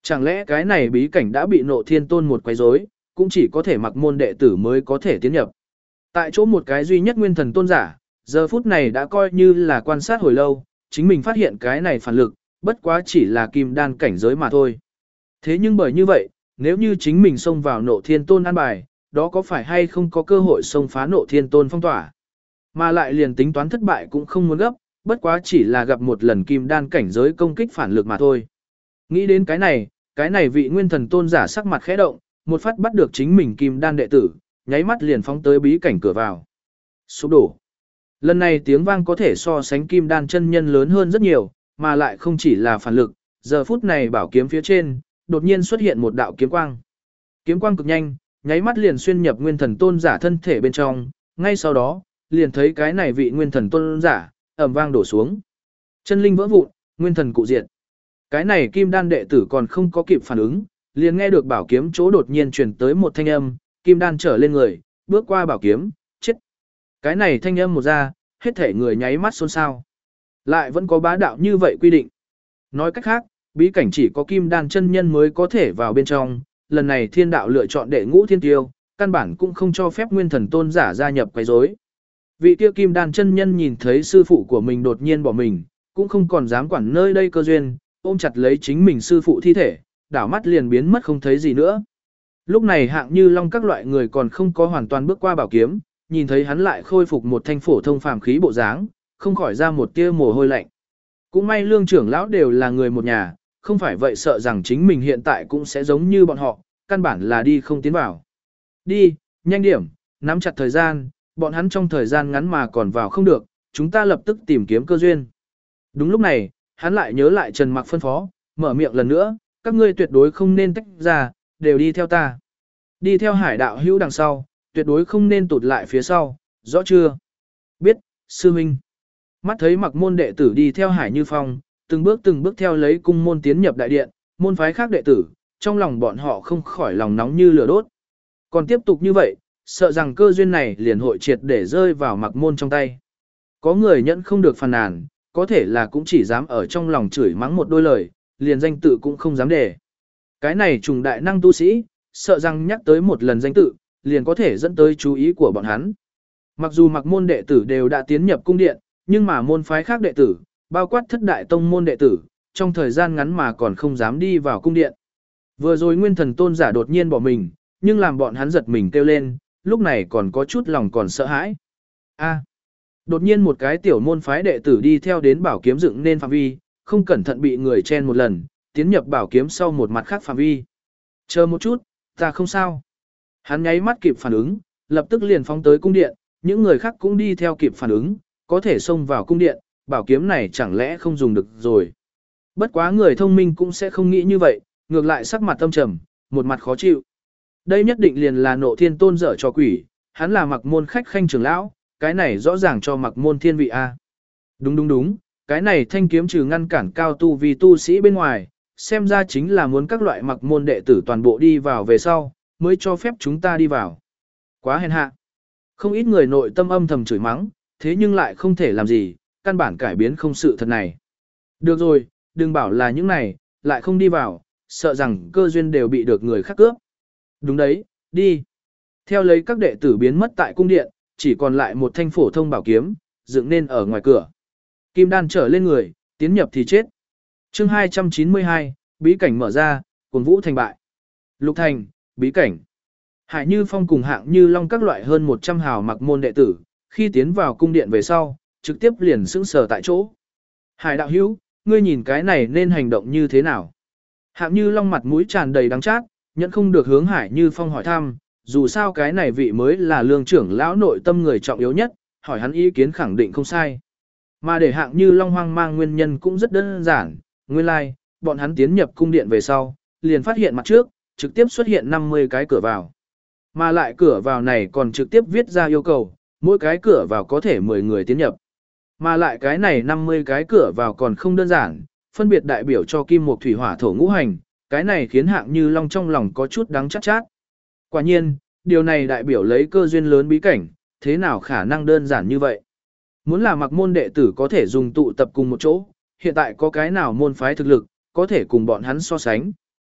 Chẳng lẽ cái này bí cảnh đã bị Nộ Thiên Tôn một quấy rối, cũng chỉ có thể mặc môn đệ tử mới có thể tiến nhập. Tại chỗ một cái duy nhất nguyên thần tôn giả, giờ phút này đã coi như là quan sát hồi lâu, chính mình phát hiện cái này phản lực, bất quá chỉ là kim đan cảnh giới mà thôi. Thế nhưng bởi như vậy, nếu như chính mình xông vào Nộ Thiên Tôn an bài, đó có phải hay không có cơ hội xông phá Nộ Thiên Tôn phong tỏa. Mà lại liền tính toán thất bại cũng không muốn gấp, bất quá chỉ là gặp một lần kim đan cảnh giới công kích phản lực mà thôi. Nghĩ đến cái này, cái này vị nguyên thần tôn giả sắc mặt khẽ động, một phát bắt được chính mình kim đan đệ tử, nháy mắt liền phóng tới bí cảnh cửa vào. Sụp đổ. Lần này tiếng vang có thể so sánh kim đan chân nhân lớn hơn rất nhiều, mà lại không chỉ là phản lực, giờ phút này bảo kiếm phía trên, đột nhiên xuất hiện một đạo kiếm quang. Kiếm quang cực nhanh, nháy mắt liền xuyên nhập nguyên thần tôn giả thân thể bên trong, ngay sau đó, liền thấy cái này vị nguyên thần tôn giả, ầm vang đổ xuống. Chân linh vỡ vụn, nguyên thần cụ diệt. Cái này kim đan đệ tử còn không có kịp phản ứng, liền nghe được bảo kiếm chỗ đột nhiên truyền tới một thanh âm, kim đan trở lên người, bước qua bảo kiếm, chết. Cái này thanh âm một ra, hết thể người nháy mắt xôn xao. Lại vẫn có bá đạo như vậy quy định. Nói cách khác, bí cảnh chỉ có kim đan chân nhân mới có thể vào bên trong, lần này thiên đạo lựa chọn đệ ngũ thiên tiêu, căn bản cũng không cho phép nguyên thần tôn giả gia nhập quấy rối. Vị kia kim đan chân nhân nhìn thấy sư phụ của mình đột nhiên bỏ mình, cũng không còn dám quản nơi đây cơ duyên, ôm chặt lấy chính mình sư phụ thi thể, đảo mắt liền biến mất không thấy gì nữa. Lúc này Hạng Như Long các loại người còn không có hoàn toàn bước qua bảo kiếm, nhìn thấy hắn lại khôi phục một thanh phổ thông phàm khí bộ dáng, không khỏi ra một tia mồ hôi lạnh. Cũng may Lương trưởng lão đều là người một nhà, không phải vậy sợ rằng chính mình hiện tại cũng sẽ giống như bọn họ, căn bản là đi không tiến vào. Đi, nhanh điểm, nắm chặt thời gian, bọn hắn trong thời gian ngắn mà còn vào không được, chúng ta lập tức tìm kiếm cơ duyên. Đúng lúc này, hắn lại nhớ lại Trần Mặc phân phó, mở miệng lần nữa, các ngươi tuyệt đối không nên tách ra, đều đi theo ta. Đi theo Hải đạo hữu đằng sau, tuyệt đối không nên tụt lại phía sau, rõ chưa? Biết, sư huynh. Mắt thấy Mặc môn đệ tử đi theo Hải Như Phong, từng bước từng bước theo lấy cung môn tiến nhập đại điện, môn phái khác đệ tử, trong lòng bọn họ không khỏi lòng nóng như lửa đốt. Còn tiếp tục như vậy, sợ rằng cơ duyên này liền hội triệt để rơi vào Mặc môn trong tay. Có người nhận không được phàn nàn, có thể là cũng chỉ dám ở trong lòng chửi mắng một đôi lời, liền danh tự cũng không dám để. Cái này trùng đại năng tu sĩ, sợ rằng nhắc tới một lần danh tự, liền có thể dẫn tới chú ý của bọn hắn. Mặc dù Mặc môn đệ tử đều đã tiến nhập cung điện, nhưng mà môn phái khác đệ tử, bao quát thất đại tông môn đệ tử, trong thời gian ngắn mà còn không dám đi vào cung điện. Vừa rồi nguyên thần tôn giả đột nhiên bỏ mình, nhưng làm bọn hắn giật mình kêu lên, lúc này còn có chút lòng còn sợ hãi. A. Đột nhiên một cái tiểu môn phái đệ tử đi theo đến bảo kiếm dựng nên phạm vi, không cẩn thận bị người chen một lần, tiến nhập bảo kiếm sau một mặt khác phạm vi. Chờ một chút, ta không sao. Hắn nháy mắt kịp phản ứng, lập tức liền phóng tới cung điện, những người khác cũng đi theo kịp phản ứng, có thể xông vào cung điện, bảo kiếm này chẳng lẽ không dùng được rồi. Bất quá người thông minh cũng sẽ không nghĩ như vậy, ngược lại sắc mặt tâm trầm, một mặt khó chịu. Đây nhất định liền là Nộ Thiên Tôn dở cho quỷ, hắn là Mặc môn khách khanh trưởng lão, cái này rõ ràng cho Mặc môn thiên vị a. Đúng đúng đúng, cái này thanh kiếm trừ ngăn cản cao tu vì tu sĩ bên ngoài, xem ra chính là muốn các loại Mặc môn đệ tử toàn bộ đi vào về sau, mới cho phép chúng ta đi vào. Quá hèn hạ. Không ít người nội tâm âm thầm chửi mắng, thế nhưng lại không thể làm gì, căn bản cải biến không sự thật này. Được rồi, đừng bảo là những này, lại không đi vào, sợ rằng cơ duyên đều bị được người khác cướp. Đúng đấy, đi. Theo lấy các đệ tử biến mất tại cung điện, chỉ còn lại một thanh phổ thông bảo kiếm, dựng nên ở ngoài cửa. Kim đan trở lên người, tiến nhập thì chết. Chương hai trăm chín mươi hai, bí cảnh mở ra, cuồng vũ thành bại. Lục thành, bí cảnh. Hải Như Phong cùng Hạng Như Long các loại hơn một trăm hào Mặc môn đệ tử, khi tiến vào cung điện về sau, trực tiếp liền sững sờ tại chỗ. Hải đạo hữu, ngươi nhìn cái này nên hành động như thế nào? Hạng Như Long mặt mũi tràn đầy đắng chát, nhận không được hướng Hải Như Phong hỏi thăm, dù sao cái này vị mới là lương trưởng lão nội tâm người trọng yếu nhất, hỏi hắn ý kiến khẳng định không sai. Mà để Hạng Như Long hoang mang nguyên nhân cũng rất đơn giản, nguyên lai, like, bọn hắn tiến nhập cung điện về sau, liền phát hiện mặt trước, trực tiếp xuất hiện năm mươi cái cửa vào. Mà lại cửa vào này còn trực tiếp viết ra yêu cầu, mỗi cái cửa vào có thể mười người tiến nhập. Mà lại cái này năm mươi cái cửa vào còn không đơn giản, phân biệt đại biểu cho kim mộc thủy hỏa thổ ngũ hành, cái này khiến Hạng Như Long trong lòng có chút đắng chát chát. Quả nhiên, điều này đại biểu lấy cơ duyên lớn bí cảnh, thế nào khả năng đơn giản như vậy. Muốn là Mặc môn đệ tử có thể dùng tụ tập cùng một chỗ, hiện tại có cái nào môn phái thực lực, có thể cùng bọn hắn so sánh.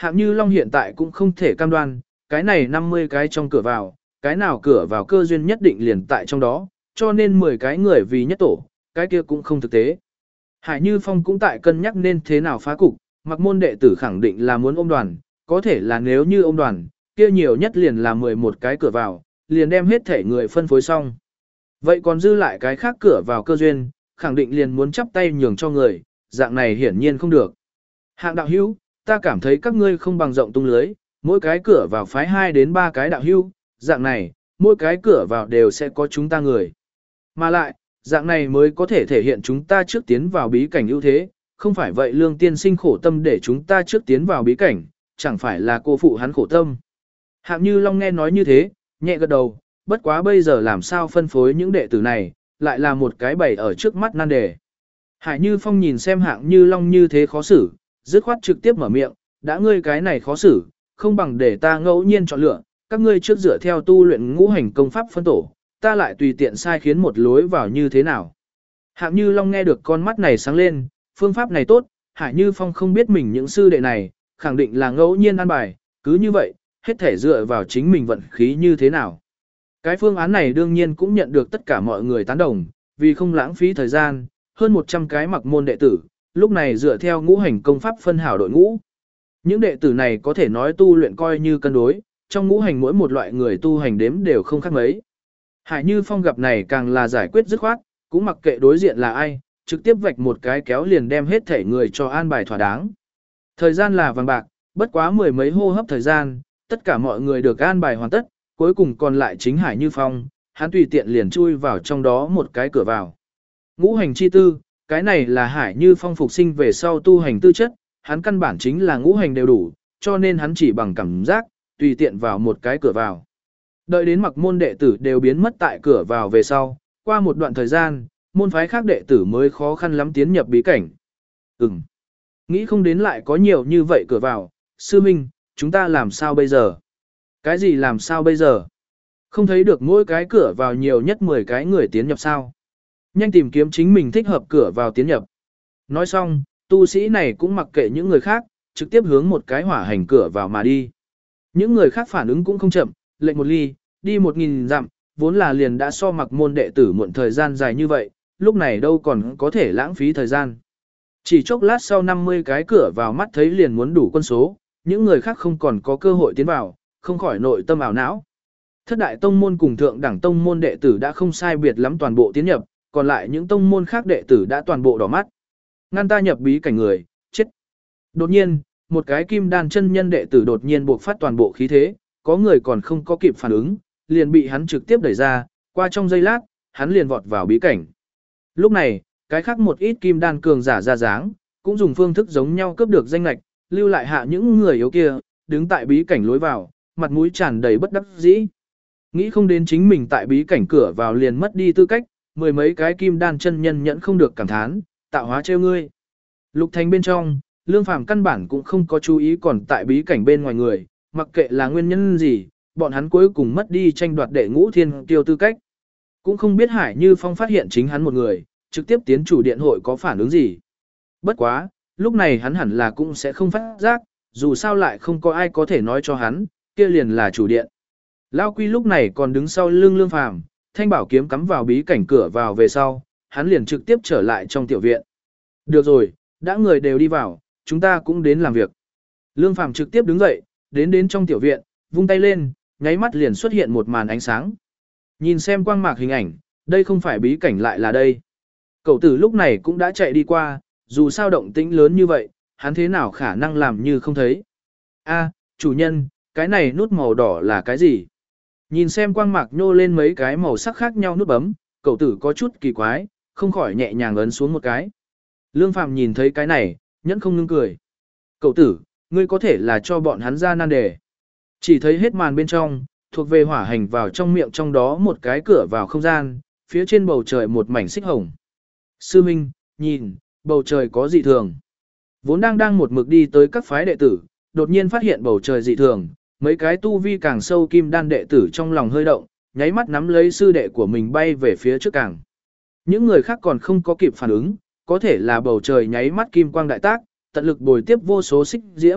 Hạng Như Long hiện tại cũng không thể cam đoan, cái này năm mươi cái trong cửa vào, cái nào cửa vào cơ duyên nhất định liền tại trong đó, cho nên mười cái người vì nhất tổ, cái kia cũng không thực tế. Hải Như Phong cũng tại cân nhắc nên thế nào phá cục, mặc môn đệ tử khẳng định là muốn ôm đoàn, có thể là nếu như ôm đoàn, kia nhiều nhất liền là mười một cái cửa vào, liền đem hết thể người phân phối xong. Vậy còn dư lại cái khác cửa vào cơ duyên, khẳng định liền muốn chắp tay nhường cho người, dạng này hiển nhiên không được. Hạng đạo hữu, ta cảm thấy các ngươi không bằng rộng tung lưới, mỗi cái cửa vào phái hai đến ba cái đạo hữu, dạng này, mỗi cái cửa vào đều sẽ có chúng ta người. Mà lại, dạng này mới có thể thể hiện chúng ta trước tiến vào bí cảnh ưu thế, không phải vậy Lương tiên sinh khổ tâm để chúng ta trước tiến vào bí cảnh, chẳng phải là cô phụ hắn khổ tâm. Hạng Như Long nghe nói như thế, nhẹ gật đầu, bất quá bây giờ làm sao phân phối những đệ tử này, lại là một cái bày ở trước mắt nan đề. Hải Như Phong nhìn xem Hạng Như Long như thế khó xử, dứt khoát trực tiếp mở miệng, đã ngươi cái này khó xử, không bằng để ta ngẫu nhiên chọn lựa, các ngươi trước dựa theo tu luyện ngũ hành công pháp phân tổ, ta lại tùy tiện sai khiến một lối vào như thế nào. Hạng Như Long nghe được con mắt này sáng lên, phương pháp này tốt, Hải Như Phong không biết mình những sư đệ này, khẳng định là ngẫu nhiên ăn bài, cứ như vậy, hết thể dựa vào chính mình vận khí như thế nào. Cái phương án này đương nhiên cũng nhận được tất cả mọi người tán đồng, vì không lãng phí thời gian, hơn một trăm cái mặc môn đệ tử, lúc này dựa theo ngũ hành công pháp phân hảo đội ngũ. Những đệ tử này có thể nói tu luyện coi như cân đối, trong ngũ hành mỗi một loại người tu hành đếm đều không khác mấy. Hải Như Phong gặp này càng là giải quyết dứt khoát, cũng mặc kệ đối diện là ai, trực tiếp vạch một cái kéo liền đem hết thể người cho an bài thỏa đáng. Thời gian là vàng bạc, bất quá mười mấy hô hấp thời gian, tất cả mọi người được an bài hoàn tất, cuối cùng còn lại chính Hải Như Phong, hắn tùy tiện liền chui vào trong đó một cái cửa vào. Ngũ hành chi tư, cái này là Hải Như Phong phục sinh về sau tu hành tư chất, hắn căn bản chính là ngũ hành đều đủ, cho nên hắn chỉ bằng cảm giác, tùy tiện vào một cái cửa vào. Đợi đến mặc môn đệ tử đều biến mất tại cửa vào về sau, qua một đoạn thời gian, môn phái khác đệ tử mới khó khăn lắm tiến nhập bí cảnh. Ừm, nghĩ không đến lại có nhiều như vậy cửa vào, sư minh, chúng ta làm sao bây giờ? Cái gì làm sao bây giờ? Không thấy được mỗi cái cửa vào nhiều nhất mười cái người tiến nhập sao? Nhanh tìm kiếm chính mình thích hợp cửa vào tiến nhập. Nói xong, tu sĩ này cũng mặc kệ những người khác, trực tiếp hướng một cái hỏa hành cửa vào mà đi. Những người khác phản ứng cũng không chậm, lệnh một ly, đi một nghìn dặm, vốn là liền đã so mặc môn đệ tử muộn thời gian dài như vậy, lúc này đâu còn có thể lãng phí thời gian. Chỉ chốc lát sau năm mươi cái cửa vào mắt thấy liền muốn đủ quân số, những người khác không còn có cơ hội tiến vào, không khỏi nội tâm ảo não. Thất đại tông môn cùng thượng đẳng tông môn đệ tử đã không sai biệt lắm toàn bộ tiến nhập, còn lại những tông môn khác đệ tử đã toàn bộ đỏ mắt. Ngăn ta nhập bí cảnh người, chết. Đột nhiên, một cái kim đan chân nhân đệ tử đột nhiên buộc phát toàn bộ khí thế, có người còn không có kịp phản ứng, liền bị hắn trực tiếp đẩy ra, qua trong giây lát, hắn liền vọt vào bí cảnh. Lúc này, cái khác một ít kim đan cường giả ra dáng, cũng dùng phương thức giống nhau cướp được danh lạch, lưu lại hạ những người yếu kia, đứng tại bí cảnh lối vào, mặt mũi tràn đầy bất đắc dĩ. Nghĩ không đến chính mình tại bí cảnh cửa vào liền mất đi tư cách, mười mấy cái kim đan chân nhân nhẫn không được cảm thán, tạo hóa trêu ngươi. Lục Thành bên trong, Lương Phàm căn bản cũng không có chú ý còn tại bí cảnh bên ngoài người, mặc kệ là nguyên nhân gì, bọn hắn cuối cùng mất đi tranh đoạt đệ ngũ thiên tiêu tư cách. Cũng không biết Hải Như Phong phát hiện chính hắn một người, trực tiếp tiến chủ điện hội có phản ứng gì. Bất quá, lúc này hắn hẳn là cũng sẽ không phát giác, dù sao lại không có ai có thể nói cho hắn, kia liền là chủ điện. Lao Quy lúc này còn đứng sau lưng Lương Phàm, thanh bảo kiếm cắm vào bí cảnh cửa vào về sau, hắn liền trực tiếp trở lại trong tiểu viện. Được rồi, đã người đều đi vào, chúng ta cũng đến làm việc. Lương Phàm trực tiếp đứng dậy, đến đến trong tiểu viện, vung tay lên, nháy mắt liền xuất hiện một màn ánh sáng. Nhìn xem quang mạc hình ảnh, đây không phải bí cảnh lại là đây. Cậu tử lúc này cũng đã chạy đi qua, dù sao động tĩnh lớn như vậy, hắn thế nào khả năng làm như không thấy. A, chủ nhân, cái này nút màu đỏ là cái gì? Nhìn xem quang mạc nhô lên mấy cái màu sắc khác nhau nút bấm, cậu tử có chút kỳ quái, không khỏi nhẹ nhàng ấn xuống một cái. Lương Phàm nhìn thấy cái này, nhẫn không ngưng cười. Cậu tử, ngươi có thể là cho bọn hắn ra nan đề. Chỉ thấy hết màn bên trong, thuộc về hỏa hành vào trong miệng trong đó một cái cửa vào không gian, phía trên bầu trời một mảnh xích hồng. Sư Minh, nhìn, bầu trời có dị thường. Vốn đang đang một mực đi tới các phái đệ tử, đột nhiên phát hiện bầu trời dị thường, mấy cái tu vi càng sâu kim đan đệ tử trong lòng hơi động, nháy mắt nắm lấy sư đệ của mình bay về phía trước càng. Những người khác còn không có kịp phản ứng, có thể là bầu trời nháy mắt kim quang đại tác, tận lực bồi tiếp vô số xích diễm,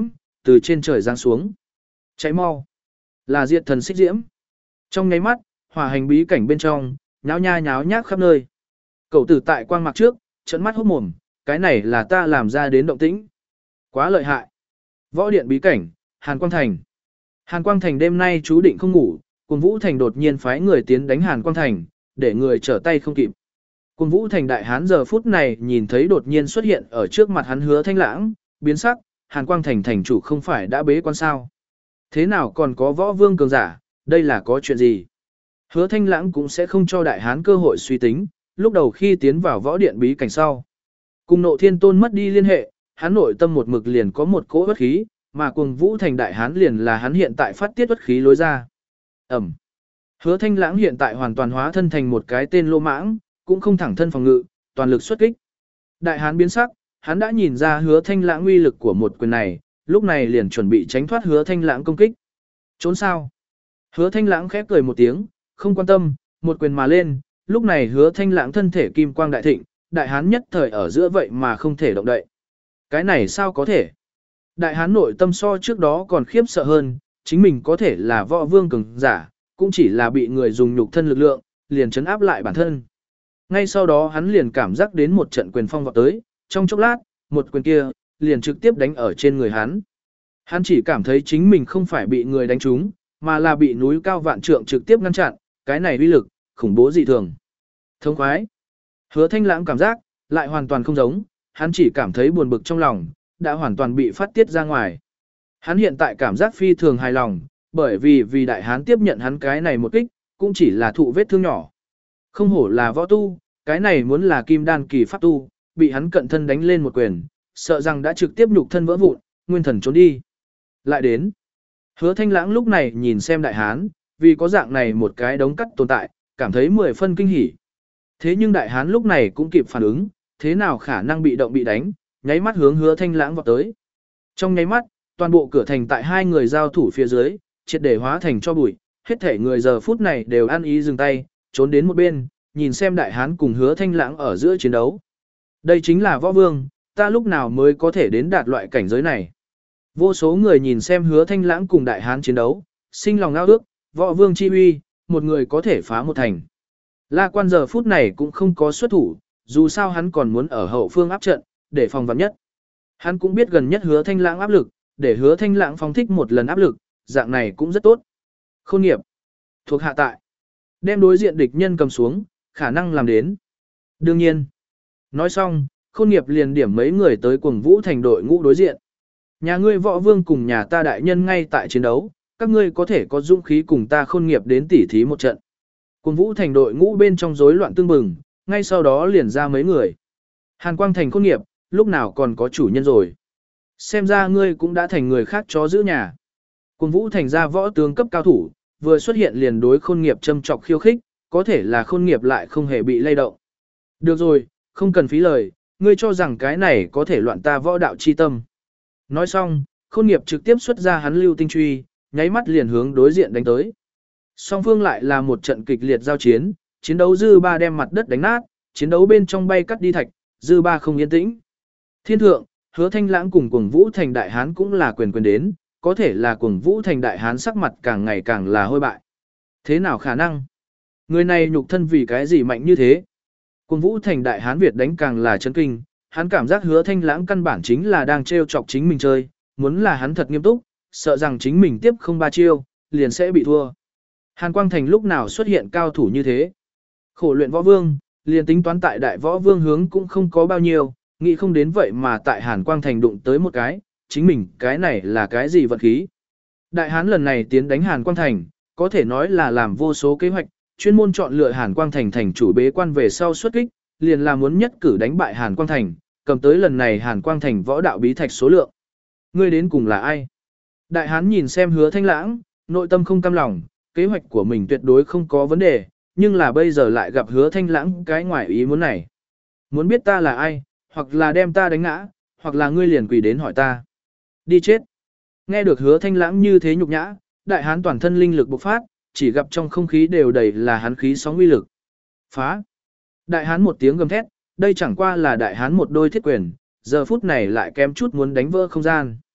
từ trên trời giáng xuống. Cháy mau. Là diệt thần xích diễm. Trong nháy mắt, hỏa hành bí cảnh bên trong, nháo nha nháo nhác khắp nơi. Cậu tử tại quang mạc trước, trợn mắt hốt mồm, cái này là ta làm ra đến động tĩnh. Quá lợi hại. Võ điện bí cảnh, Hàn Quang Thành. Hàn Quang Thành đêm nay chú định không ngủ, Cuồng Vũ Thành đột nhiên phái người tiến đánh Hàn Quang Thành, để người trở tay không kịp. Cuồng Vũ Thành đại hán giờ phút này nhìn thấy đột nhiên xuất hiện ở trước mặt hắn Hứa Thanh Lãng, biến sắc, Hàn Quang Thành thành chủ không phải đã bế quan sao? Thế nào còn có võ vương cường giả, đây là có chuyện gì? Hứa Thanh Lãng cũng sẽ không cho đại hán cơ hội suy tính, lúc đầu khi tiến vào võ điện bí cảnh sau. Cùng Nộ Thiên Tôn mất đi liên hệ, hắn nội tâm một mực liền có một cỗ uất khí, mà Cuồng Vũ Thành đại hán liền là hắn hiện tại phát tiết uất khí lối ra. Ẩm. Hứa Thanh Lãng hiện tại hoàn toàn hóa thân thành một cái tên lô mãng, cũng không thẳng thân phòng ngự, toàn lực xuất kích. Đại hán biến sắc, hắn đã nhìn ra Hứa Thanh Lãng uy lực của một quyền này, lúc này liền chuẩn bị tránh thoát Hứa Thanh Lãng công kích. Trốn sao? Hứa Thanh Lãng khép cười một tiếng, không quan tâm, một quyền mà lên, lúc này Hứa Thanh Lãng thân thể kim quang đại thịnh, đại hán nhất thời ở giữa vậy mà không thể động đậy. Cái này sao có thể? Đại hán nội tâm so trước đó còn khiếp sợ hơn, chính mình có thể là võ vương cường giả, cũng chỉ là bị người dùng nhục thân lực lượng, liền chấn áp lại bản thân. Ngay sau đó hắn liền cảm giác đến một trận quyền phong vọt tới, trong chốc lát, một quyền kia, liền trực tiếp đánh ở trên người hắn. Hắn chỉ cảm thấy chính mình không phải bị người đánh trúng, mà là bị núi cao vạn trượng trực tiếp ngăn chặn, cái này uy lực, khủng bố dị thường. Thông khoái. Hứa Thanh Lãng cảm giác, lại hoàn toàn không giống, hắn chỉ cảm thấy buồn bực trong lòng, đã hoàn toàn bị phát tiết ra ngoài. Hắn hiện tại cảm giác phi thường hài lòng, bởi vì vì đại hán tiếp nhận hắn cái này một kích, cũng chỉ là thụ vết thương nhỏ. Không hổ là võ tu, cái này muốn là kim đan kỳ pháp tu, bị hắn cận thân đánh lên một quyền, sợ rằng đã trực tiếp nhục thân vỡ vụn, nguyên thần trốn đi. Lại đến. Hứa Thanh Lãng lúc này nhìn xem đại hán, vì có dạng này một cái đống cắt tồn tại, cảm thấy mười phân kinh hỉ. Thế nhưng đại hán lúc này cũng kịp phản ứng, thế nào khả năng bị động bị đánh, nháy mắt hướng Hứa Thanh Lãng vọt tới. Trong nháy mắt, toàn bộ cửa thành tại hai người giao thủ phía dưới, triệt để hóa thành cho bụi, hết thể người giờ phút này đều ăn ý dừng tay, trốn đến một bên, nhìn xem đại hán cùng Hứa Thanh Lãng ở giữa chiến đấu. Đây chính là võ vương, ta lúc nào mới có thể đến đạt loại cảnh giới này. Vô số người nhìn xem Hứa Thanh Lãng cùng đại hán chiến đấu, sinh lòng ao ước, võ vương chi uy, một người có thể phá một thành. La Quan giờ phút này cũng không có xuất thủ, dù sao hắn còn muốn ở hậu phương áp trận, để phòng vạn nhất. Hắn cũng biết gần nhất Hứa Thanh Lãng áp lực, để Hứa Thanh Lãng phóng thích một lần áp lực, dạng này cũng rất tốt. Khôn nghiệp, thuộc hạ tại, đem đối diện địch nhân cầm xuống, khả năng làm đến. Đương nhiên. Nói xong, Khôn nghiệp liền điểm mấy người tới Cuồng Vũ Thành đội ngũ đối diện. Nhà ngươi võ vương cùng nhà ta đại nhân ngay tại chiến đấu, các ngươi có thể có dũng khí cùng ta Khôn nghiệp đến tỉ thí một trận. Cuồng Vũ Thành đội ngũ bên trong rối loạn tương bừng, ngay sau đó liền ra mấy người. Hàn Quang Thành Khôn nghiệp, lúc nào còn có chủ nhân rồi. Xem ra ngươi cũng đã thành người khác chó giữ nhà. Cuồng Vũ Thành ra võ tướng cấp cao thủ, vừa xuất hiện liền đối Khôn nghiệp châm chọc khiêu khích, có thể là Khôn nghiệp lại không hề bị lay động. Được rồi, không cần phí lời, ngươi cho rằng cái này có thể loạn ta võ đạo chi tâm. Nói xong, Khôn nghiệp trực tiếp xuất ra hắn lưu tinh truy, nháy mắt liền hướng đối diện đánh tới. Song phương lại là một trận kịch liệt giao chiến, chiến đấu dư ba đem mặt đất đánh nát, chiến đấu bên trong bay cắt đi thạch, dư ba không yên tĩnh. Thiên thượng, Hứa Thanh Lãng cùng Cuồng Vũ Thành đại hán cũng là quyền quyền đến, có thể là Cuồng Vũ Thành đại hán sắc mặt càng ngày càng là hôi bại. Thế nào khả năng? Người này nhục thân vì cái gì mạnh như thế? Cuồng Vũ Thành đại hán Việt đánh càng là chấn kinh, hắn cảm giác Hứa Thanh Lãng căn bản chính là đang trêu chọc chính mình chơi, muốn là hắn thật nghiêm túc, sợ rằng chính mình tiếp không ba chiêu, liền sẽ bị thua. Hàn Quang Thành lúc nào xuất hiện cao thủ như thế? Khổ luyện võ vương, liền tính toán tại đại võ vương hướng cũng không có bao nhiêu, nghĩ không đến vậy mà tại Hàn Quang Thành đụng tới một cái, chính mình cái này là cái gì vận khí? Đại hán lần này tiến đánh Hàn Quang Thành, có thể nói là làm vô số kế hoạch, chuyên môn chọn lựa Hàn Quang Thành thành chủ bế quan về sau xuất kích, liền là muốn nhất cử đánh bại Hàn Quang Thành, cầm tới lần này Hàn Quang Thành võ đạo bí thạch số lượng. Ngươi đến cùng là ai? Đại hán nhìn xem Hứa Thanh Lãng, nội tâm không cam lòng, kế hoạch của mình tuyệt đối không có vấn đề, nhưng là bây giờ lại gặp Hứa Thanh Lãng cái ngoài ý muốn này. Muốn biết ta là ai, hoặc là đem ta đánh ngã, hoặc là ngươi liền quỳ đến hỏi ta. Đi chết. Nghe được Hứa Thanh Lãng như thế nhục nhã, đại hán toàn thân linh lực bộc phát, chỉ gặp trong không khí đều đầy là hán khí sóng uy lực. Phá. Đại hán một tiếng gầm thét, đây chẳng qua là đại hán một đôi thiết quyền, giờ phút này lại kém chút muốn đánh vỡ không gian.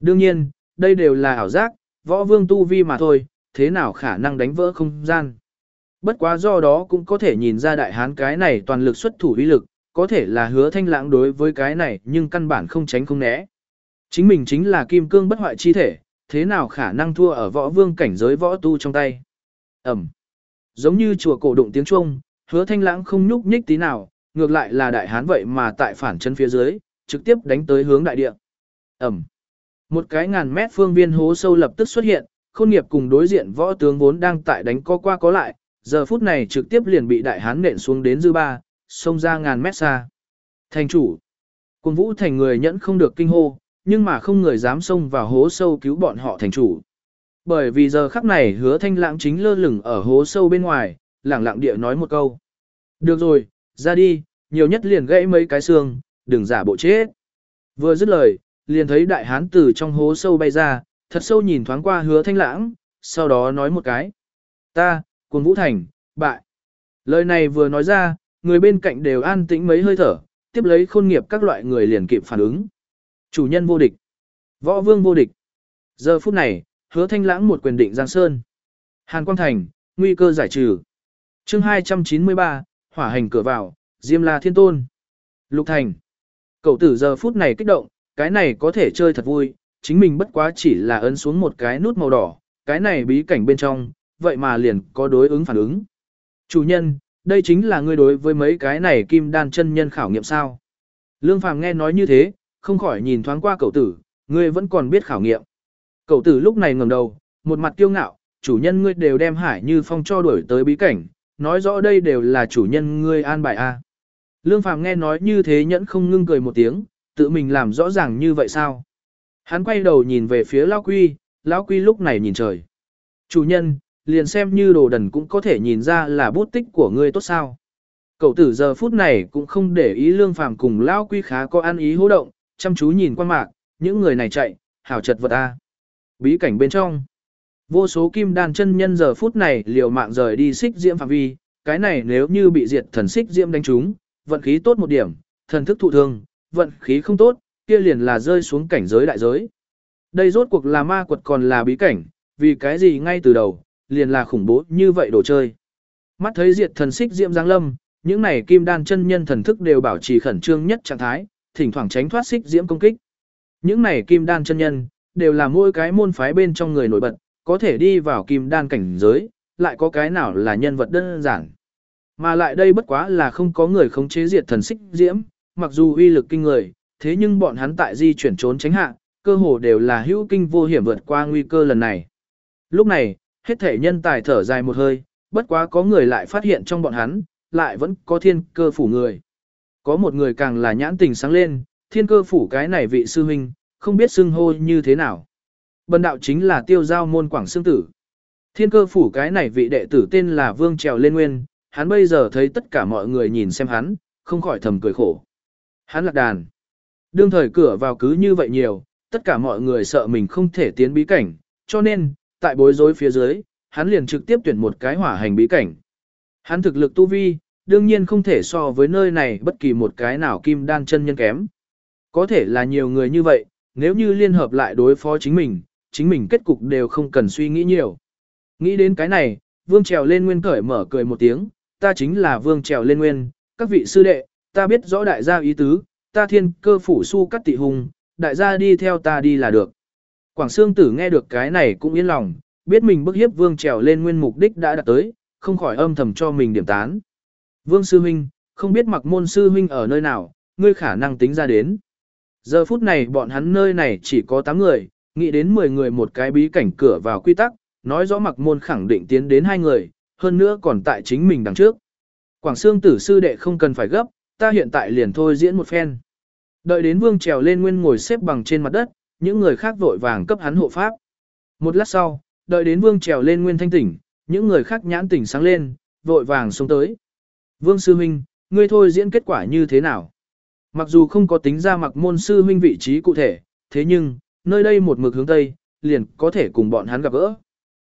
Đương nhiên, đây đều là ảo giác, võ vương tu vi mà thôi, thế nào khả năng đánh vỡ không gian. Bất quá do đó cũng có thể nhìn ra đại hán cái này toàn lực xuất thủ uy lực, có thể là Hứa Thanh Lãng đối với cái này nhưng căn bản không tránh không né. Chính mình chính là kim cương bất hoại chi thể, thế nào khả năng thua ở võ vương cảnh giới võ tu trong tay. Ẩm. Giống như chùa cổ đụng tiếng chuông, Hứa Thanh Lãng không nhúc nhích tí nào, ngược lại là đại hán vậy mà tại phản chân phía dưới, trực tiếp đánh tới hướng đại địa. Ẩm. Một cái ngàn mét phương viên hố sâu lập tức xuất hiện, Khôn Nghiệp cùng đối diện võ tướng vốn đang tại đánh co qua có lại, giờ phút này trực tiếp liền bị đại hán nện xuống đến dư ba, xông ra ngàn mét xa. Thành chủ. Cùng Vũ Thành người nhẫn không được kinh hô, nhưng mà không người dám xông vào hố sâu cứu bọn họ thành chủ. Bởi vì giờ khắc này Hứa Thanh Lãng chính lơ lửng ở hố sâu bên ngoài, lẳng lặng địa nói một câu. Được rồi, ra đi, nhiều nhất liền gãy mấy cái xương, đừng giả bộ chết. Vừa dứt lời, liền thấy đại hán từ trong hố sâu bay ra, thật sâu nhìn thoáng qua Hứa Thanh Lãng, sau đó nói một cái. Ta, Cuồng Vũ Thành, bại. Lời này vừa nói ra, người bên cạnh đều an tĩnh mấy hơi thở, tiếp lấy Khôn Nghiệp các loại người liền kịp phản ứng. Chủ nhân vô địch, võ vương vô địch. Giờ phút này, Hứa Thanh Lãng một quyền định giang sơn. Hàn Quang Thành, nguy cơ giải trừ. Chương hai trăm chín mươi ba, hỏa hành cửa vào, Diêm La Thiên Tôn. Lục Thành. Cậu tử giờ phút này kích động, cái này có thể chơi thật vui, chính mình bất quá chỉ là ấn xuống một cái nút màu đỏ, cái này bí cảnh bên trong, vậy mà liền có đối ứng phản ứng. Chủ nhân, đây chính là ngươi đối với mấy cái này kim đan chân nhân khảo nghiệm sao? Lương Phàm nghe nói như thế, không khỏi nhìn thoáng qua cậu tử, ngươi vẫn còn biết khảo nghiệm. Cậu tử lúc này ngẩng đầu, một mặt kiêu ngạo, chủ nhân ngươi đều đem Hải Như Phong cho đuổi tới bí cảnh, nói rõ đây đều là chủ nhân ngươi an bài a. Lương Phàm nghe nói như thế nhẫn không ngưng cười một tiếng, tự mình làm rõ ràng như vậy sao? Hắn quay đầu nhìn về phía Lão Quy, Lão Quy lúc này nhìn trời. Chủ nhân, liền xem như đồ đần cũng có thể nhìn ra là bút tích của ngươi tốt sao? Cậu tử giờ phút này cũng không để ý Lương Phàm cùng Lão Quy khá có ăn ý hô động, chăm chú nhìn quan mạc, những người này chạy, hảo chật vật a. Bí cảnh bên trong, vô số kim đan chân nhân giờ phút này liều mạng rời đi xích diễm phạm vi, cái này nếu như bị diệt thần xích diễm đánh trúng, vận khí tốt một điểm, thần thức thụ thương, vận khí không tốt, kia liền là rơi xuống cảnh giới đại giới. Đây rốt cuộc là ma quật còn là bí cảnh, vì cái gì ngay từ đầu, liền là khủng bố như vậy đồ chơi. Mắt thấy diệt thần xích diễm giáng lâm, những này kim đan chân nhân thần thức đều bảo trì khẩn trương nhất trạng thái, thỉnh thoảng tránh thoát xích diễm công kích. Những này kim đan chân nhân, đều là mỗi cái môn phái bên trong người nổi bật, có thể đi vào kim đan cảnh giới, lại có cái nào là nhân vật đơn giản. Mà lại đây bất quá là không có người khống chế diệt thần xích diễm, mặc dù uy lực kinh người, thế nhưng bọn hắn tại di chuyển trốn tránh hạ, cơ hồ đều là hữu kinh vô hiểm vượt qua nguy cơ lần này. Lúc này, hết thể nhân tài thở dài một hơi, bất quá có người lại phát hiện trong bọn hắn, lại vẫn có thiên cơ phủ người. Có một người càng là nhãn tình sáng lên, thiên cơ phủ cái này vị sư huynh, không biết xưng hô như thế nào. Bần đạo chính là tiêu giao môn Quảng Xương Tử. Thiên cơ phủ cái này vị đệ tử tên là Vương Trèo Lên Nguyên, hắn bây giờ thấy tất cả mọi người nhìn xem hắn, không khỏi thầm cười khổ. Hắn lạc đàn. Đương thời cửa vào cứ như vậy nhiều, tất cả mọi người sợ mình không thể tiến bí cảnh, cho nên, tại bối rối phía dưới, hắn liền trực tiếp tuyển một cái hỏa hành bí cảnh. Hắn thực lực tu vi, đương nhiên không thể so với nơi này bất kỳ một cái nào kim đan chân nhân kém. Có thể là nhiều người như vậy, nếu như liên hợp lại đối phó chính mình, chính mình kết cục đều không cần suy nghĩ nhiều. Nghĩ đến cái này, Vương Trèo Lên Nguyên cởi mở cười một tiếng, ta chính là Vương Trèo Lên Nguyên, các vị sư đệ, ta biết rõ đại gia ý tứ, ta thiên cơ phủ su cắt tị hùng, đại gia đi theo ta đi là được. Quảng Xương Tử nghe được cái này cũng yên lòng, biết mình bức hiếp Vương Trèo Lên Nguyên mục đích đã đạt tới, không khỏi âm thầm cho mình điểm tán. Vương sư huynh, không biết Mặc Môn sư huynh ở nơi nào, ngươi khả năng tính ra đến. Giờ phút này bọn hắn nơi này chỉ có tám người, nghĩ đến mười người một cái bí cảnh cửa vào quy tắc, nói rõ Mặc Môn khẳng định tiến đến hai người, hơn nữa còn tại chính mình đằng trước. Quảng Xương Tử sư đệ không cần phải gấp, ta hiện tại liền thôi diễn một phen. Đợi đến Vương Trèo Lên Nguyên ngồi xếp bằng trên mặt đất, những người khác vội vàng cấp hắn hộ pháp. Một lát sau, đợi đến Vương Trèo Lên Nguyên thanh tỉnh, những người khác nhãn tỉnh sáng lên, vội vàng xông tới. Vương sư huynh, ngươi thôi diễn kết quả như thế nào? Mặc dù không có tính ra Mặc Môn sư huynh vị trí cụ thể, thế nhưng, nơi đây một mực hướng tây, liền có thể cùng bọn hắn gặp gỡ.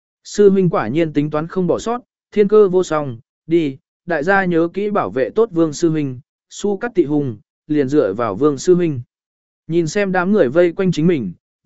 Sư huynh quả nhiên tính toán không bỏ sót, thiên cơ vô song, đi, đại gia nhớ kỹ bảo vệ tốt Vương sư huynh, su cắt tị hùng, liền dựa vào Vương sư huynh. Nhìn xem đám người vây quanh chính mình,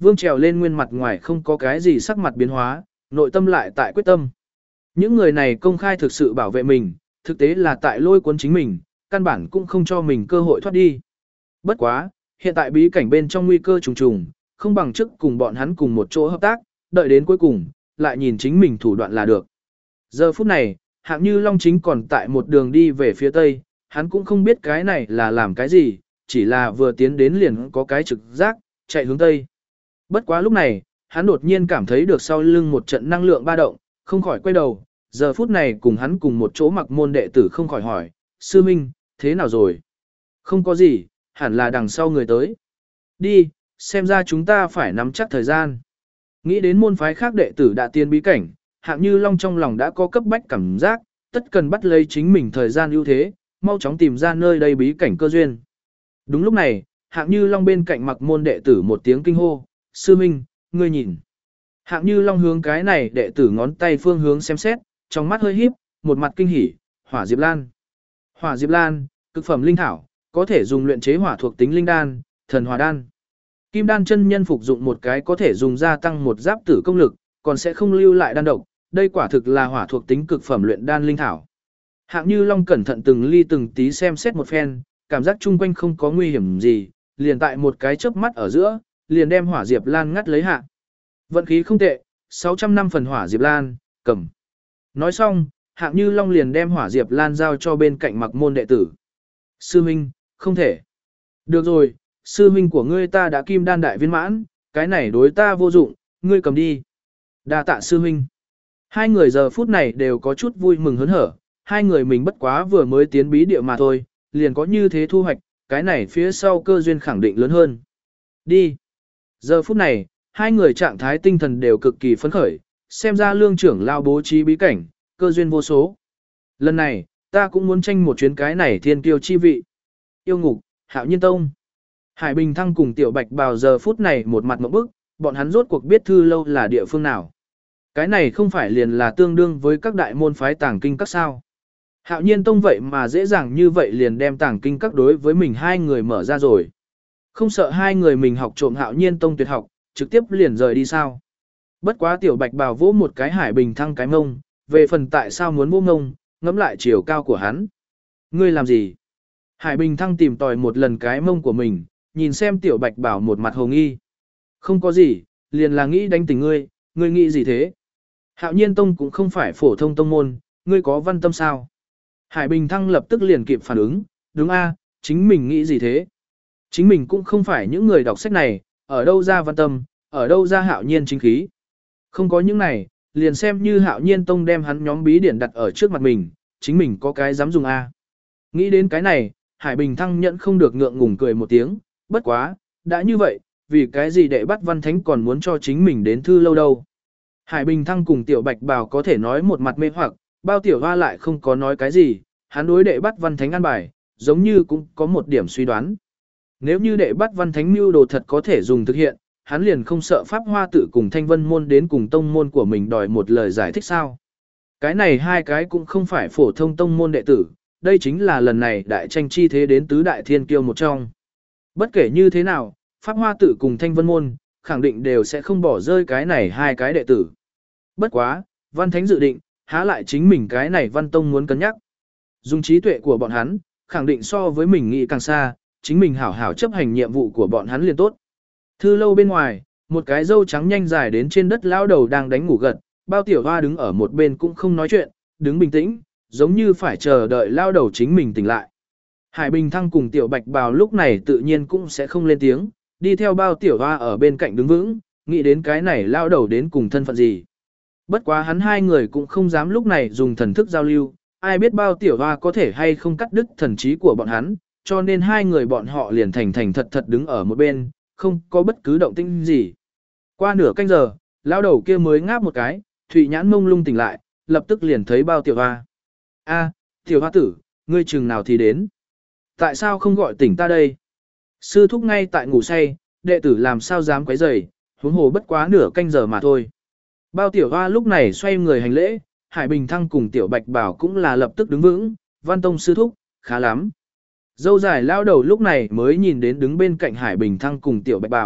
Vương trèo lên nguyên mặt ngoài không có cái gì sắc mặt biến hóa, nội tâm lại tại quyết tâm. Những người này công khai thực sự bảo vệ mình, thực tế là tại lôi cuốn chính mình, căn bản cũng không cho mình cơ hội thoát đi. Bất quá, hiện tại bí cảnh bên trong nguy cơ trùng trùng, không bằng trước cùng bọn hắn cùng một chỗ hợp tác, đợi đến cuối cùng, lại nhìn chính mình thủ đoạn là được. Giờ phút này, Hạng Như Long chính còn tại một đường đi về phía tây, hắn cũng không biết cái này là làm cái gì, chỉ là vừa tiến đến liền có cái trực giác, chạy hướng tây. Bất quá lúc này, hắn đột nhiên cảm thấy được sau lưng một trận năng lượng ba động, không khỏi quay đầu, giờ phút này cùng hắn cùng một chỗ mặc môn đệ tử không khỏi hỏi, sư minh, thế nào rồi? Không có gì, hẳn là đằng sau người tới. Đi, xem ra chúng ta phải nắm chắc thời gian. Nghĩ đến môn phái khác đệ tử đã tiên bí cảnh, Hạng Như Long trong lòng đã có cấp bách cảm giác, tất cần bắt lấy chính mình thời gian ưu thế, mau chóng tìm ra nơi đây bí cảnh cơ duyên. Đúng lúc này, Hạng Như Long bên cạnh mặc môn đệ tử một tiếng kinh hô, sư minh, ngươi nhìn. Hạng Như Long hướng cái này đệ tử ngón tay phương hướng xem xét, trong mắt hơi híp, một mặt kinh hỉ, hỏa diệp lan. Hỏa diệp lan, cực phẩm linh thảo, có thể dùng luyện chế hỏa thuộc tính linh đan, thần hỏa đan. Kim đan chân nhân phục dụng một cái có thể dùng gia tăng một giáp tử công lực, còn sẽ không lưu lại đan độc, đây quả thực là hỏa thuộc tính cực phẩm luyện đan linh thảo. Hạng Như Long cẩn thận từng ly từng tí xem xét một phen, cảm giác chung quanh không có nguy hiểm gì, liền tại một cái chớp mắt ở giữa, liền đem hỏa diệp lan ngắt lấy hạ. Vận khí không tệ, sáu trăm năm phần hỏa diệp lan, cầm. Nói xong, Hạng Như Long liền đem hỏa diệp lan giao cho bên cạnh mặc môn đệ tử. Sư huynh, không thể. Được rồi, sư huynh của ngươi ta đã kim đan đại viên mãn, cái này đối ta vô dụng, ngươi cầm đi. Đa tạ sư huynh. Hai người giờ phút này đều có chút vui mừng hớn hở, hai người mình bất quá vừa mới tiến bí địa mà thôi, liền có như thế thu hoạch, cái này phía sau cơ duyên khẳng định lớn hơn. Đi. Giờ phút này, hai người trạng thái tinh thần đều cực kỳ phấn khởi, xem ra lương trưởng lao bố trí bí cảnh, cơ duyên vô số. Lần này, ta cũng muốn tranh một chuyến cái này thiên kiêu chi vị. Yêu ngục, Hạo Nhiên Tông. Hải Bình Thăng cùng Tiểu Bạch Bào giờ phút này một mặt ngộp bức, bọn hắn rốt cuộc biết Thư Lâu là địa phương nào. Cái này không phải liền là tương đương với các đại môn phái tàng kinh các sao. Hạo Nhiên Tông vậy mà dễ dàng như vậy liền đem tàng kinh các đối với mình hai người mở ra rồi. Không sợ hai người mình học trộm Hạo Nhiên Tông tuyệt học, trực tiếp liền rời đi sao. Bất quá Tiểu Bạch Bào vỗ một cái Hải Bình Thăng cái mông, về phần tại sao muốn vô mông, ngẫm lại chiều cao của hắn. Ngươi làm gì? Hải Bình Thăng tìm tòi một lần cái mông của mình, nhìn xem Tiểu Bạch Bảo một mặt hồ nghi. Không có gì, liền là nghĩ đánh tỉnh ngươi, ngươi nghĩ gì thế? Hạo Nhiên Tông cũng không phải phổ thông tông môn, ngươi có văn tâm sao? Hải Bình Thăng lập tức liền kịp phản ứng, đúng a, chính mình nghĩ gì thế? Chính mình cũng không phải những người đọc sách này, ở đâu ra văn tâm, ở đâu ra Hạo Nhiên chính khí. Không có những này, liền xem như Hạo Nhiên Tông đem hắn nhóm bí điển đặt ở trước mặt mình, chính mình có cái dám dùng a. Nghĩ đến cái này, Hải Bình Thăng nhận không được ngượng ngùng cười một tiếng, bất quá, đã như vậy, vì cái gì đệ bắt văn thánh còn muốn cho chính mình đến Thư Lâu đâu. Hải Bình Thăng cùng Tiểu Bạch Bào có thể nói một mặt mê hoặc, bao Tiểu Hoa lại không có nói cái gì, hắn đối đệ bắt văn thánh ăn bài, giống như cũng có một điểm suy đoán. Nếu như đệ bắt văn thánh mưu đồ thật có thể dùng thực hiện, hắn liền không sợ Pháp Hoa tự cùng Thanh Vân môn đến cùng tông môn của mình đòi một lời giải thích sao. Cái này hai cái cũng không phải phổ thông tông môn đệ tử, đây chính là lần này đại tranh chi thế đến tứ đại thiên kiêu một trong. Bất kể như thế nào, Pháp Hoa tự cùng Thanh Vân môn, khẳng định đều sẽ không bỏ rơi cái này hai cái đệ tử. Bất quá, văn thánh dự định, há lại chính mình cái này văn tông muốn cân nhắc. Dùng trí tuệ của bọn hắn, khẳng định so với mình nghĩ càng xa, chính mình hảo hảo chấp hành nhiệm vụ của bọn hắn liền tốt. Thư Lâu bên ngoài, một cái râu trắng nhanh dài đến trên đất lão đầu đang đánh ngủ gật, bao Tiểu Hoa đứng ở một bên cũng không nói chuyện, đứng bình tĩnh, giống như phải chờ đợi lão đầu chính mình tỉnh lại. Hải Bình Thăng cùng Tiểu Bạch Bào lúc này tự nhiên cũng sẽ không lên tiếng, đi theo bao Tiểu Hoa ở bên cạnh đứng vững, nghĩ đến cái này lão đầu đến cùng thân phận gì. Bất quá hắn hai người cũng không dám lúc này dùng thần thức giao lưu, ai biết bao Tiểu Hoa có thể hay không cắt đứt thần trí của bọn hắn, cho nên hai người bọn họ liền thành thành thật thật đứng ở một bên, không có bất cứ động tĩnh gì. Qua nửa canh giờ, lão đầu kia mới ngáp một cái, Thụy Nhãn mông lung tỉnh lại, lập tức liền thấy bao Tiểu Hoa. A, Tiểu Hoa tử, ngươi chừng nào thì đến? Tại sao không gọi tỉnh ta đây? Sư thúc ngay tại ngủ say, đệ tử làm sao dám quấy rầy, huống hồ bất quá nửa canh giờ mà thôi. Bao Tiểu Hoa lúc này xoay người hành lễ, Hải Bình Thăng cùng Tiểu Bạch Bảo cũng là lập tức đứng vững, Văn Tông sư thúc, khá lắm. Dâu dài lao đầu lúc này mới nhìn đến đứng bên cạnh Hải Bình Thăng cùng Tiểu Bạch Bảo,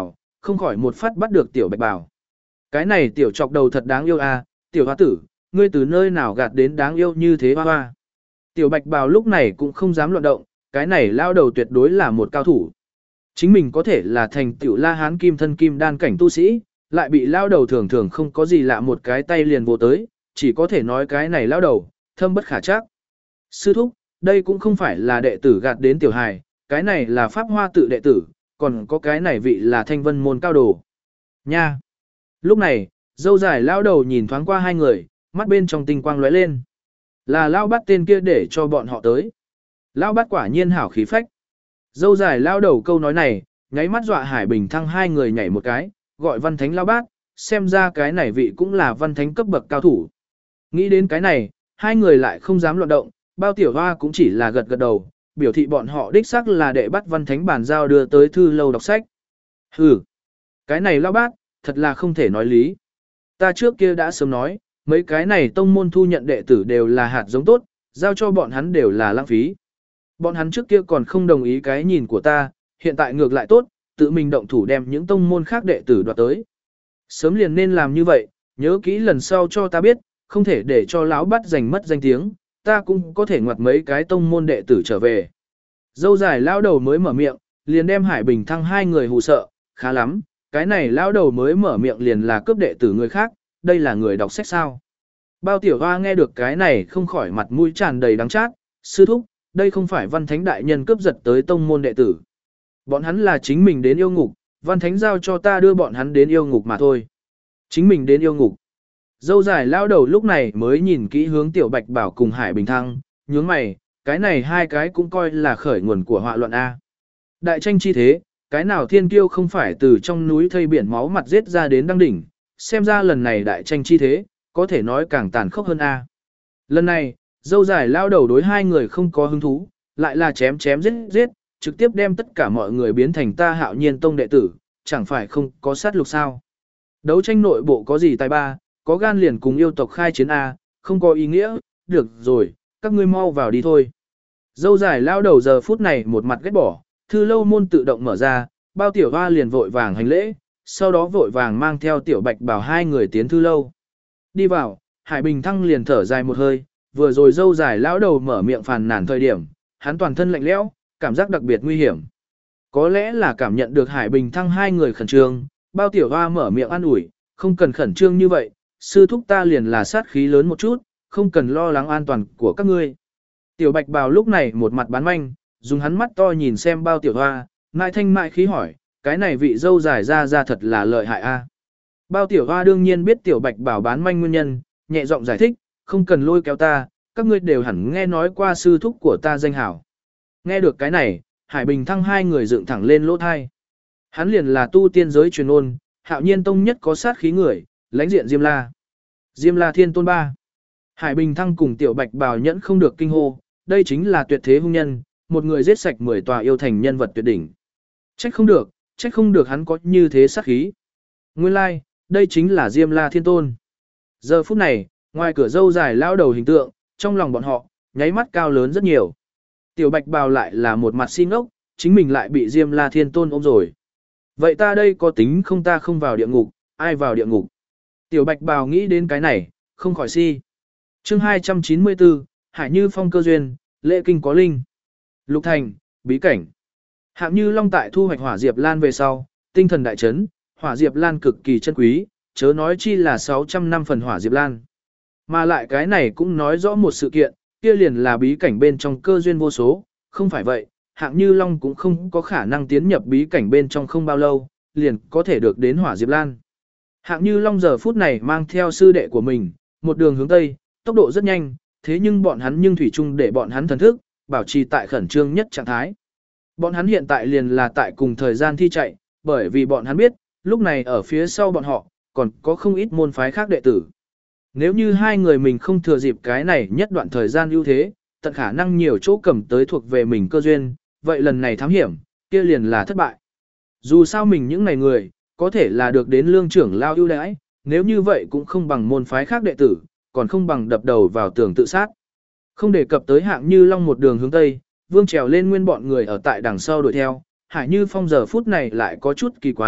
không khỏi một phát bắt được tiểu bạch bào. Cái này tiểu chọc đầu thật đáng yêu à, tiểu hoa tử, ngươi từ nơi nào gạt đến đáng yêu như thế hoa hoa. Tiểu bạch bào lúc này cũng không dám loạn động, cái này lao đầu tuyệt đối là một cao thủ. Chính mình có thể là thành tiểu la hán kim thân kim đan cảnh tu sĩ, lại bị lao đầu thường thường không có gì lạ một cái tay liền vô tới, chỉ có thể nói cái này lao đầu, thâm bất khả trắc. Sư thúc, đây cũng không phải là đệ tử gạt đến tiểu hài, cái này là pháp hoa tự đệ tử, còn có cái này vị là thanh vân môn cao đồ. Nha! Lúc này, dâu dài lao đầu nhìn thoáng qua hai người, mắt bên trong tinh quang lóe lên. Là lao bắt tên kia để cho bọn họ tới. Lao bắt quả nhiên hảo khí phách. Dâu dài lao đầu câu nói này, nháy mắt dọa Hải Bình Thăng hai người nhảy một cái, gọi văn thánh lao bát, xem ra cái này vị cũng là văn thánh cấp bậc cao thủ. Nghĩ đến cái này, hai người lại không dám loạn động, bao tiểu hoa cũng chỉ là gật gật đầu, biểu thị bọn họ đích xác là đệ bắt văn thánh bản giao đưa tới thư lâu đọc sách. Hừ, cái này lao bát, thật là không thể nói lý. Ta trước kia đã sớm nói, mấy cái này tông môn thu nhận đệ tử đều là hạt giống tốt, giao cho bọn hắn đều là lãng phí. Bọn hắn trước kia còn không đồng ý cái nhìn của ta, hiện tại ngược lại tốt, tự mình động thủ đem những tông môn khác đệ tử đoạt tới. Sớm liền nên làm như vậy, nhớ kỹ lần sau cho ta biết, không thể để cho lão bắt giành mất danh tiếng, ta cũng có thể ngoặt mấy cái tông môn đệ tử trở về. Dâu dài lão đầu mới mở miệng, liền đem Hải Bình Thăng hai người hù sợ, khá lắm, cái này lão đầu mới mở miệng liền là cướp đệ tử người khác, đây là người đọc sách sao. Bao tiểu hoa nghe được cái này không khỏi mặt mũi tràn đầy đắng chát, sư thúc, đây không phải văn thánh đại nhân cướp giật tới tông môn đệ tử. Bọn hắn là chính mình đến yêu ngục, văn thánh giao cho ta đưa bọn hắn đến yêu ngục mà thôi. Chính mình đến yêu ngục. Dâu dài lao đầu lúc này mới nhìn kỹ hướng tiểu bạch bảo cùng Hải Bình Thăng, nhướng mày, cái này hai cái cũng coi là khởi nguồn của họa luận A. Đại tranh chi thế, cái nào thiên kiêu không phải từ trong núi thây biển máu mặt giết ra đến đăng đỉnh, xem ra lần này đại tranh chi thế, có thể nói càng tàn khốc hơn A. Lần này, dâu dài lao đầu đối hai người không có hứng thú, lại là chém chém giết giết, trực tiếp đem tất cả mọi người biến thành ta Hạo Nhiên tông đệ tử, chẳng phải không có sát lục sao. Đấu tranh nội bộ có gì tài ba, có gan liền cùng yêu tộc khai chiến A, không có ý nghĩa, được rồi, các ngươi mau vào đi thôi. Dâu dài lao đầu giờ phút này một mặt ghét bỏ, thư lâu môn tự động mở ra, bao tiểu hoa liền vội vàng hành lễ, sau đó vội vàng mang theo tiểu bạch bảo hai người tiến thư lâu. Đi vào, Hải Bình Thăng liền thở dài một hơi, vừa rồi dâu dài lão đầu mở miệng phàn nàn thời điểm, hắn toàn thân lạnh lẽo, cảm giác đặc biệt nguy hiểm. Có lẽ là cảm nhận được Hải Bình Thăng hai người khẩn trương, bao tiểu hoa mở miệng an ủi, không cần khẩn trương như vậy, sư thúc ta liền là sát khí lớn một chút, không cần lo lắng an toàn của các ngươi. Tiểu bạch bào lúc này một mặt bán manh, dùng hắn mắt to nhìn xem bao tiểu hoa, mại thanh mại khí hỏi, cái này vị dâu dài ra ra thật là lợi hại a. Bao tiểu hoa đương nhiên biết tiểu bạch bảo bán manh nguyên nhân, nhẹ giọng giải thích, không cần lôi kéo ta, các ngươi đều hẳn nghe nói qua sư thúc của ta danh hảo. Nghe được cái này, Hải Bình Thăng hai người dựng thẳng lên lỗ thai. Hắn liền là tu tiên giới truyền ôn, Hạo Nhiên tông nhất có sát khí người, lãnh diện Diêm La. Diêm La Thiên Tôn ba. Hải Bình Thăng cùng tiểu bạch bào nhẫn không được kinh hô, đây chính là tuyệt thế hung nhân, một người giết sạch mười tòa yêu thành nhân vật tuyệt đỉnh. Trách không được, trách không được hắn có như thế sát khí. Nguyên lai, like, đây chính là Diêm La Thiên Tôn. Giờ phút này, ngoài cửa dâu dài lao đầu hình tượng, trong lòng bọn họ, nháy mắt cao lớn rất nhiều. Tiểu bạch bào lại là một mặt xin ốc, chính mình lại bị Diêm La Thiên Tôn ôm rồi. Vậy ta đây có tính không ta không vào địa ngục, ai vào địa ngục? Tiểu bạch bào nghĩ đến cái này, không khỏi si. Chương hai trăm chín mươi tư, Hải Như Phong cơ duyên, lễ kinh có linh. Lục Thành, bí cảnh. Hạng Như Long tại thu hoạch hỏa diệp lan về sau, tinh thần đại chấn, hỏa diệp lan cực kỳ chân quý, chớ nói chi là sáu trăm năm phần hỏa diệp lan. Mà lại cái này cũng nói rõ một sự kiện, kia liền là bí cảnh bên trong cơ duyên vô số, không phải vậy, Hạng Như Long cũng không có khả năng tiến nhập bí cảnh bên trong không bao lâu, liền có thể được đến hỏa diệp lan. Hạng Như Long giờ phút này mang theo sư đệ của mình, một đường hướng tây, tốc độ rất nhanh, thế nhưng bọn hắn nhưng thủy chung để bọn hắn thần thức, bảo trì tại khẩn trương nhất trạng thái. Bọn hắn hiện tại liền là tại cùng thời gian thi chạy, bởi vì bọn hắn biết, lúc này ở phía sau bọn họ, còn có không ít môn phái khác đệ tử. Nếu như hai người mình không thừa dịp cái này nhất đoạn thời gian ưu thế, tận khả năng nhiều chỗ cầm tới thuộc về mình cơ duyên, vậy lần này thám hiểm, kia liền là thất bại. Dù sao mình những này người, có thể là được đến lương trưởng lao ưu đãi, nếu như vậy cũng không bằng môn phái khác đệ tử, còn không bằng đập đầu vào tường tự sát. Không đề cập tới Hạng Như Long một đường hướng tây, Vương trèo lên nguyên bọn người ở tại đằng sau đuổi theo, Hải Như Phong giờ phút này lại có chút kỳ quái,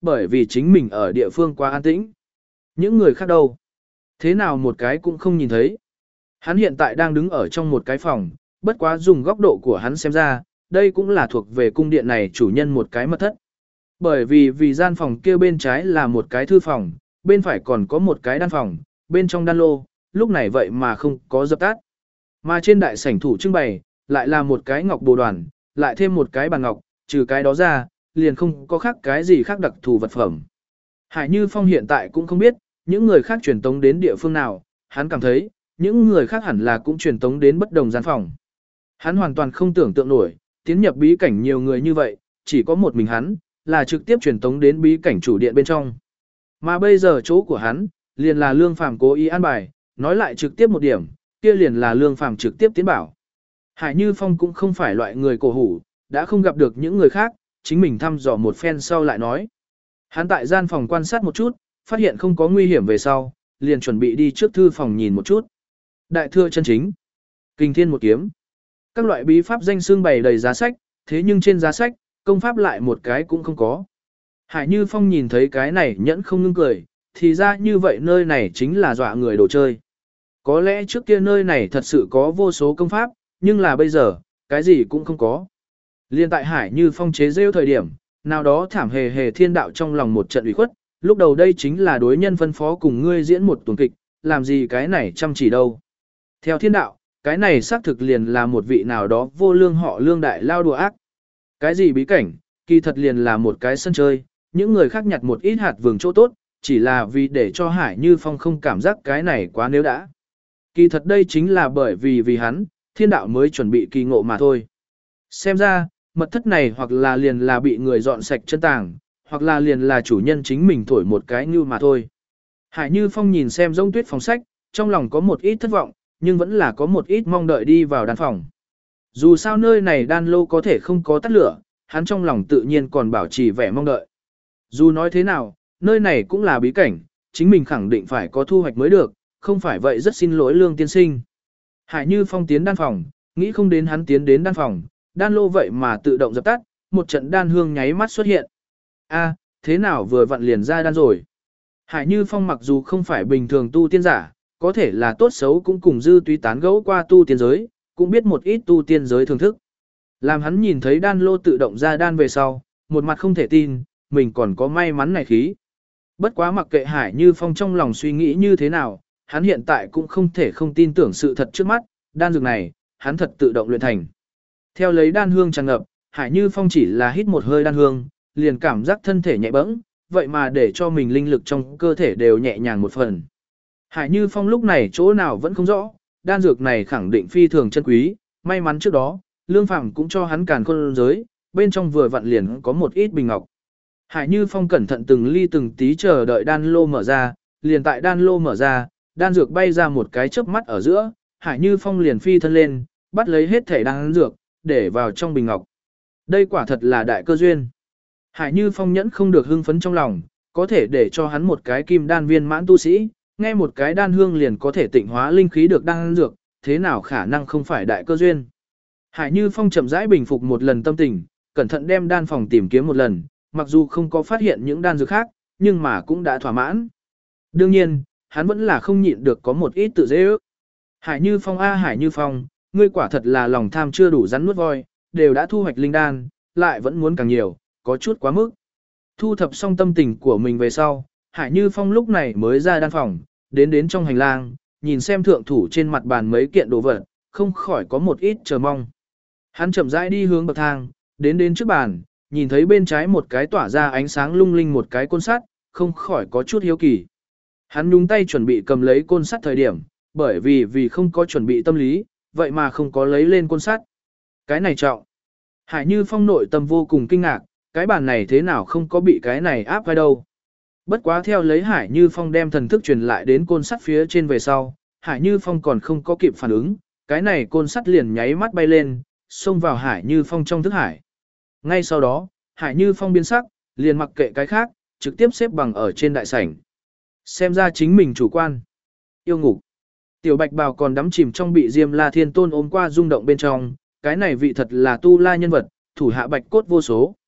bởi vì chính mình ở địa phương quá an tĩnh. Những người khác đâu? Thế nào một cái cũng không nhìn thấy. Hắn hiện tại đang đứng ở trong một cái phòng, bất quá dùng góc độ của hắn xem ra, đây cũng là thuộc về cung điện này chủ nhân một cái mật thất. Bởi vì vì gian phòng kia bên trái là một cái thư phòng, bên phải còn có một cái đan phòng, bên trong đan lô, lúc này vậy mà không có dập tắt. Mà trên đại sảnh thủ trưng bày, lại là một cái ngọc bồ đoàn, lại thêm một cái bàn ngọc, trừ cái đó ra, liền không có khác cái gì khác đặc thù vật phẩm. Hải Như Phong hiện tại cũng không biết, những người khác truyền tống đến địa phương nào, hắn cảm thấy, những người khác hẳn là cũng truyền tống đến bất đồng gian phòng. Hắn hoàn toàn không tưởng tượng nổi, tiến nhập bí cảnh nhiều người như vậy, chỉ có một mình hắn, là trực tiếp truyền tống đến bí cảnh chủ điện bên trong. Mà bây giờ chỗ của hắn, liền là Lương Phàm cố ý an bài, nói lại trực tiếp một điểm, kia liền là Lương Phàm trực tiếp tiến bảo. Hải Như Phong cũng không phải loại người cổ hủ, đã không gặp được những người khác, chính mình thăm dò một phen sau lại nói. Hắn tại gian phòng quan sát một chút, phát hiện không có nguy hiểm về sau, liền chuẩn bị đi trước thư phòng nhìn một chút. Đại thừa chân chính, kinh thiên một kiếm. Các loại bí pháp danh xương bày đầy giá sách, thế nhưng trên giá sách, công pháp lại một cái cũng không có. Hải Như Phong nhìn thấy cái này nhẫn không ngưng cười, thì ra như vậy nơi này chính là dọa người đồ chơi. Có lẽ trước kia nơi này thật sự có vô số công pháp, nhưng là bây giờ, cái gì cũng không có. Liên tại Hải Như Phong chế rêu thời điểm, nào đó thảm hề hề thiên đạo trong lòng một trận ủy khuất, lúc đầu đây chính là đối nhân phân phó cùng ngươi diễn một tuần kịch, làm gì cái này chăm chỉ đâu. Theo thiên đạo, cái này xác thực liền là một vị nào đó vô lương họ lương đại lao đùa ác. Cái gì bí cảnh, kỳ thật liền là một cái sân chơi, những người khác nhặt một ít hạt vườn chỗ tốt, chỉ là vì để cho Hải Như Phong không cảm giác cái này quá nếu đã. Kỳ thật đây chính là bởi vì vì hắn, thiên đạo mới chuẩn bị kỳ ngộ mà thôi. Xem ra, mật thất này hoặc là liền là bị người dọn sạch chân tàng, hoặc là liền là chủ nhân chính mình thổi một cái như mà thôi. Hải Như Phong nhìn xem Giống Tuyết phòng sách, trong lòng có một ít thất vọng, nhưng vẫn là có một ít mong đợi đi vào đan phòng. Dù sao nơi này đan lô có thể không có tắt lửa, hắn trong lòng tự nhiên còn bảo trì vẻ mong đợi. Dù nói thế nào, nơi này cũng là bí cảnh, chính mình khẳng định phải có thu hoạch mới được, không phải vậy rất xin lỗi Lương tiên sinh. Hải Như Phong tiến đan phòng, nghĩ không đến hắn tiến đến đan phòng, đan lô vậy mà tự động dập tắt, một trận đan hương nháy mắt xuất hiện. A, thế nào vừa vặn liền ra đan rồi. Hải Như Phong mặc dù không phải bình thường tu tiên giả, có thể là tốt xấu cũng cùng dư túy tán gẫu qua tu tiên giới, cũng biết một ít tu tiên giới thưởng thức. Làm hắn nhìn thấy đan lô tự động ra đan về sau, một mặt không thể tin, mình còn có may mắn này khí. Bất quá mặc kệ Hải Như Phong trong lòng suy nghĩ như thế nào, hắn hiện tại cũng không thể không tin tưởng sự thật trước mắt, đan dược này, hắn thật tự động luyện thành. Theo lấy đan hương tràn ngập, Hải Như Phong chỉ là hít một hơi đan hương, liền cảm giác thân thể nhẹ bẫng, vậy mà để cho mình linh lực trong cơ thể đều nhẹ nhàng một phần. Hải Như Phong lúc này chỗ nào vẫn không rõ, đan dược này khẳng định phi thường chân quý, may mắn trước đó, Lương Phàm cũng cho hắn càn khôn giới, bên trong vừa vặn liền có một ít bình ngọc. Hải Như Phong cẩn thận từng ly từng tí chờ đợi đan lô mở ra, liền tại đan lô mở ra, đan dược bay ra một cái chớp mắt ở giữa, Hải Như Phong liền phi thân lên, bắt lấy hết thể đan dược, để vào trong bình ngọc. Đây quả thật là đại cơ duyên. Hải Như Phong nhẫn không được hưng phấn trong lòng, có thể để cho hắn một cái kim đan viên mãn tu sĩ, nghe một cái đan hương liền có thể tịnh hóa linh khí được đan dược, thế nào khả năng không phải đại cơ duyên. Hải Như Phong chậm rãi bình phục một lần tâm tình, cẩn thận đem đan phòng tìm kiếm một lần, mặc dù không có phát hiện những đan dược khác, nhưng mà cũng đã thỏa mãn. Đương nhiên, hắn vẫn là không nhịn được có một ít tự dễ ước. Hải Như Phong a Hải Như Phong, ngươi quả thật là lòng tham chưa đủ rắn nuốt voi, đều đã thu hoạch linh đan, lại vẫn muốn càng nhiều, có chút quá mức. Thu thập xong tâm tình của mình về sau, Hải Như Phong lúc này mới ra đan phòng, đến đến trong hành lang, nhìn xem thượng thủ trên mặt bàn mấy kiện đồ vật, không khỏi có một ít chờ mong. Hắn chậm rãi đi hướng bậc thang, đến đến trước bàn, nhìn thấy bên trái một cái tỏa ra ánh sáng lung linh một cái côn sắt, không khỏi có chút hiếu kỳ. Hắn nhúng tay chuẩn bị cầm lấy côn sắt thời điểm, bởi vì vì không có chuẩn bị tâm lý, vậy mà không có lấy lên côn sắt. Cái này trọng. Hải Như Phong nội tâm vô cùng kinh ngạc, cái bàn này thế nào không có bị cái này áp vai đâu. Bất quá theo lấy Hải Như Phong đem thần thức truyền lại đến côn sắt phía trên về sau, Hải Như Phong còn không có kịp phản ứng, cái này côn sắt liền nháy mắt bay lên, xông vào Hải Như Phong trong thức hải. Ngay sau đó, Hải Như Phong biến sắc, liền mặc kệ cái khác, trực tiếp xếp bằng ở trên đại sảnh. Xem ra chính mình chủ quan. Yêu ngục. Tiểu Bạch Bào còn đắm chìm trong bị Diêm La Thiên Tôn ôm qua rung động bên trong, cái này vị thật là tu la nhân vật, thủ hạ bạch cốt vô số.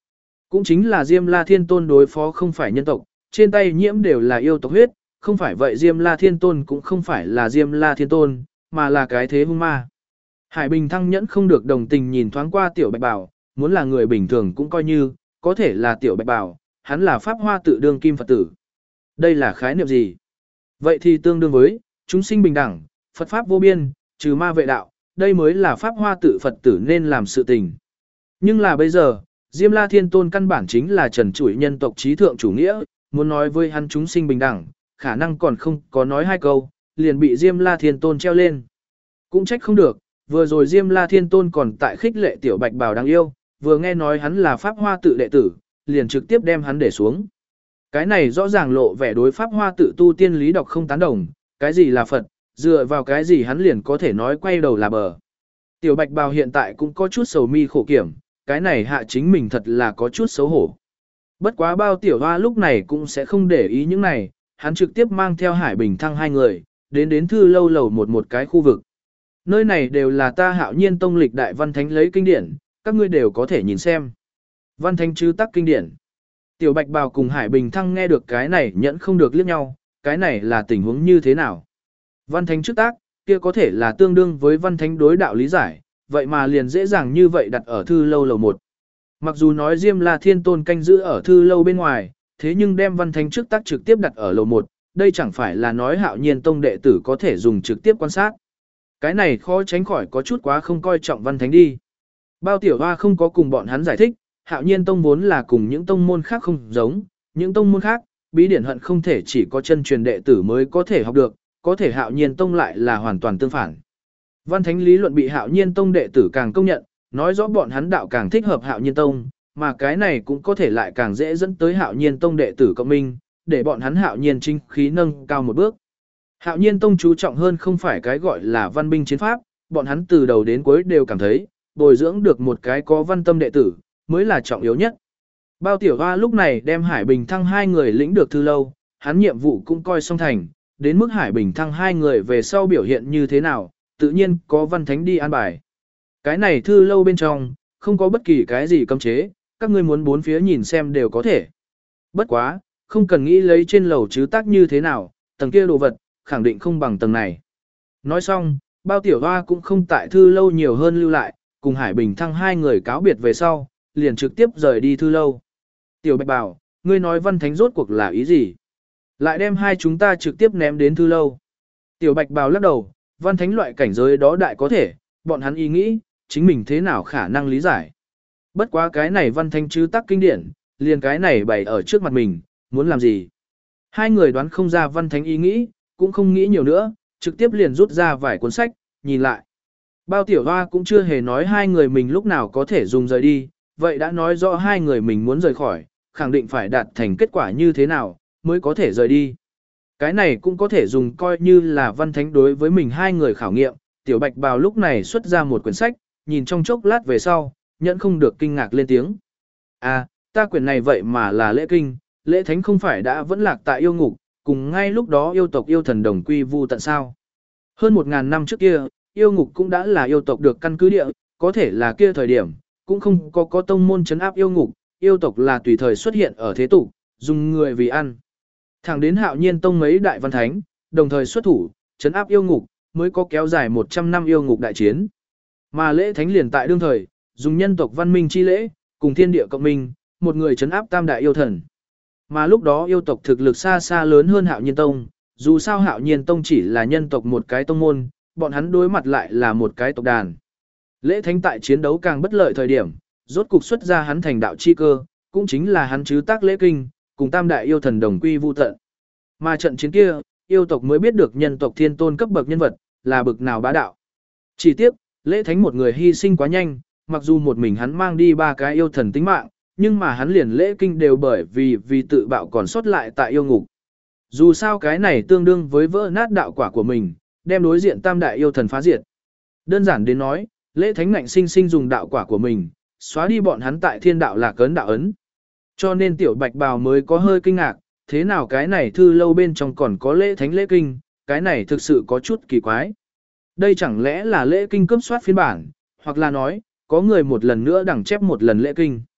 Cũng chính là Diêm La Thiên Tôn đối phó không phải nhân tộc, trên tay nhiễm đều là yêu tộc huyết, không phải vậy Diêm La Thiên Tôn cũng không phải là Diêm La Thiên Tôn, mà là cái thế hung ma. Hải Bình Thăng nhẫn không được đồng tình nhìn thoáng qua Tiểu Bạch Bảo, muốn là người bình thường cũng coi như, có thể là Tiểu Bạch Bảo, hắn là Pháp Hoa tự đương kim Phật tử. Đây là khái niệm gì? Vậy thì tương đương với, chúng sinh bình đẳng, Phật Pháp vô biên, trừ ma vệ đạo, đây mới là Pháp Hoa tự Phật tử nên làm sự tình. Nhưng là bây giờ, Diêm La Thiên Tôn căn bản chính là trần trụi nhân tộc trí thượng chủ nghĩa, muốn nói với hắn chúng sinh bình đẳng, khả năng còn không có nói hai câu, liền bị Diêm La Thiên Tôn treo lên. Cũng trách không được, vừa rồi Diêm La Thiên Tôn còn tại khích lệ Tiểu Bạch Bảo đáng yêu, vừa nghe nói hắn là Pháp Hoa tự đệ tử, liền trực tiếp đem hắn để xuống. Cái này rõ ràng lộ vẻ đối Pháp Hoa tự tu tiên lý đọc không tán đồng, cái gì là Phật, dựa vào cái gì hắn liền có thể nói quay đầu là bờ. Tiểu Bạch Bào hiện tại cũng có chút sầu mi khổ kiểm, cái này hạ chính mình thật là có chút xấu hổ. Bất quá bao tiểu hoa lúc này cũng sẽ không để ý những này, hắn trực tiếp mang theo Hải Bình Thăng hai người, đến đến thư lâu lầu một một cái khu vực. Nơi này đều là ta Hạo Nhiên Tông lịch đại văn thánh lấy kinh điển, các ngươi đều có thể nhìn xem. Văn thánh chứ tắc kinh điển. Tiểu Bạch Bào cùng Hải Bình Thăng nghe được cái này nhẫn không được liếc nhau, cái này là tình huống như thế nào? Văn thánh trước tác, kia có thể là tương đương với văn thánh đối đạo lý giải, vậy mà liền dễ dàng như vậy đặt ở thư lâu lầu một. Mặc dù nói Diêm La Thiên Tôn canh giữ ở thư lâu bên ngoài, thế nhưng đem văn thánh trước tác trực tiếp đặt ở lầu một, đây chẳng phải là nói Hạo Nhiên Tông đệ tử có thể dùng trực tiếp quan sát. Cái này khó tránh khỏi có chút quá không coi trọng văn thánh đi. Bao tiểu hoa không có cùng bọn hắn giải thích, Hạo Nhiên Tông vốn là cùng những tông môn khác không giống, những tông môn khác, bí điển hận không thể chỉ có chân truyền đệ tử mới có thể học được, có thể Hạo Nhiên Tông lại là hoàn toàn tương phản. Văn thánh lý luận bị Hạo Nhiên Tông đệ tử càng công nhận, nói rõ bọn hắn đạo càng thích hợp Hạo Nhiên Tông, mà cái này cũng có thể lại càng dễ dẫn tới Hạo Nhiên Tông đệ tử cộng minh, để bọn hắn Hạo Nhiên chính khí nâng cao một bước. Hạo Nhiên Tông chú trọng hơn không phải cái gọi là văn binh chiến pháp, bọn hắn từ đầu đến cuối đều cảm thấy, bồi dưỡng được một cái có văn tâm đệ tử, mới là trọng yếu nhất. Bao tiểu hoa lúc này đem Hải Bình Thăng hai người lĩnh được thư lâu, hắn nhiệm vụ cũng coi xong thành, đến mức Hải Bình Thăng hai người về sau biểu hiện như thế nào, tự nhiên có văn thánh đi an bài. Cái này thư lâu bên trong, không có bất kỳ cái gì cấm chế, các ngươi muốn bốn phía nhìn xem đều có thể. Bất quá, không cần nghĩ lấy trên lầu chứ tác như thế nào, tầng kia đồ vật, khẳng định không bằng tầng này. Nói xong, bao tiểu hoa cũng không tại thư lâu nhiều hơn lưu lại, cùng Hải Bình Thăng hai người cáo biệt về sau, liền trực tiếp rời đi thư lâu. Tiểu Bạch bảo, ngươi nói văn thánh rốt cuộc là ý gì? Lại đem hai chúng ta trực tiếp ném đến thư lâu. Tiểu Bạch bào lắc đầu, văn thánh loại cảnh giới đó đại có thể, bọn hắn ý nghĩ, chính mình thế nào khả năng lý giải. Bất quá cái này văn thánh chứ tắc kinh điển, liền cái này bày ở trước mặt mình, muốn làm gì? Hai người đoán không ra văn thánh ý nghĩ, cũng không nghĩ nhiều nữa, trực tiếp liền rút ra vài cuốn sách, nhìn lại. Bao tiểu hoa cũng chưa hề nói hai người mình lúc nào có thể dùng rời đi, vậy đã nói rõ hai người mình muốn rời khỏi, khẳng định phải đạt thành kết quả như thế nào, mới có thể rời đi. Cái này cũng có thể dùng coi như là văn thánh đối với mình hai người khảo nghiệm, tiểu Bạch bào lúc này xuất ra một quyển sách, nhìn trong chốc lát về sau, nhẫn không được kinh ngạc lên tiếng. À, ta quyển này vậy mà là lễ kinh, lễ thánh không phải đã vẫn lạc tại yêu ngục, cùng ngay lúc đó yêu tộc yêu thần đồng quy vu tận sao. Hơn một ngàn năm trước kia, yêu ngục cũng đã là yêu tộc được căn cứ địa, có thể là kia thời điểm, cũng không có có tông môn trấn áp yêu ngục, yêu tộc là tùy thời xuất hiện ở thế tục, dùng người vì ăn. Thẳng đến Hạo Nhiên Tông mấy đại văn thánh, đồng thời xuất thủ, trấn áp yêu ngục, mới có kéo dài một trăm năm yêu ngục đại chiến. Mà lễ thánh liền tại đương thời, dùng nhân tộc văn minh chi lễ, cùng thiên địa cộng minh, một người trấn áp tam đại yêu thần. Mà lúc đó yêu tộc thực lực xa xa lớn hơn Hạo Nhiên Tông, dù sao Hạo Nhiên Tông chỉ là nhân tộc một cái tông môn, bọn hắn đối mặt lại là một cái tộc đàn. Lễ thánh tại chiến đấu càng bất lợi thời điểm, rốt cục xuất ra hắn thành đạo chi cơ, cũng chính là hắn chứ tác lễ kinh, cùng tam đại yêu thần đồng quy vu tận. Mà trận chiến kia, yêu tộc mới biết được nhân tộc thiên tôn cấp bậc nhân vật, là bực nào bá đạo. Chỉ tiếc, lễ thánh một người hy sinh quá nhanh, mặc dù một mình hắn mang đi ba cái yêu thần tính mạng, nhưng mà hắn liền lễ kinh đều bởi vì vì tự bạo còn sót lại tại yêu ngục. Dù sao cái này tương đương với vỡ nát đạo quả của mình, đem đối diện tam đại yêu thần phá diệt. Đơn giản đến nói, lễ thánh ngạnh sinh sinh dùng đạo quả của mình, xóa đi bọn hắn tại thiên đạo là cấn đạo ấn. Cho nên tiểu Bạch bào mới có hơi kinh ngạc, thế nào cái này thư lâu bên trong còn có lễ thánh lễ kinh, cái này thực sự có chút kỳ quái. Đây chẳng lẽ là lễ kinh cướp soát phiên bản, hoặc là nói, có người một lần nữa đẳng chép một lần lễ kinh.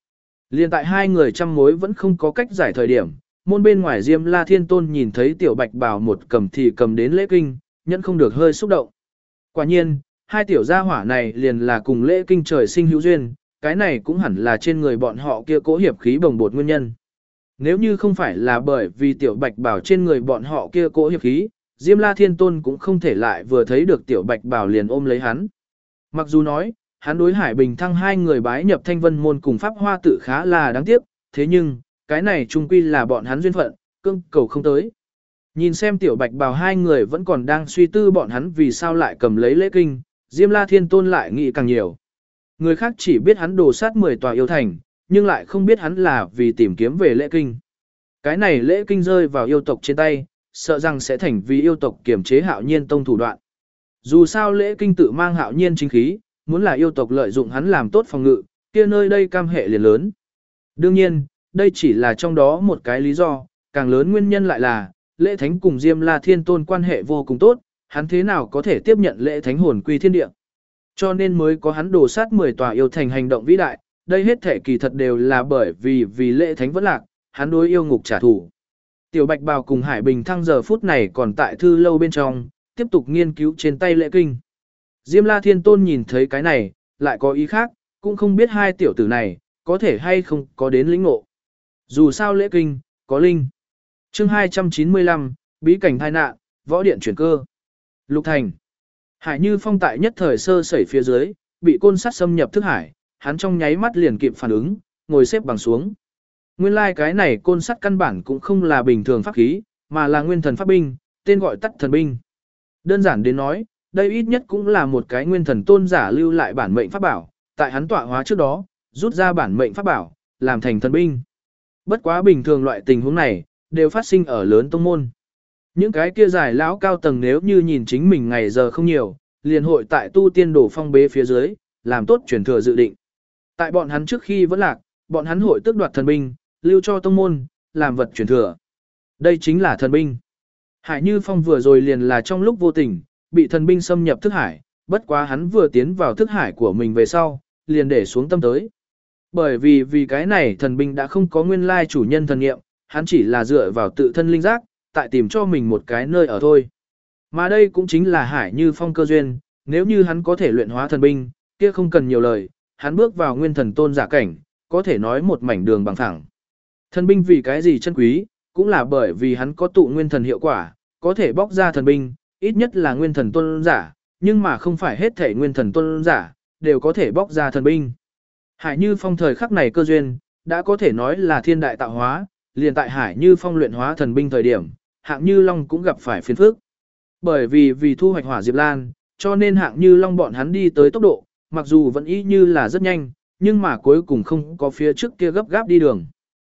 Liên tại hai người trăm mối vẫn không có cách giải thời điểm, môn bên ngoài Diêm La Thiên Tôn nhìn thấy tiểu bạch bào một cầm thì cầm đến lễ kinh, nhẫn không được hơi xúc động. Quả nhiên, hai tiểu gia hỏa này liền là cùng lễ kinh trời sinh hữu duyên, cái này cũng hẳn là trên người bọn họ kia cố hiệp khí bồng bột nguyên nhân. Nếu như không phải là bởi vì tiểu bạch bảo trên người bọn họ kia cố hiệp khí, Diêm La Thiên Tôn cũng không thể lại vừa thấy được tiểu bạch bảo liền ôm lấy hắn. Mặc dù nói, hắn đối Hải Bình Thăng hai người bái nhập Thanh Vân môn cùng Pháp Hoa tự khá là đáng tiếc, thế nhưng, cái này chung quy là bọn hắn duyên phận, cương cầu không tới. Nhìn xem tiểu bạch bào hai người vẫn còn đang suy tư bọn hắn vì sao lại cầm lấy lễ kinh, Diêm La Thiên Tôn lại nghĩ càng nhiều. Người khác chỉ biết hắn đổ sát mười tòa yêu thành, nhưng lại không biết hắn là vì tìm kiếm về lễ kinh. Cái này lễ kinh rơi vào yêu tộc trên tay, sợ rằng sẽ thành vì yêu tộc kiểm chế Hạo Nhiên tông thủ đoạn. Dù sao lễ kinh tự mang Hạo Nhiên chính khí, muốn là yêu tộc lợi dụng hắn làm tốt phòng ngự, kia nơi đây cam hệ liền lớn. Đương nhiên, đây chỉ là trong đó một cái lý do, càng lớn nguyên nhân lại là, lễ thánh cùng Diêm La Thiên Tôn quan hệ vô cùng tốt, hắn thế nào có thể tiếp nhận lễ thánh hồn quy thiên địa. Cho nên mới có hắn đổ sát mười tòa yêu thành hành động vĩ đại, đây hết thể kỳ thật đều là bởi vì vì lễ thánh vẫn lạc, hắn đối yêu ngục trả thù. Tiểu Bạch Bào cùng Hải Bình Thăng giờ phút này còn tại thư lâu bên trong, tiếp tục nghiên cứu trên tay lễ kinh. Diêm La Thiên Tôn nhìn thấy cái này, lại có ý khác, cũng không biết hai tiểu tử này, có thể hay không có đến lĩnh ngộ. Dù sao lễ kinh, có linh. Chương hai trăm chín mươi lăm, bí cảnh tai nạn, võ điện chuyển cơ. Lục Thành. Hải Như Phong tại nhất thời sơ sẩy phía dưới, bị côn sắt xâm nhập thức hải, hắn trong nháy mắt liền kịp phản ứng, ngồi xếp bằng xuống. Nguyên lai like cái này côn sắt căn bản cũng không là bình thường pháp khí, mà là nguyên thần pháp binh, tên gọi tắt thần binh. Đơn giản đến nói, đây ít nhất cũng là một cái nguyên thần tôn giả lưu lại bản mệnh pháp bảo, tại hắn tọa hóa trước đó, rút ra bản mệnh pháp bảo, làm thành thần binh. Bất quá bình thường loại tình huống này, đều phát sinh ở lớn tông môn. Những cái kia giải lão cao tầng nếu như nhìn chính mình ngày giờ không nhiều, liền hội tại tu tiên đổ phong bế phía dưới, làm tốt chuyển thừa dự định. Tại bọn hắn trước khi vẫn lạc, bọn hắn hội tước đoạt thần binh, lưu cho tông môn, làm vật chuyển thừa. Đây chính là thần binh. Hải Như Phong vừa rồi liền là trong lúc vô tình, bị thần binh xâm nhập thức hải, bất quá hắn vừa tiến vào thức hải của mình về sau, liền để xuống tâm tới. Bởi vì vì cái này thần binh đã không có nguyên lai chủ nhân thần nghiệm, hắn chỉ là dựa vào tự thân linh giác, tại tìm cho mình một cái nơi ở thôi. Mà đây cũng chính là Hải Như Phong cơ duyên, nếu như hắn có thể luyện hóa thần binh, kia không cần nhiều lời, hắn bước vào nguyên thần tôn giả cảnh, có thể nói một mảnh đường bằng thẳng. Thần binh vì cái gì chân quý, cũng là bởi vì hắn có tụ nguyên thần hiệu quả, có thể bóc ra thần binh, ít nhất là nguyên thần tôn giả, nhưng mà không phải hết thể nguyên thần tôn giả, đều có thể bóc ra thần binh. Hải Như Phong thời khắc này cơ duyên, đã có thể nói là thiên đại tạo hóa, liền tại Hải Như Phong luyện hóa thần binh thời điểm, Hạng Như Long cũng gặp phải phiền phức. Bởi vì vì thu hoạch hỏa diệp lan, cho nên Hạng Như Long bọn hắn đi tới tốc độ, mặc dù vẫn y như là rất nhanh, nhưng mà cuối cùng không có phía trước kia gấp gáp đi đường.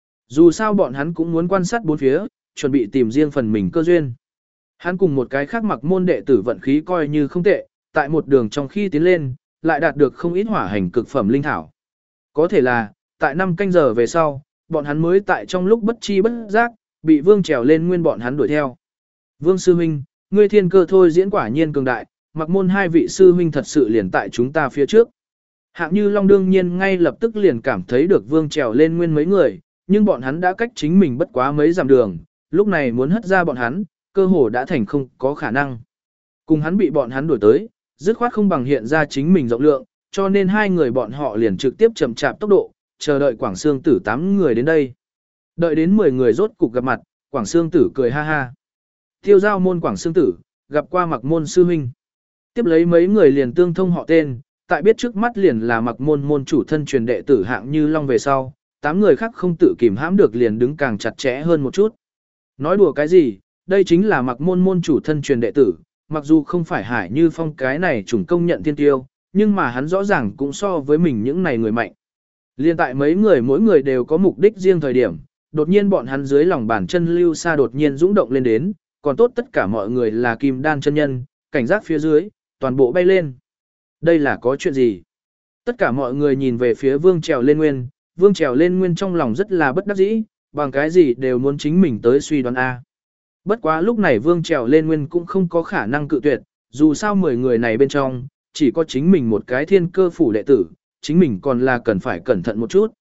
Dù sao bọn hắn cũng muốn quan sát bốn phía, chuẩn bị tìm riêng phần mình cơ duyên. Hắn cùng một cái khác mặc môn đệ tử vận khí coi như không tệ, tại một đường trong khi tiến lên, lại đạt được không ít hỏa hành cực phẩm linh thảo. Có thể là, tại năm canh giờ về sau, bọn hắn mới tại trong lúc bất chi bất giác, bị Vương trèo lên nguyên bọn hắn đuổi theo. Vương sư huynh, ngươi thiên cơ thôi diễn quả nhiên cường đại, mặc môn hai vị sư huynh thật sự liền tại chúng ta phía trước. Hạng Như Long đương nhiên ngay lập tức liền cảm thấy được Vương trèo lên nguyên mấy người, nhưng bọn hắn đã cách chính mình bất quá mấy dặm đường, lúc này muốn hất ra bọn hắn, cơ hồ đã thành không có khả năng. Cùng hắn bị bọn hắn đuổi tới, dứt khoát không bằng hiện ra chính mình rộng lượng, cho nên hai người bọn họ liền trực tiếp chậm chạp tốc độ, chờ đợi Quảng Sương Tử tám người đến đây. Đợi đến mười người rốt cục gặp mặt, Quảng Sương Tử cười ha ha. Tiêu giao môn Quảng Sương Tử, gặp qua mặc môn sư huynh. Tiếp lấy mấy người liền tương thông họ tên, tại biết trước mắt liền là mặc môn môn chủ thân truyền đệ tử Hạng Như Long về sau, tám người khác không tự kìm hãm được liền đứng càng chặt chẽ hơn một chút. Nói đùa cái gì, đây chính là mặc môn môn chủ thân truyền đệ tử, mặc dù không phải Hải Như Phong cái này chủng công nhận thiên tiêu, nhưng mà hắn rõ ràng cũng so với mình những này người mạnh. Liên tại mấy người mỗi người đều có mục đích riêng thời điểm, đột nhiên bọn hắn dưới lòng bàn chân lưu xa đột nhiên dũng động lên đến, còn tốt tất cả mọi người là kim đan chân nhân, cảnh giác phía dưới, toàn bộ bay lên. Đây là có chuyện gì? Tất cả mọi người nhìn về phía Vương trèo lên nguyên, Vương trèo lên nguyên trong lòng rất là bất đắc dĩ, bằng cái gì đều muốn chính mình tới suy đoán A. Bất quá lúc này Vương trèo lên nguyên cũng không có khả năng cự tuyệt, dù sao mười người này bên trong, chỉ có chính mình một cái thiên cơ phủ đệ tử, chính mình còn là cần phải cẩn thận một chút.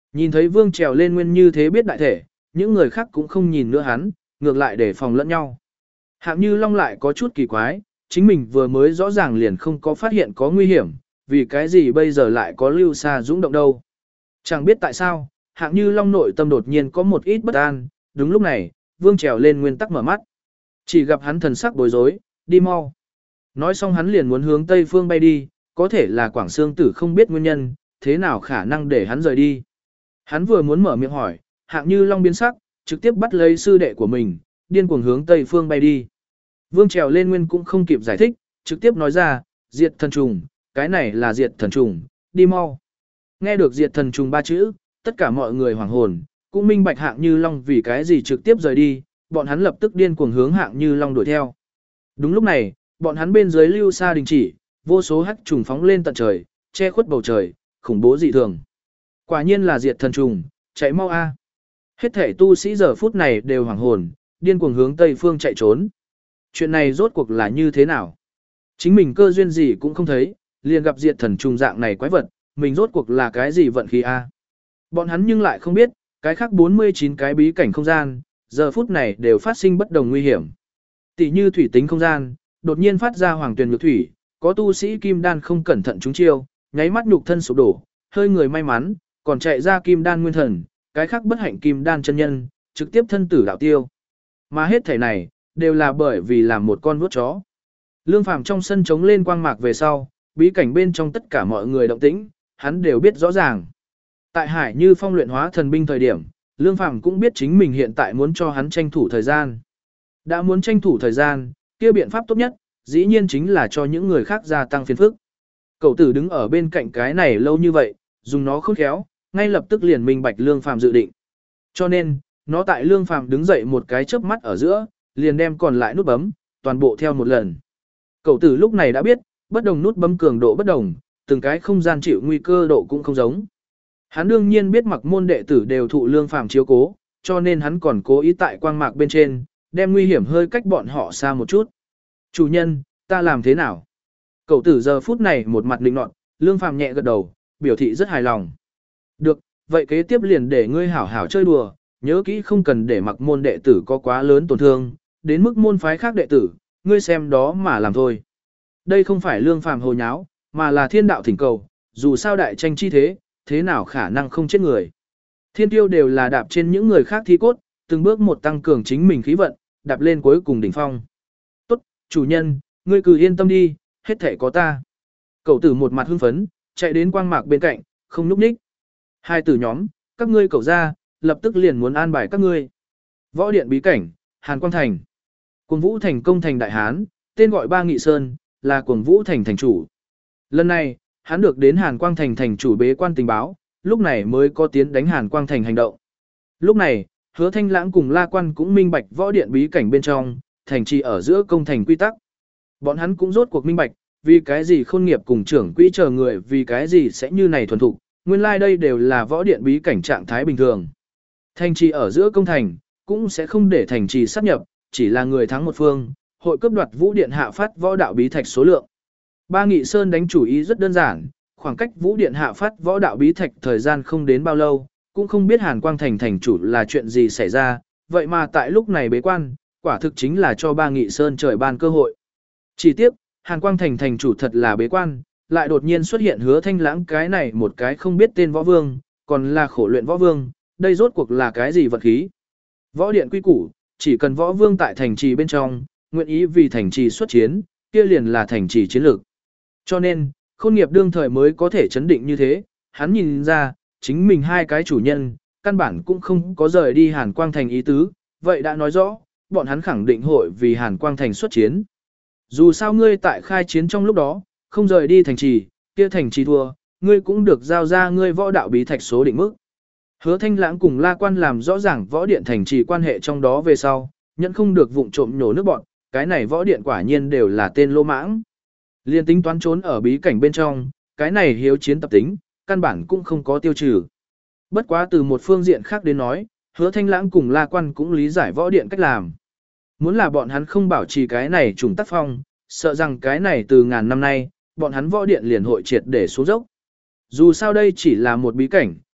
Nhìn thấy Vương Trèo lên nguyên như thế biết đại thể, những người khác cũng không nhìn nữa hắn, ngược lại để phòng lẫn nhau. Hạng Như Long lại có chút kỳ quái, chính mình vừa mới rõ ràng liền không có phát hiện có nguy hiểm, vì cái gì bây giờ lại có lưu xa dũng động đâu. Chẳng biết tại sao, Hạng Như Long nội tâm đột nhiên có một ít bất an, đúng lúc này, Vương Trèo lên nguyên tắc mở mắt. Chỉ gặp hắn thần sắc bối rối, đi mau. Nói xong hắn liền muốn hướng Tây Phương bay đi, có thể là Quảng Sương Tử không biết nguyên nhân, thế nào khả năng để hắn rời đi. Hắn vừa muốn mở miệng hỏi, Hạng Như Long biến sắc, trực tiếp bắt lấy sư đệ của mình, điên cuồng hướng Tây Phương bay đi. Vương Trèo lên nguyên cũng không kịp giải thích, trực tiếp nói ra, diệt thần trùng, cái này là diệt thần trùng, đi mau. Nghe được diệt thần trùng ba chữ, tất cả mọi người hoảng hồn, cũng minh bạch Hạng Như Long vì cái gì trực tiếp rời đi, bọn hắn lập tức điên cuồng hướng Hạng Như Long đuổi theo. Đúng lúc này, bọn hắn bên dưới lưu xa đình chỉ, vô số hắc trùng phóng lên tận trời, che khuất bầu trời, khủng bố dị thường. Quả nhiên là diệt thần trùng, chạy mau a. Hết thể tu sĩ giờ phút này đều hoảng hồn, điên cuồng hướng Tây Phương chạy trốn. Chuyện này rốt cuộc là như thế nào? Chính mình cơ duyên gì cũng không thấy, liền gặp diệt thần trùng dạng này quái vật, mình rốt cuộc là cái gì vận khí a? Bọn hắn nhưng lại không biết, cái khác bốn mươi chín cái bí cảnh không gian, giờ phút này đều phát sinh bất đồng nguy hiểm. Tỷ như thủy tính không gian, đột nhiên phát ra hoàng tuyền nhược thủy, có tu sĩ kim đan không cẩn thận trúng chiêu, nháy mắt nhục thân sụp đổ, hơi người may mắn, còn chạy ra kim đan nguyên thần, cái khác bất hạnh kim đan chân nhân, trực tiếp thân tử đạo tiêu. Mà hết thể này, đều là bởi vì làm một con vuốt chó. Lương Phàm trong sân trống lên quang mạc về sau, bí cảnh bên trong tất cả mọi người động tĩnh, hắn đều biết rõ ràng. Tại Hải Như Phong luyện hóa thần binh thời điểm, Lương Phàm cũng biết chính mình hiện tại muốn cho hắn tranh thủ thời gian. Đã muốn tranh thủ thời gian, kia biện pháp tốt nhất, dĩ nhiên chính là cho những người khác gia tăng phiền phức. Cậu tử đứng ở bên cạnh cái này lâu như vậy, dùng nó khôn khéo, ngay lập tức liền minh bạch Lương Phàm dự định. Cho nên, nó tại Lương Phàm đứng dậy một cái chớp mắt ở giữa, liền đem còn lại nút bấm, toàn bộ theo một lần. Cậu tử lúc này đã biết, bất đồng nút bấm cường độ bất đồng, từng cái không gian chịu nguy cơ độ cũng không giống. Hắn đương nhiên biết mặc môn đệ tử đều thụ Lương Phàm chiếu cố, cho nên hắn còn cố ý tại quang mạc bên trên, đem nguy hiểm hơi cách bọn họ xa một chút. Chủ nhân, ta làm thế nào? Cậu tử giờ phút này một mặt định nọt, Lương Phàm nhẹ gật đầu, biểu thị rất hài lòng. Được, vậy kế tiếp liền để ngươi hảo hảo chơi đùa, nhớ kỹ không cần để mặc môn đệ tử có quá lớn tổn thương, đến mức môn phái khác đệ tử, ngươi xem đó mà làm thôi. Đây không phải Lương Phàm hồ nháo, mà là thiên đạo thỉnh cầu, dù sao đại tranh chi thế, thế nào khả năng không chết người. Thiên tiêu đều là đạp trên những người khác thi cốt, từng bước một tăng cường chính mình khí vận, đạp lên cuối cùng đỉnh phong. Tốt, chủ nhân, ngươi cứ yên tâm đi, hết thể có ta. Cậu tử một mặt hưng phấn, chạy đến quang mạc bên cạnh, không núp ních. Hai tử nhóm, các ngươi cậu ra, lập tức liền muốn an bài các ngươi. Võ điện bí cảnh, Hàn Quang Thành. Cuồng Vũ Thành công thành đại hán, tên gọi Ba Nghị Sơn, là Cuồng Vũ Thành thành chủ. Lần này, hắn được đến Hàn Quang Thành thành chủ bế quan tình báo, lúc này mới có tiến đánh Hàn Quang Thành hành động. Lúc này, Hứa Thanh Lãng cùng La Quan cũng minh bạch võ điện bí cảnh bên trong, thành trì ở giữa công thành quy tắc. Bọn hắn cũng rốt cuộc minh bạch, vì cái gì khôn nghiệp cùng trưởng quỹ chờ người vì cái gì sẽ như này thuần thục, nguyên lai like đây đều là võ điện bí cảnh trạng thái bình thường. Thành trì ở giữa công thành, cũng sẽ không để thành trì sát nhập, chỉ là người thắng một phương, hội cấp đoạt vũ điện hạ phát võ đạo bí thạch số lượng. Ba Nghị Sơn đánh chủ ý rất đơn giản, khoảng cách vũ điện hạ phát võ đạo bí thạch thời gian không đến bao lâu, cũng không biết Hàn Quang Thành thành chủ là chuyện gì xảy ra, vậy mà tại lúc này bế quan, quả thực chính là cho Ba Nghị Sơn trời ban cơ hội. Chỉ tiếc, Hàn Quang Thành thành chủ thật là bế quan, lại đột nhiên xuất hiện Hứa Thanh Lãng cái này một cái không biết tên võ vương, còn là khổ luyện võ vương, đây rốt cuộc là cái gì vật khí. Võ điện quy củ, chỉ cần võ vương tại thành trì bên trong, nguyện ý vì thành trì xuất chiến, kia liền là thành trì chiến lược. Cho nên, khôn nghiệp đương thời mới có thể chấn định như thế, hắn nhìn ra, chính mình hai cái chủ nhân, căn bản cũng không có rời đi Hàn Quang Thành ý tứ, vậy đã nói rõ, bọn hắn khẳng định hội vì Hàn Quang Thành xuất chiến. Dù sao ngươi tại khai chiến trong lúc đó, không rời đi thành trì, kia thành trì thua, ngươi cũng được giao ra ngươi võ đạo bí thạch số định mức. Hứa Thanh Lãng cùng La Quan làm rõ ràng võ điện thành trì quan hệ trong đó về sau, nhận không được vụng trộm nhổ nước bọn, cái này võ điện quả nhiên đều là tên lô mãng. Liên tính toán trốn ở bí cảnh bên trong, cái này hiếu chiến tập tính, căn bản cũng không có tiêu trừ. Bất quá từ một phương diện khác đến nói, Hứa Thanh Lãng cùng La Quan cũng lý giải võ điện cách làm. Muốn là bọn hắn không bảo trì cái này trùng tác phong, sợ rằng cái này từ ngàn năm nay, bọn hắn võ điện liền hội triệt để xuống dốc. Dù sao đây chỉ là một bí cảnh,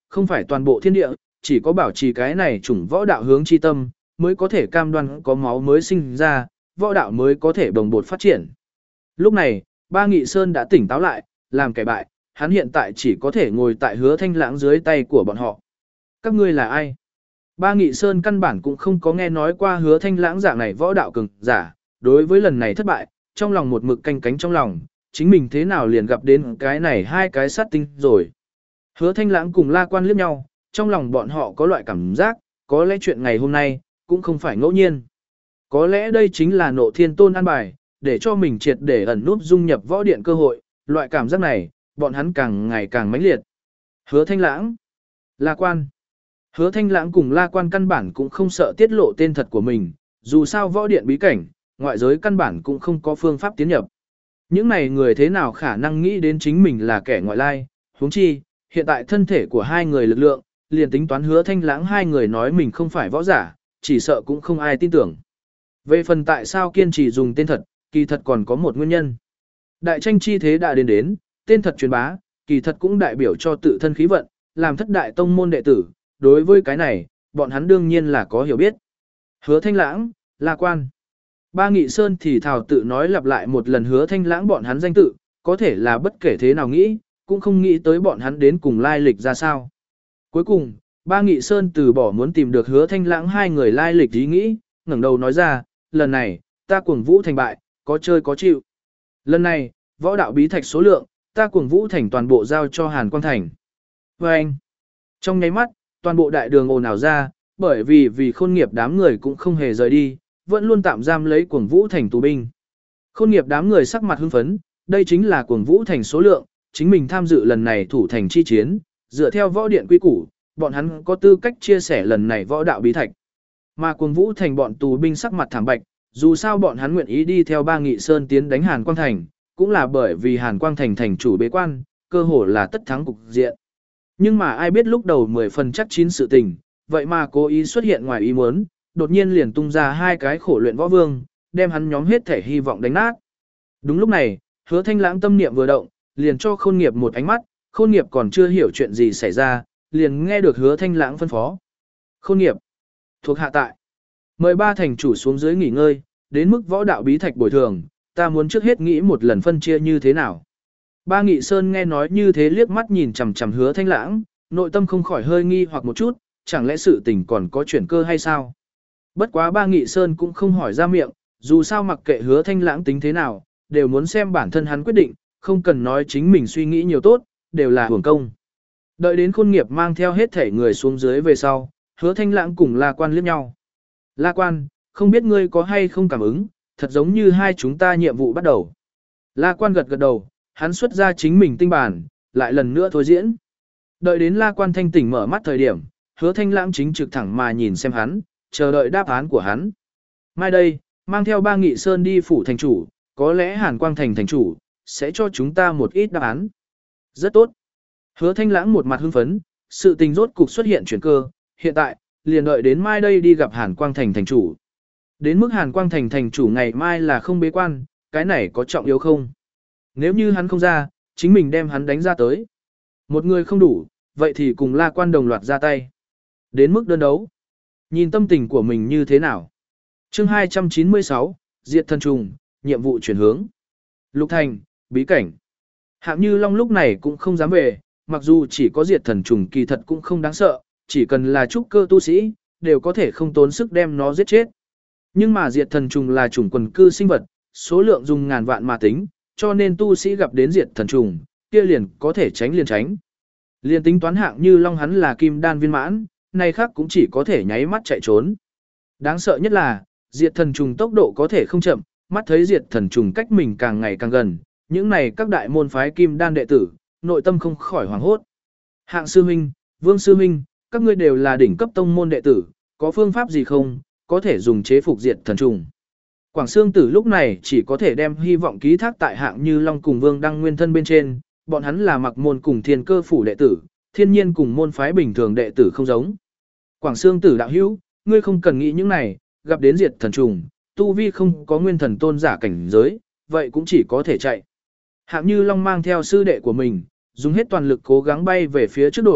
không phải toàn bộ thiên địa, chỉ có bảo trì cái này chủng võ đạo hướng chi tâm, mới có thể cam đoan có máu mới sinh ra, võ đạo mới có thể bồng bột phát triển. Lúc này, Ba Nghị Sơn đã tỉnh táo lại, làm kẻ bại, hắn hiện tại chỉ có thể ngồi tại Hứa Thanh Lãng dưới tay của bọn họ. Các ngươi là ai? Ba Nghị Sơn căn bản cũng không có nghe nói qua Hứa Thanh Lãng dạng này võ đạo cường giả, đối với lần này thất bại, trong lòng một mực canh cánh trong lòng, chính mình thế nào liền gặp đến cái này hai cái sát tinh rồi. Hứa Thanh Lãng cùng La Quan liếc nhau, trong lòng bọn họ có loại cảm giác, có lẽ chuyện ngày hôm nay cũng không phải ngẫu nhiên. Có lẽ đây chính là Nộ Thiên Tôn an bài, để cho mình triệt để ẩn núp dung nhập võ điện cơ hội, loại cảm giác này, bọn hắn càng ngày càng mãnh liệt. Hứa Thanh Lãng, La Quan. Hứa Thanh Lãng cùng La Quan căn bản cũng không sợ tiết lộ tên thật của mình, dù sao võ điện bí cảnh, ngoại giới căn bản cũng không có phương pháp tiến nhập. Những này người thế nào khả năng nghĩ đến chính mình là kẻ ngoại lai, huống chi, hiện tại thân thể của hai người lực lượng, liền tính toán Hứa Thanh Lãng hai người nói mình không phải võ giả, chỉ sợ cũng không ai tin tưởng. Về phần tại sao kiên trì dùng tên thật, kỳ thật còn có một nguyên nhân. Đại tranh chi thế đã đến đến, tên thật truyền bá, kỳ thật cũng đại biểu cho tự thân khí vận, làm thất đại tông môn đệ tử, đối với cái này, bọn hắn đương nhiên là có hiểu biết. Hứa Thanh Lãng, La Quan. Ba Nghị Sơn thì thảo tự nói lặp lại một lần Hứa Thanh Lãng bọn hắn danh tự, có thể là bất kể thế nào nghĩ, cũng không nghĩ tới bọn hắn đến cùng lai lịch ra sao. Cuối cùng, Ba Nghị Sơn từ bỏ muốn tìm được Hứa Thanh Lãng hai người lai lịch ý nghĩ, ngẩng đầu nói ra, lần này, ta cuồng vũ thành bại, có chơi có chịu. Lần này, võ đạo bí thạch số lượng, ta cuồng vũ thành toàn bộ giao cho Hàn Quang Thành. Và anh, trong nháy mắt, toàn bộ đại đường ồn ào ra, bởi vì vì khôn nghiệp đám người cũng không hề rời đi, vẫn luôn tạm giam lấy cuồng vũ thành tù binh. Khôn nghiệp đám người sắc mặt hưng phấn, đây chính là cuồng vũ thành số lượng, chính mình tham dự lần này thủ thành chi chiến, dựa theo võ điện quy củ, bọn hắn có tư cách chia sẻ lần này võ đạo bí thạch. Mà cuồng vũ thành bọn tù binh sắc mặt thảm bạch, dù sao bọn hắn nguyện ý đi theo Ba Nghị Sơn tiến đánh Hàn Quang Thành, cũng là bởi vì Hàn Quang Thành thành chủ bế quan, cơ hồ là tất thắng cục diện. Nhưng mà ai biết lúc đầu mười phần chắc chín sự tình, vậy mà cố ý xuất hiện ngoài ý muốn, đột nhiên liền tung ra hai cái khổ luyện võ vương, đem hắn nhóm hết thể hy vọng đánh nát. Đúng lúc này, Hứa Thanh Lãng tâm niệm vừa động, liền cho Khôn Nghiệp một ánh mắt, Khôn Nghiệp còn chưa hiểu chuyện gì xảy ra, liền nghe được Hứa Thanh Lãng phân phó. Khôn Nghiệp, thuộc hạ tại. Mời ba thành chủ xuống dưới nghỉ ngơi, đến mức võ đạo bí thạch bồi thường, ta muốn trước hết nghĩ một lần phân chia như thế nào. Ba Nghị Sơn nghe nói như thế liếc mắt nhìn chằm chằm Hứa Thanh Lãng, nội tâm không khỏi hơi nghi hoặc một chút, chẳng lẽ sự tình còn có chuyển cơ hay sao? Bất quá Ba Nghị Sơn cũng không hỏi ra miệng, dù sao mặc kệ Hứa Thanh Lãng tính thế nào, đều muốn xem bản thân hắn quyết định, không cần nói chính mình suy nghĩ nhiều tốt, đều là hưởng công. Đợi đến Khôn Nghiệp mang theo hết thể người xuống dưới về sau, Hứa Thanh Lãng cùng La Quan liếc nhau. La Quan, không biết ngươi có hay không cảm ứng, thật giống như hai chúng ta nhiệm vụ bắt đầu. La Quan gật gật đầu, hắn xuất ra chính mình tinh bản, lại lần nữa thôi diễn. Đợi đến La Quan thanh tỉnh mở mắt thời điểm, Hứa Thanh Lãng chính trực thẳng mà nhìn xem hắn, chờ đợi đáp án của hắn. Mai đây, mang theo Ba Nghị Sơn đi phủ thành chủ, có lẽ Hàn Quang Thành thành chủ, sẽ cho chúng ta một ít đáp án. Rất tốt. Hứa Thanh Lãng một mặt hưng phấn, sự tình rốt cục xuất hiện chuyển cơ, hiện tại, liền đợi đến mai đây đi gặp Hàn Quang Thành thành chủ. Đến mức Hàn Quang Thành thành chủ ngày mai là không bế quan, cái này có trọng yếu không? Nếu như hắn không ra, chính mình đem hắn đánh ra tới. Một người không đủ, vậy thì cùng La Quan đồng loạt ra tay. Đến mức đơn đấu. Nhìn tâm tình của mình như thế nào? Chương hai trăm chín mươi sáu, Diệt Thần Trùng, nhiệm vụ chuyển hướng. Lục Thành, bí cảnh. Hạng Như Long lúc này cũng không dám về, mặc dù chỉ có Diệt Thần Trùng kỳ thật cũng không đáng sợ, chỉ cần là trúc cơ tu sĩ, đều có thể không tốn sức đem nó giết chết. Nhưng mà Diệt Thần Trùng là chủng quần cư sinh vật, số lượng dùng ngàn vạn mà tính, cho nên tu sĩ gặp đến Diệt Thần Trùng, kia liền có thể tránh liền tránh. Liền tính toán Hạng Như Long hắn là kim đan viên mãn, này khác cũng chỉ có thể nháy mắt chạy trốn. Đáng sợ nhất là, Diệt Thần Trùng tốc độ có thể không chậm, mắt thấy Diệt Thần Trùng cách mình càng ngày càng gần, những này các đại môn phái kim đan đệ tử, nội tâm không khỏi hoảng hốt. Hạng sư huynh, Vương sư huynh, các ngươi đều là đỉnh cấp tông môn đệ tử, có phương pháp gì không, có thể dùng chế phục Diệt Thần Trùng. Quảng Sương Tử lúc này chỉ có thể đem hy vọng ký thác tại Hạng Như Long cùng Vương Đăng Nguyên thân bên trên, bọn hắn là mặc môn cùng thiên cơ phủ đệ tử, thiên nhiên cùng môn phái bình thường đệ tử không giống. Quảng Sương Tử đạo hữu, ngươi không cần nghĩ những này, gặp đến Diệt Thần Trùng, tu vi không có nguyên thần tôn giả cảnh giới, vậy cũng chỉ có thể chạy. Hạng Như Long mang theo sư đệ của mình, dùng hết toàn lực cố gắng bay về phía trước đột,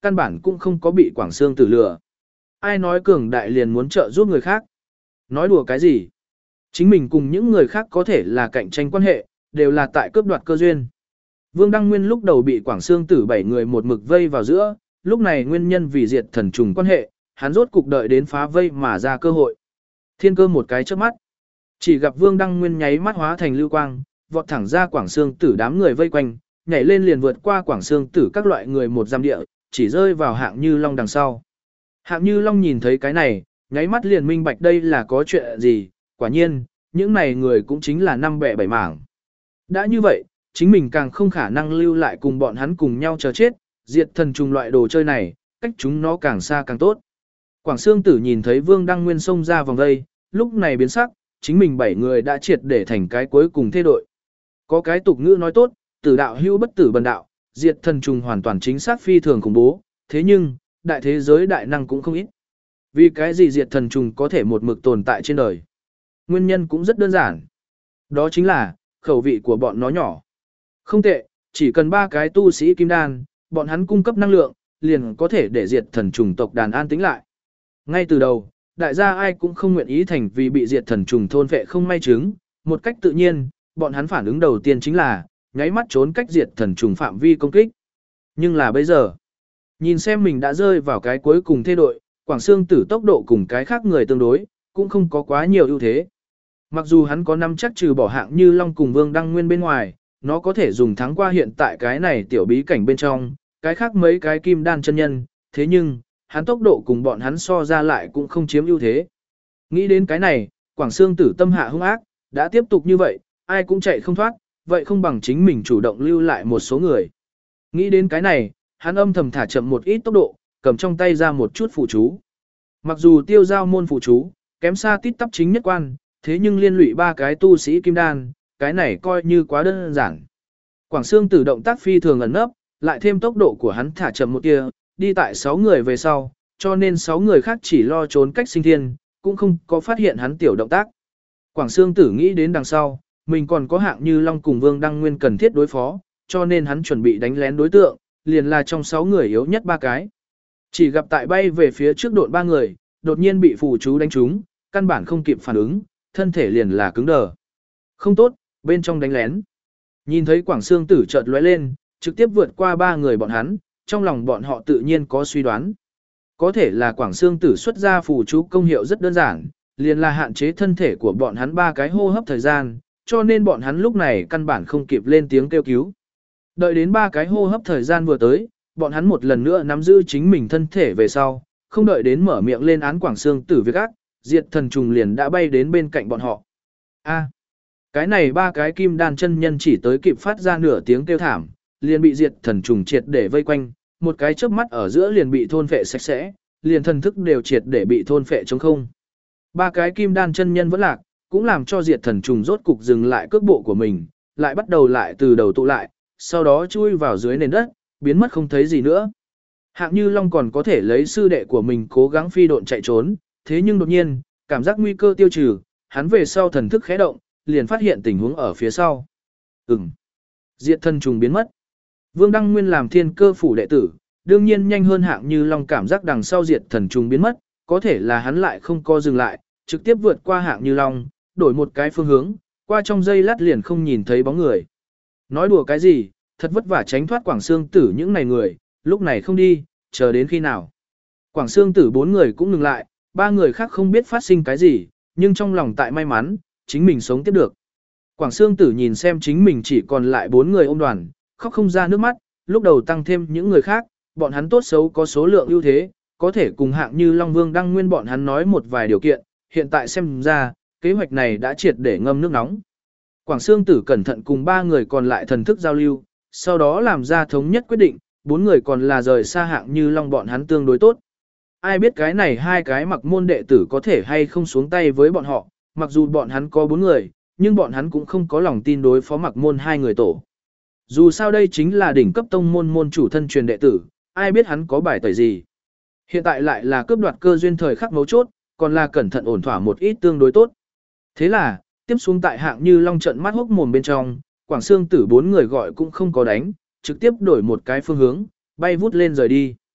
căn bản cũng không có bị Quảng Sương Tử lừa. Ai nói cường đại liền muốn trợ giúp người khác? Nói đùa cái gì? Chính mình cùng những người khác có thể là cạnh tranh quan hệ, đều là tại cướp đoạt cơ duyên. Vương Đăng Nguyên lúc đầu bị Quảng Sương Tử bảy người một mực vây vào giữa, lúc này nguyên nhân vì diệt thần trùng quan hệ, hắn rốt cục đợi đến phá vây mà ra cơ hội. Thiên cơ một cái chớp mắt, chỉ gặp Vương Đăng Nguyên nháy mắt hóa thành lưu quang, vọt thẳng ra Quảng Sương Tử đám người vây quanh, nhảy lên liền vượt qua Quảng Sương Tử các loại người một giam địa, chỉ rơi vào Hạng Như Long đằng sau. Hạng Như Long nhìn thấy cái này, nháy mắt liền minh bạch đây là có chuyện gì, quả nhiên, những này người cũng chính là năm bẻ bảy mảng. Đã như vậy, chính mình càng không khả năng lưu lại cùng bọn hắn cùng nhau chờ chết, diệt thần trùng loại đồ chơi này, cách chúng nó càng xa càng tốt. Quảng Sương Tử nhìn thấy Vương Đăng Nguyên xông ra vòng đây, lúc này biến sắc, chính mình bảy người đã triệt để thành cái cuối cùng thế đội. Có cái tục ngữ nói tốt, tử đạo hưu bất tử bần đạo, diệt thần trùng hoàn toàn chính xác phi thường khủng bố, thế nhưng, đại thế giới đại năng cũng không ít. Vì cái gì diệt thần trùng có thể một mực tồn tại trên đời? Nguyên nhân cũng rất đơn giản. Đó chính là, khẩu vị của bọn nó nhỏ. Không tệ, chỉ cần ba cái tu sĩ kim đan, bọn hắn cung cấp năng lượng, liền có thể để diệt thần trùng tộc đàn an tĩnh lại. Ngay từ đầu, đại gia ai cũng không nguyện ý thành vì bị diệt thần trùng thôn vệ không may chứng, một cách tự nhiên, bọn hắn phản ứng đầu tiên chính là, nháy mắt trốn cách diệt thần trùng phạm vi công kích. Nhưng là bây giờ, nhìn xem mình đã rơi vào cái cuối cùng thế đội, Quảng Sương Tử tốc độ cùng cái khác người tương đối, cũng không có quá nhiều ưu thế. Mặc dù hắn có năm chắc trừ bỏ Hạng Như Long cùng Vương Đăng Nguyên bên ngoài, nó có thể dùng thắng qua hiện tại cái này tiểu bí cảnh bên trong, cái khác mấy cái kim đan chân nhân, thế nhưng, hắn tốc độ cùng bọn hắn so ra lại cũng không chiếm ưu thế. Nghĩ đến cái này, Quảng Sương Tử tâm hạ hung ác, đã tiếp tục như vậy, ai cũng chạy không thoát, vậy không bằng chính mình chủ động lưu lại một số người. Nghĩ đến cái này, hắn âm thầm thả chậm một ít tốc độ, cầm trong tay ra một chút phụ chú. Mặc dù tiêu giao môn phụ chú, kém xa tít tắp chính nhất quan, thế nhưng liên lụy ba cái tu sĩ kim đan, cái này coi như quá đơn giản. Quảng Sương Tử động tác phi thường ẩn nấp, lại thêm tốc độ của hắn thả chậm một tia, đi tại sáu người về sau, cho nên sáu người khác chỉ lo trốn cách sinh thiên, cũng không có phát hiện hắn tiểu động tác. Quảng Sương Tử nghĩ đến đằng sau, mình còn có Hạng Như Long cùng Vương Đăng Nguyên cần thiết đối phó, cho nên hắn chuẩn bị đánh lén đối tượng, liền là trong sáu người yếu nhất ba cái. Chỉ gặp tại bay về phía trước độn ba người, đột nhiên bị phù chú đánh trúng, căn bản không kịp phản ứng, thân thể liền là cứng đờ. Không tốt, bên trong đánh lén. Nhìn thấy Quảng Sương Tử chợt lóe lên, trực tiếp vượt qua ba người bọn hắn, trong lòng bọn họ tự nhiên có suy đoán. Có thể là Quảng Sương Tử xuất ra phù chú công hiệu rất đơn giản, liền là hạn chế thân thể của bọn hắn ba cái hô hấp thời gian, cho nên bọn hắn lúc này căn bản không kịp lên tiếng kêu cứu. Đợi đến ba cái hô hấp thời gian vừa tới, bọn hắn một lần nữa nắm giữ chính mình thân thể về sau, không đợi đến mở miệng lên án Quảng Sương Tử việc ác, diệt thần trùng liền đã bay đến bên cạnh bọn họ. A, cái này ba cái kim đan chân nhân chỉ tới kịp phát ra nửa tiếng kêu thảm, liền bị diệt thần trùng triệt để vây quanh, một cái chớp mắt ở giữa liền bị thôn phệ sạch sẽ, liền thần thức đều triệt để bị thôn phệ trống không. Ba cái kim đan chân nhân vẫn lạc, cũng làm cho diệt thần trùng rốt cục dừng lại cước bộ của mình, lại bắt đầu lại từ đầu tụ lại, sau đó chui vào dưới nền đất, biến mất không thấy gì nữa. Hạng Như Long còn có thể lấy sư đệ của mình cố gắng phi độn chạy trốn, thế nhưng đột nhiên, cảm giác nguy cơ tiêu trừ, hắn về sau thần thức khẽ động, liền phát hiện tình huống ở phía sau. Ừm. Diệt thần trùng biến mất. Vương Đăng Nguyên làm thiên cơ phủ đệ tử, đương nhiên nhanh hơn Hạng Như Long cảm giác đằng sau diệt thần trùng biến mất, có thể là hắn lại không co dừng lại, trực tiếp vượt qua Hạng Như Long, đổi một cái phương hướng, qua trong giây lát liền không nhìn thấy bóng người. Nói đùa cái gì, thật vất vả tránh thoát Quảng Sương Tử những này người, lúc này không đi, chờ đến khi nào. Quảng Sương Tử bốn người cũng ngừng lại, ba người khác không biết phát sinh cái gì, nhưng trong lòng tại may mắn, chính mình sống tiếp được. Quảng Sương Tử nhìn xem chính mình chỉ còn lại bốn người ôm đoàn, khóc không ra nước mắt, lúc đầu tăng thêm những người khác, bọn hắn tốt xấu có số lượng ưu thế, có thể cùng Hạng Như Long Vương Đăng Nguyên bọn hắn nói một vài điều kiện, hiện tại xem ra, kế hoạch này đã triệt để ngâm nước nóng. Quảng Sương Tử cẩn thận cùng ba người còn lại thần thức giao lưu, sau đó làm ra thống nhất quyết định, bốn người còn là rời xa Hạng Như Long bọn hắn tương đối tốt. Ai biết cái này hai cái mặc môn đệ tử có thể hay không xuống tay với bọn họ, mặc dù bọn hắn có bốn người, nhưng bọn hắn cũng không có lòng tin đối phó mặc môn hai người tổ. Dù sao đây chính là đỉnh cấp tông môn môn chủ thân truyền đệ tử, ai biết hắn có bài tẩy gì. Hiện tại lại là cướp đoạt cơ duyên thời khắc mấu chốt, còn là cẩn thận ổn thỏa một ít tương đối tốt. Thế là, tiếp xuống tại Hạng Như Long trận mắt hốc mồm bên trong, Quảng Sương Tử bốn người gọi cũng không có đánh, trực tiếp đổi một cái phương hướng, bay vút lên rời đi.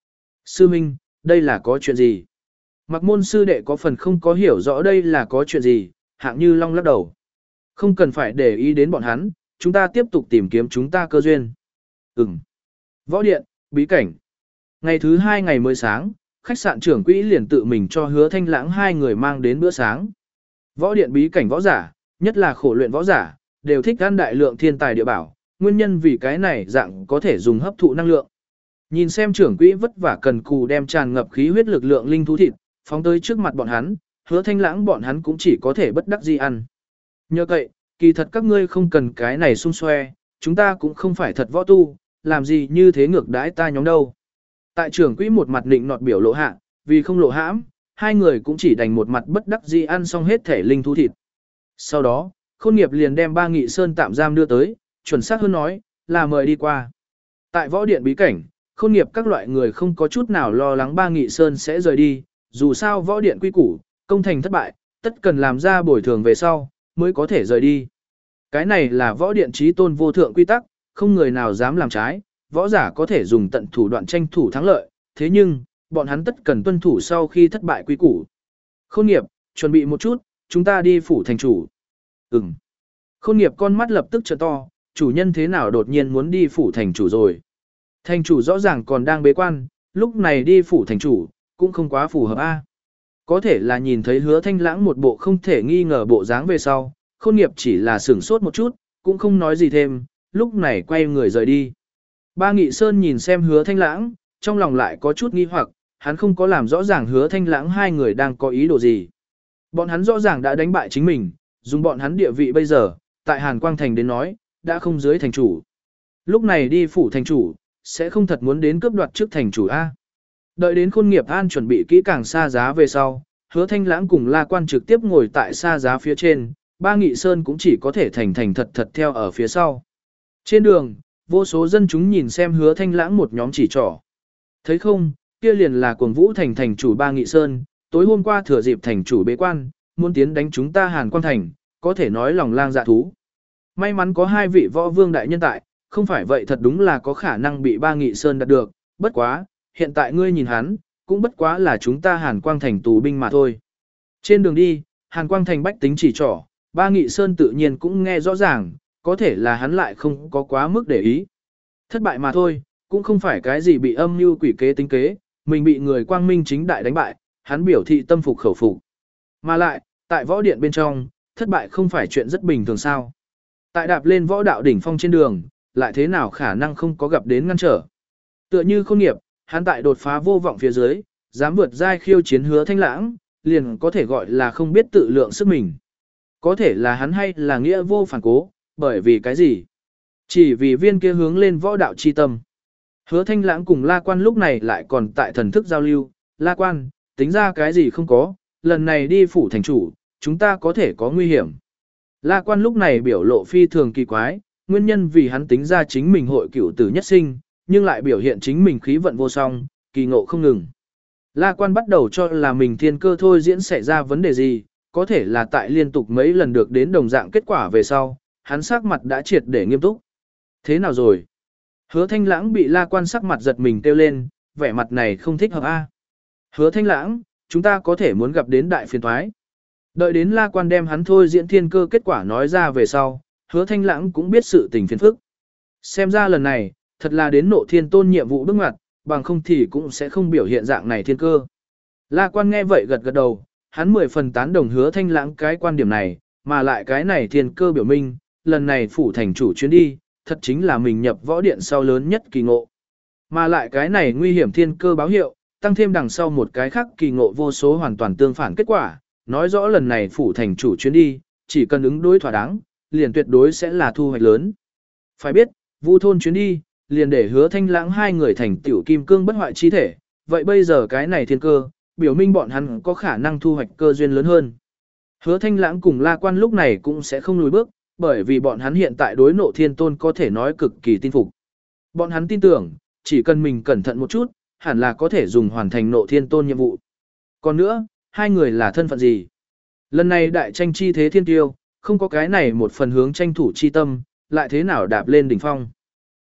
Sư Minh, đây là có chuyện gì? Mặc môn sư đệ có phần không có hiểu rõ đây là có chuyện gì, hạng như long lắc đầu. Không cần phải để ý đến bọn hắn, chúng ta tiếp tục tìm kiếm chúng ta cơ duyên. Ừm. Võ điện, bí cảnh. Ngày thứ hai ngày mới sáng, khách sạn trưởng quỹ liền tự mình cho Hứa Thanh Lãng hai người mang đến bữa sáng. Võ điện bí cảnh võ giả, nhất là khổ luyện võ giả, đều thích ăn đại lượng thiên tài địa bảo, nguyên nhân vì cái này dạng có thể dùng hấp thụ năng lượng. Nhìn xem trưởng quỹ vất vả cần cù đem tràn ngập khí huyết lực lượng linh thú thịt, phóng tới trước mặt bọn hắn, Hứa Thanh Lãng bọn hắn cũng chỉ có thể bất đắc dĩ ăn. Nhờ vậy, kỳ thật các ngươi không cần cái này xung xoe, chúng ta cũng không phải thật võ tu, làm gì như thế ngược đãi ta nhóm đâu. Tại trưởng quỹ một mặt nịnh nọt biểu lộ hạ, vì không lộ hãm, hai người cũng chỉ đành một mặt bất đắc dĩ ăn xong hết thể linh thú thịt. Sau đó, Khôn Nghiệp liền đem ba Nghị Sơn tạm giam đưa tới, chuẩn xác hơn nói, là mời đi qua. Tại võ điện bí cảnh, Khôn Nghiệp các loại người không có chút nào lo lắng ba Nghị Sơn sẽ rời đi, dù sao võ điện quy củ, công thành thất bại, tất cần làm ra bồi thường về sau, mới có thể rời đi. Cái này là võ điện chí tôn vô thượng quy tắc, không người nào dám làm trái, võ giả có thể dùng tận thủ đoạn tranh thủ thắng lợi, thế nhưng, bọn hắn tất cần tuân thủ sau khi thất bại quy củ. Khôn Nghiệp, chuẩn bị một chút, chúng ta đi phủ thành chủ. Ừm. Khôn Nghiệp con mắt lập tức trợ to, chủ nhân thế nào đột nhiên muốn đi phủ thành chủ rồi. Thành chủ rõ ràng còn đang bế quan, lúc này đi phủ thành chủ, cũng không quá phù hợp a. Có thể là nhìn thấy Hứa Thanh Lãng một bộ không thể nghi ngờ bộ dáng về sau, Khôn Nghiệp chỉ là sửng sốt một chút, cũng không nói gì thêm, lúc này quay người rời đi. Ba Nghị Sơn nhìn xem Hứa Thanh Lãng, trong lòng lại có chút nghi hoặc, hắn không có làm rõ ràng Hứa Thanh Lãng hai người đang có ý đồ gì. Bọn hắn rõ ràng đã đánh bại chính mình, dùng bọn hắn địa vị bây giờ, tại Hàn Quang Thành đến nói, đã không dưới thành chủ. Lúc này đi phủ thành chủ, sẽ không thật muốn đến cướp đoạt trước thành chủ A. Đợi đến Khôn Nghiệp An chuẩn bị kỹ càng xa giá về sau, Hứa Thanh Lãng cùng La Quan trực tiếp ngồi tại xa giá phía trên, Ba Nghị Sơn cũng chỉ có thể thành thành thật thật theo ở phía sau. Trên đường, vô số dân chúng nhìn xem Hứa Thanh Lãng một nhóm chỉ trỏ. Thấy không, kia liền là Cuồng Vũ Thành thành chủ Ba Nghị Sơn, tối hôm qua thừa dịp thành chủ bế quan, muốn tiến đánh chúng ta Hàn Quang Thành, có thể nói lòng lang dạ thú. May mắn có hai vị võ vương đại nhân tại, không phải vậy thật đúng là có khả năng bị Ba Nghị Sơn đạt được, bất quá, hiện tại ngươi nhìn hắn, cũng bất quá là chúng ta Hàn Quang Thành tù binh mà thôi. Trên đường đi, Hàn Quang Thành bách tính chỉ trỏ, Ba Nghị Sơn tự nhiên cũng nghe rõ ràng, có thể là hắn lại không có quá mức để ý. Thất bại mà thôi, cũng không phải cái gì bị âm mưu quỷ kế tính kế, mình bị người quang minh chính đại đánh bại, hắn biểu thị tâm phục khẩu phục. Mà lại, tại võ điện bên trong, thất bại không phải chuyện rất bình thường sao. Tại đạp lên võ đạo đỉnh phong trên đường, lại thế nào khả năng không có gặp đến ngăn trở. Tựa như Khôn Nghiệp, hắn tại đột phá vô vọng phía dưới, dám vượt giai khiêu chiến Hứa Thanh Lãng, liền có thể gọi là không biết tự lượng sức mình. Có thể là hắn hay là nghĩa vô phản cố, bởi vì cái gì? Chỉ vì viên kia hướng lên võ đạo chi tâm. Hứa Thanh Lãng cùng La Quan lúc này lại còn tại thần thức giao lưu, La Quan, tính ra cái gì không có, lần này đi phủ thành chủ, chúng ta có thể có nguy hiểm. La Quan lúc này biểu lộ phi thường kỳ quái, nguyên nhân vì hắn tính ra chính mình hội cửu tử nhất sinh, nhưng lại biểu hiện chính mình khí vận vô song, kỳ ngộ không ngừng. La Quan bắt đầu cho là mình thiên cơ thôi diễn xảy ra vấn đề gì, có thể là tại liên tục mấy lần được đến đồng dạng kết quả về sau, hắn sắc mặt đã triệt để nghiêm túc. Thế nào rồi? Hứa Thanh Lãng bị La Quan sắc mặt giật mình kêu lên, vẻ mặt này không thích hợp a. Hứa Thanh Lãng, chúng ta có thể muốn gặp đến đại phiền toái. Đợi đến La Quan đem hắn thôi diễn thiên cơ kết quả nói ra về sau, Hứa Thanh Lãng cũng biết sự tình phiền phức. Xem ra lần này, thật là đến nộ thiên tôn nhiệm vụ bước ngoặt, bằng không thì cũng sẽ không biểu hiện dạng này thiên cơ. La Quan nghe vậy gật gật đầu, hắn mười phần tán đồng Hứa Thanh Lãng cái quan điểm này, mà lại cái này thiên cơ biểu minh, lần này phủ thành chủ chuyến đi, thật chính là mình nhập võ điện sau lớn nhất kỳ ngộ. Mà lại cái này nguy hiểm thiên cơ báo hiệu, tăng thêm đằng sau một cái khác kỳ ngộ vô số hoàn toàn tương phản kết quả, nói rõ lần này phủ thành chủ chuyến đi, chỉ cần ứng đối thỏa đáng, liền tuyệt đối sẽ là thu hoạch lớn. Phải biết, Vu thôn chuyến đi, liền để Hứa Thanh Lãng hai người thành tiểu kim cương bất hoại chi thể, vậy bây giờ cái này thiên cơ, biểu minh bọn hắn có khả năng thu hoạch cơ duyên lớn hơn. Hứa Thanh Lãng cùng La Quan lúc này cũng sẽ không lùi bước, bởi vì bọn hắn hiện tại đối nộ thiên tôn có thể nói cực kỳ tin phục. Bọn hắn tin tưởng, chỉ cần mình cẩn thận một chút, hẳn là có thể dùng hoàn thành nộ thiên tôn nhiệm vụ. Còn nữa, hai người là thân phận gì? Lần này đại tranh chi thế thiên tiêu, không có cái này một phần hướng tranh thủ chi tâm, lại thế nào đạp lên đỉnh phong.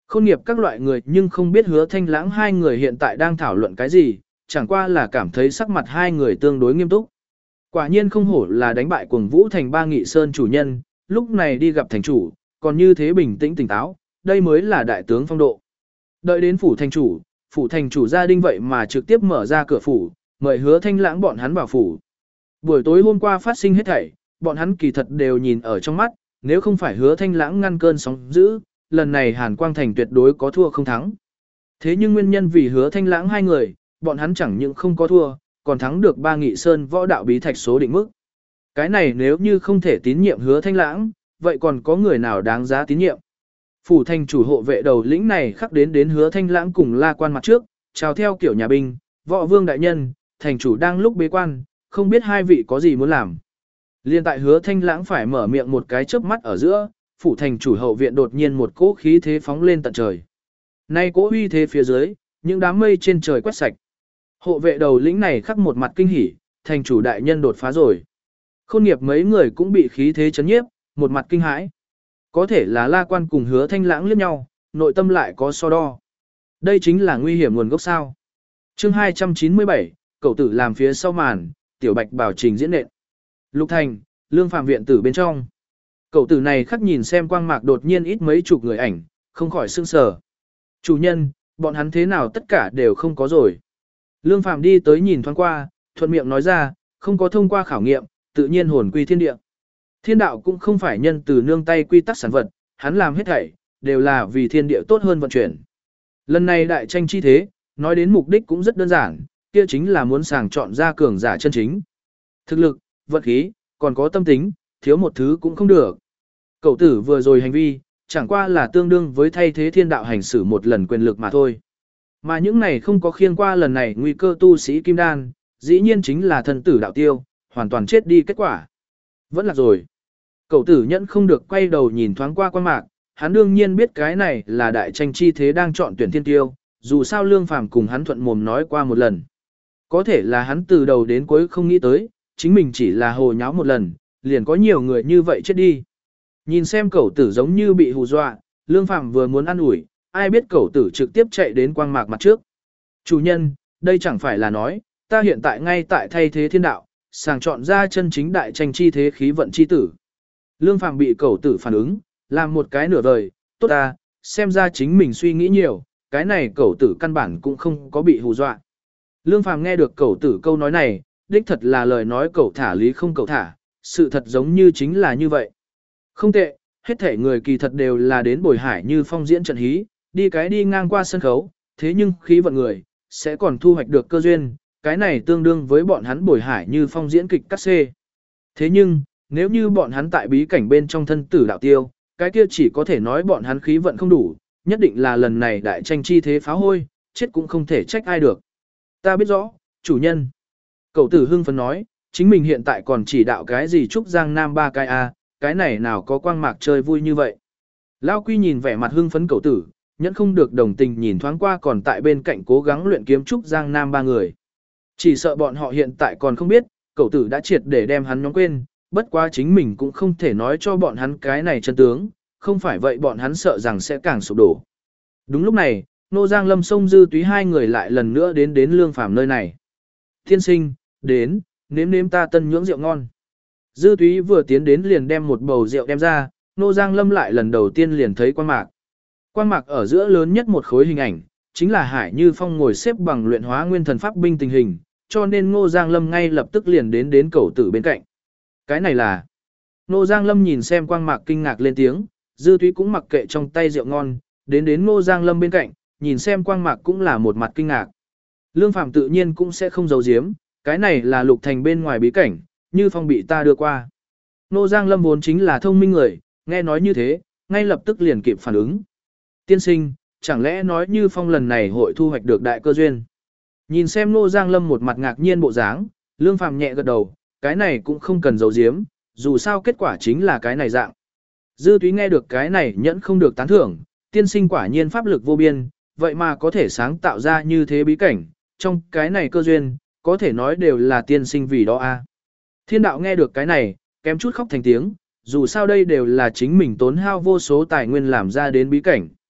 Khôn nghiệp các loại người nhưng không biết Hứa Thanh Lãng hai người hiện tại đang thảo luận cái gì, chẳng qua là cảm thấy sắc mặt hai người tương đối nghiêm túc. Quả nhiên không hổ là đánh bại Cuồng Vũ Thành Ba Nghị Sơn chủ nhân, lúc này đi gặp thành chủ, còn như thế bình tĩnh tỉnh táo, đây mới là đại tướng phong độ. Đợi đến phủ thành chủ, phủ thành chủ gia đình vậy mà trực tiếp mở ra cửa phủ, mời Hứa Thanh Lãng bọn hắn vào phủ. Buổi tối hôm qua phát sinh hết thảy, bọn hắn kỳ thật đều nhìn ở trong mắt, nếu không phải Hứa Thanh Lãng ngăn cơn sóng dữ, lần này Hàn Quang Thành tuyệt đối có thua không thắng. Thế nhưng nguyên nhân vì Hứa Thanh Lãng hai người, bọn hắn chẳng những không có thua, còn thắng được Ba Nghị Sơn võ đạo bí thạch số định mức. Cái này nếu như không thể tín nhiệm Hứa Thanh Lãng, vậy còn có người nào đáng giá tín nhiệm? Phủ thành chủ hộ vệ đầu lĩnh này khắc đến đến Hứa Thanh Lãng cùng La Quan mặt trước, chào theo kiểu nhà binh, võ vương đại nhân, thành chủ đang lúc bế quan, không biết hai vị có gì muốn làm. Liên tại Hứa Thanh Lãng phải mở miệng một cái chớp mắt ở giữa, phủ thành chủ hậu viện đột nhiên một cỗ khí thế phóng lên tận trời. Nay cỗ uy thế phía dưới, những đám mây trên trời quét sạch. Hộ vệ đầu lĩnh này khắc một mặt kinh hỉ, thành chủ đại nhân đột phá rồi. Khôn nghiệp mấy người cũng bị khí thế chấn nhiếp, một mặt kinh hãi. Có thể là La Quan cùng Hứa Thanh Lãng liếc nhau, nội tâm lại có so đo. Đây chính là nguy hiểm nguồn gốc sao. Chương hai trăm chín mươi bảy, cậu tử làm phía sau màn, tiểu bạch bảo trình diễn nện. Lục Thành, Lương Phạm viện tử bên trong. Cậu tử này khắc nhìn xem quang mạc đột nhiên ít mấy chục người ảnh, không khỏi sững sờ. Chủ nhân, bọn hắn thế nào tất cả đều không có rồi. Lương Phạm đi tới nhìn thoáng qua, thuận miệng nói ra, không có thông qua khảo nghiệm, tự nhiên hồn quy thiên địa. Thiên đạo cũng không phải nhân từ nương tay quy tắc sản vật, hắn làm hết thảy, đều là vì thiên địa tốt hơn vận chuyển. Lần này đại tranh chi thế, nói đến mục đích cũng rất đơn giản, kia chính là muốn sàng chọn ra cường giả chân chính. Thực lực, vật khí, còn có tâm tính, thiếu một thứ cũng không được. Cậu tử vừa rồi hành vi, chẳng qua là tương đương với thay thế thiên đạo hành xử một lần quyền lực mà thôi. Mà những này không có khiên qua lần này nguy cơ tu sĩ kim đan, dĩ nhiên chính là thần tử đạo tiêu, hoàn toàn chết đi kết quả. Vẫn là rồi. Cậu tử nhẫn không được quay đầu nhìn thoáng qua quan mạc, hắn đương nhiên biết cái này là đại tranh chi thế đang chọn tuyển thiên tiêu, dù sao Lương Phàm cùng hắn thuận mồm nói qua một lần. Có thể là hắn từ đầu đến cuối không nghĩ tới, chính mình chỉ là hồ nháo một lần, liền có nhiều người như vậy chết đi. Nhìn xem cậu tử giống như bị hù dọa, Lương Phàm vừa muốn ăn ủi, ai biết cậu tử trực tiếp chạy đến quang mạc mặt trước. Chủ nhân, đây chẳng phải là nói, ta hiện tại ngay tại thay thế thiên đạo, sàng chọn ra chân chính đại tranh chi thế khí vận chi tử. Lương Phàm bị cậu tử phản ứng, làm một cái nửa vời, tốt ta, xem ra chính mình suy nghĩ nhiều, cái này cậu tử căn bản cũng không có bị hù dọa. Lương Phàm nghe được cậu tử câu nói này, đích thật là lời nói cậu thả lý không cậu thả, sự thật giống như chính là như vậy. Không tệ, hết thể người kỳ thật đều là đến bồi hải như phong diễn trận hí, đi cái đi ngang qua sân khấu, thế nhưng khí vận người, sẽ còn thu hoạch được cơ duyên, cái này tương đương với bọn hắn bồi hải như phong diễn kịch cắt xê. Thế nhưng, nếu như bọn hắn tại bí cảnh bên trong thân tử đạo tiêu, cái kia chỉ có thể nói bọn hắn khí vận không đủ, nhất định là lần này đại tranh chi thế phá hôi, chết cũng không thể trách ai được. Ta biết rõ, chủ nhân. Cậu tử hưng phấn nói, chính mình hiện tại còn chỉ đạo cái gì trúc giang nam ba cái a, cái này nào có quang mạc chơi vui như vậy. Lao Quy nhìn vẻ mặt hưng phấn cậu tử, nhẫn không được đồng tình nhìn thoáng qua còn tại bên cạnh cố gắng luyện kiếm trúc giang nam ba người. Chỉ sợ bọn họ hiện tại còn không biết, cậu tử đã triệt để đem hắn nhóm quên, bất quá chính mình cũng không thể nói cho bọn hắn cái này chân tướng, không phải vậy bọn hắn sợ rằng sẽ càng sụp đổ. Đúng lúc này, Nô Giang Lâm Sông Dư Túy hai người lại lần nữa đến đến Lương Phàm nơi này. Thiên sinh, đến, nếm nếm ta tân nhưỡng rượu ngon. Dư Túy vừa tiến đến liền đem một bầu rượu đem ra, Nô Giang Lâm lại lần đầu tiên liền thấy quang mạc. Quang mạc ở giữa lớn nhất một khối hình ảnh, chính là Hải Như Phong ngồi xếp bằng luyện hóa nguyên thần pháp binh tình hình, cho nên Ngô Giang Lâm ngay lập tức liền đến đến cậu tử bên cạnh. Cái này là... Ngô Giang Lâm nhìn xem quang mạc kinh ngạc lên tiếng, Dư Túy cũng mặc kệ trong tay rượu ngon, đến đến Ngô Giang Lâm bên cạnh, nhìn xem quang mạc cũng là một mặt kinh ngạc. Lương Phạm tự nhiên cũng sẽ không giấu giếm, cái này là Lục Thành bên ngoài bí cảnh, Như Phong bị ta đưa qua. Ngô Giang Lâm vốn chính là thông minh người, nghe nói như thế, ngay lập tức liền kịp phản ứng. Tiên sinh, chẳng lẽ nói Như Phong lần này hội thu hoạch được đại cơ duyên. Nhìn xem Ngô Giang Lâm một mặt ngạc nhiên bộ dáng, Lương Phạm nhẹ gật đầu, cái này cũng không cần giấu giếm, dù sao kết quả chính là cái này dạng. Dư Túy nghe được cái này nhẫn không được tán thưởng, tiên sinh quả nhiên pháp lực vô biên, vậy mà có thể sáng tạo ra như thế bí cảnh, trong cái này cơ duyên, có thể nói đều là tiên sinh vì đó a. Thiên đạo nghe được cái này, kém chút khóc thành tiếng, dù sao đây đều là chính mình tốn hao vô số tài nguyên làm ra đến bí cảnh.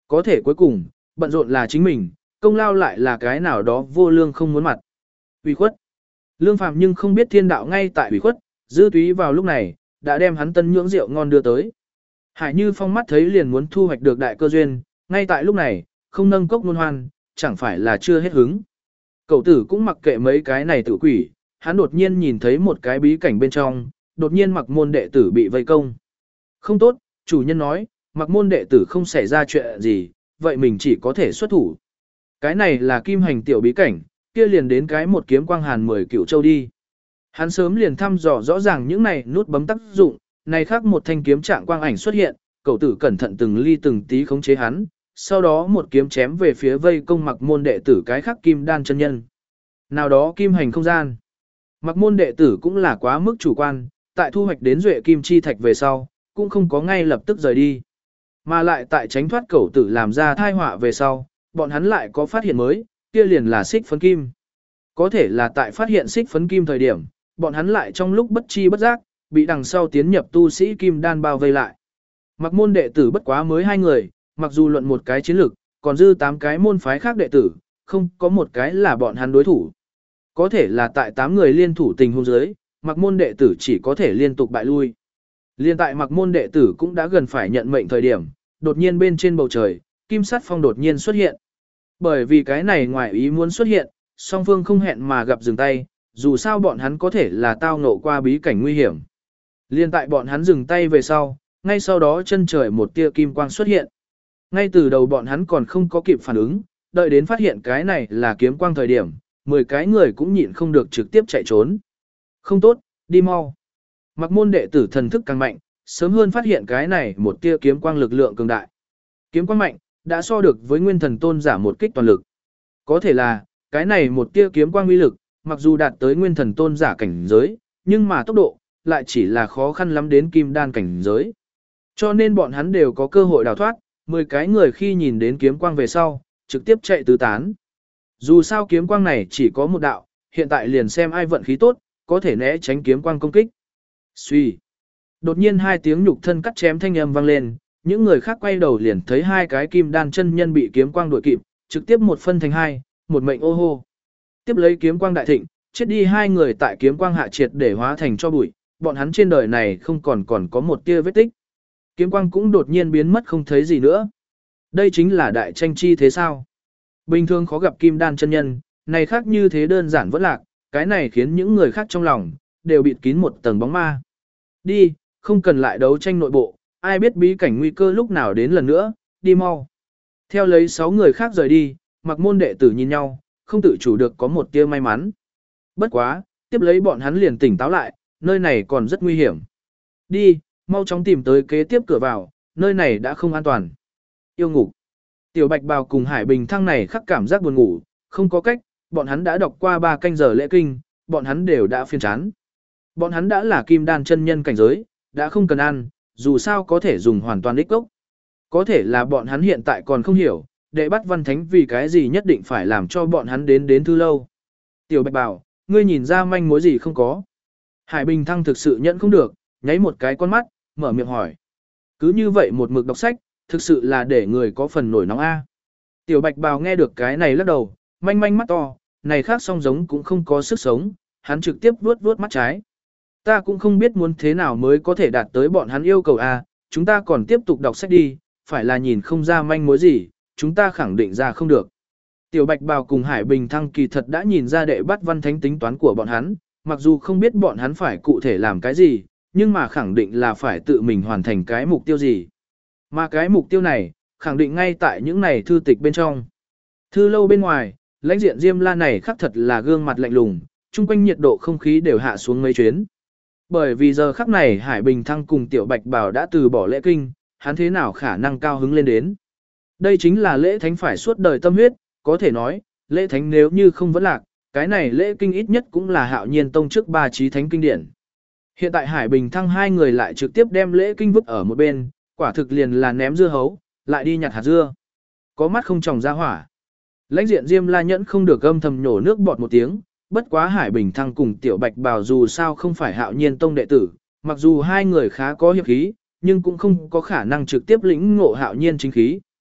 Có thể cuối cùng, bận rộn là chính mình, công lao lại là cái nào đó vô lương không muốn mặt. Ủy khuất. Lương Phàm nhưng không biết thiên đạo ngay tại ủy khuất, Dư Túy vào lúc này, đã đem hắn tân nhưỡng rượu ngon đưa tới. Hải Như Phong mắt thấy liền muốn thu hoạch được đại cơ duyên, ngay tại lúc này, không nâng cốc nôn hoan, chẳng phải là chưa hết hứng. Cậu tử cũng mặc kệ mấy cái này tự quỷ, hắn đột nhiên nhìn thấy một cái bí cảnh bên trong, đột nhiên mặc môn đệ tử bị vây công. Không tốt, chủ nhân nói, mặc môn đệ tử không xảy ra chuyện gì, vậy mình chỉ có thể xuất thủ. Cái này là kim hành tiểu bí cảnh, kia liền đến cái một kiếm quang hàn mười cựu châu đi. Hắn sớm liền thăm dò rõ ràng những này nút bấm tác dụng, này khác một thanh kiếm trạng quang ảnh xuất hiện, cậu tử cẩn thận từng ly từng tí khống chế hắn, sau đó một kiếm chém về phía vây công mặc môn đệ tử cái khác kim đan chân nhân. Nào đó kim hành không gian. Mặc môn đệ tử cũng là quá mức chủ quan, tại thu hoạch đến duệ kim chi thạch về sau, cũng không có ngay lập tức rời đi. Mà lại tại tránh thoát cẩu tử làm ra thai họa về sau, bọn hắn lại có phát hiện mới, kia liền là xích phấn kim. Có thể là tại phát hiện xích phấn kim thời điểm, bọn hắn lại trong lúc bất chi bất giác, bị đằng sau tiến nhập tu sĩ kim đan bao vây lại. Mặc môn đệ tử bất quá mới hai người, mặc dù luận một cái chiến lực, còn dư tám cái môn phái khác đệ tử, không có một cái là bọn hắn đối thủ. Có thể là tại tám người liên thủ tình huống dưới, mặc môn đệ tử chỉ có thể liên tục bại lui. Liên tại mặc môn đệ tử cũng đã gần phải nhận mệnh thời điểm, đột nhiên bên trên bầu trời, kim sắt phong đột nhiên xuất hiện. Bởi vì cái này ngoài ý muốn xuất hiện, song phương không hẹn mà gặp dừng tay, dù sao bọn hắn có thể là tao ngộ qua bí cảnh nguy hiểm. Liên tại bọn hắn dừng tay về sau, ngay sau đó chân trời một tia kim quang xuất hiện. Ngay từ đầu bọn hắn còn không có kịp phản ứng, đợi đến phát hiện cái này là kiếm quang thời điểm, mười cái người cũng nhịn không được trực tiếp chạy trốn. Không tốt, đi mau. Mặc môn đệ tử thần thức càng mạnh, sớm hơn phát hiện cái này một tia kiếm quang lực lượng cường đại. Kiếm quang mạnh, đã so được với nguyên thần tôn giả một kích toàn lực. Có thể là, cái này một tia kiếm quang uy lực, mặc dù đạt tới nguyên thần tôn giả cảnh giới, nhưng mà tốc độ, lại chỉ là khó khăn lắm đến kim đan cảnh giới. Cho nên bọn hắn đều có cơ hội đào thoát, mười cái người khi nhìn đến kiếm quang về sau, trực tiếp chạy tứ tán. Dù sao kiếm quang này chỉ có một đạo, hiện tại liền xem ai vận khí tốt, có thể né tránh kiếm quang công kích. Xuy. Đột nhiên hai tiếng nhục thân cắt chém thanh âm vang lên, những người khác quay đầu liền thấy hai cái kim đan chân nhân bị kiếm quang đuổi kịp, trực tiếp một phân thành hai, một mệnh ô hô. Tiếp lấy kiếm quang đại thịnh, chết đi hai người tại kiếm quang hạ triệt để hóa thành cho bụi, bọn hắn trên đời này không còn còn có một tia vết tích. Kiếm quang cũng đột nhiên biến mất không thấy gì nữa. Đây chính là đại tranh chi thế sao? Bình thường khó gặp kim đan chân nhân, này khác như thế đơn giản vẫn lạc, cái này khiến những người khác trong lòng đều bịt kín một tầng bóng ma. Đi, không cần lại đấu tranh nội bộ, ai biết bí cảnh nguy cơ lúc nào đến lần nữa, đi mau. Theo lấy sáu người khác rời đi, mặc môn đệ tử nhìn nhau, không tự chủ được có một tia may mắn. Bất quá, tiếp lấy bọn hắn liền tỉnh táo lại, nơi này còn rất nguy hiểm. Đi, mau chóng tìm tới kế tiếp cửa vào, nơi này đã không an toàn. Yêu ngục. Tiểu Bạch Bào cùng Hải Bình Thăng này khắc cảm giác buồn ngủ, không có cách, bọn hắn đã đọc qua ba canh giờ lễ kinh, bọn hắn đều đã phiền chán. Bọn hắn đã là kim đan chân nhân cảnh giới, đã không cần ăn, dù sao có thể dùng hoàn toàn ích gốc. Có thể là bọn hắn hiện tại còn không hiểu, đệ bắt văn thánh vì cái gì nhất định phải làm cho bọn hắn đến đến thư lâu. Tiểu Bạch Bảo, ngươi nhìn ra manh mối gì không có. Hải Bình Thăng thực sự nhận không được, nháy một cái con mắt, mở miệng hỏi. Cứ như vậy một mực đọc sách, thực sự là để người có phần nổi nóng a. Tiểu Bạch Bào nghe được cái này lắc đầu, manh manh mắt to, này khác song giống cũng không có sức sống, hắn trực tiếp vuốt vuốt mắt trái. Ta cũng không biết muốn thế nào mới có thể đạt tới bọn hắn yêu cầu a, chúng ta còn tiếp tục đọc sách đi, phải là nhìn không ra manh mối gì, chúng ta khẳng định ra không được. Tiểu Bạch Bào cùng Hải Bình Thăng kỳ thật đã nhìn ra đệ bắt văn thánh tính toán của bọn hắn, mặc dù không biết bọn hắn phải cụ thể làm cái gì, nhưng mà khẳng định là phải tự mình hoàn thành cái mục tiêu gì. Mà cái mục tiêu này, khẳng định ngay tại những này thư tịch bên trong. Thư lâu bên ngoài, lãnh diện Diêm La này khắc thật là gương mặt lạnh lùng, chung quanh nhiệt độ không khí đều hạ xuống mấy chuyến. Bởi vì giờ khắc này Hải Bình Thăng cùng Tiểu Bạch Bảo đã từ bỏ lễ kinh, hắn thế nào khả năng cao hứng lên đến. Đây chính là lễ thánh phải suốt đời tâm huyết, có thể nói, lễ thánh nếu như không vẫn lạc, cái này lễ kinh ít nhất cũng là Hạo Nhiên Tông trước ba chí thánh kinh điển. Hiện tại Hải Bình Thăng hai người lại trực tiếp đem lễ kinh vứt ở một bên, quả thực liền là ném dưa hấu, lại đi nhặt hạt dưa. Có mắt không tròng ra hỏa. Lãnh diện Diêm La nhẫn không được âm thầm nhổ nước bọt một tiếng, bất quá Hải Bình Thăng cùng Tiểu Bạch Bào dù sao không phải Hạo Nhiên Tông đệ tử, mặc dù hai người khá có hiệp khí, nhưng cũng không có khả năng trực tiếp lĩnh ngộ Hạo Nhiên chính khí.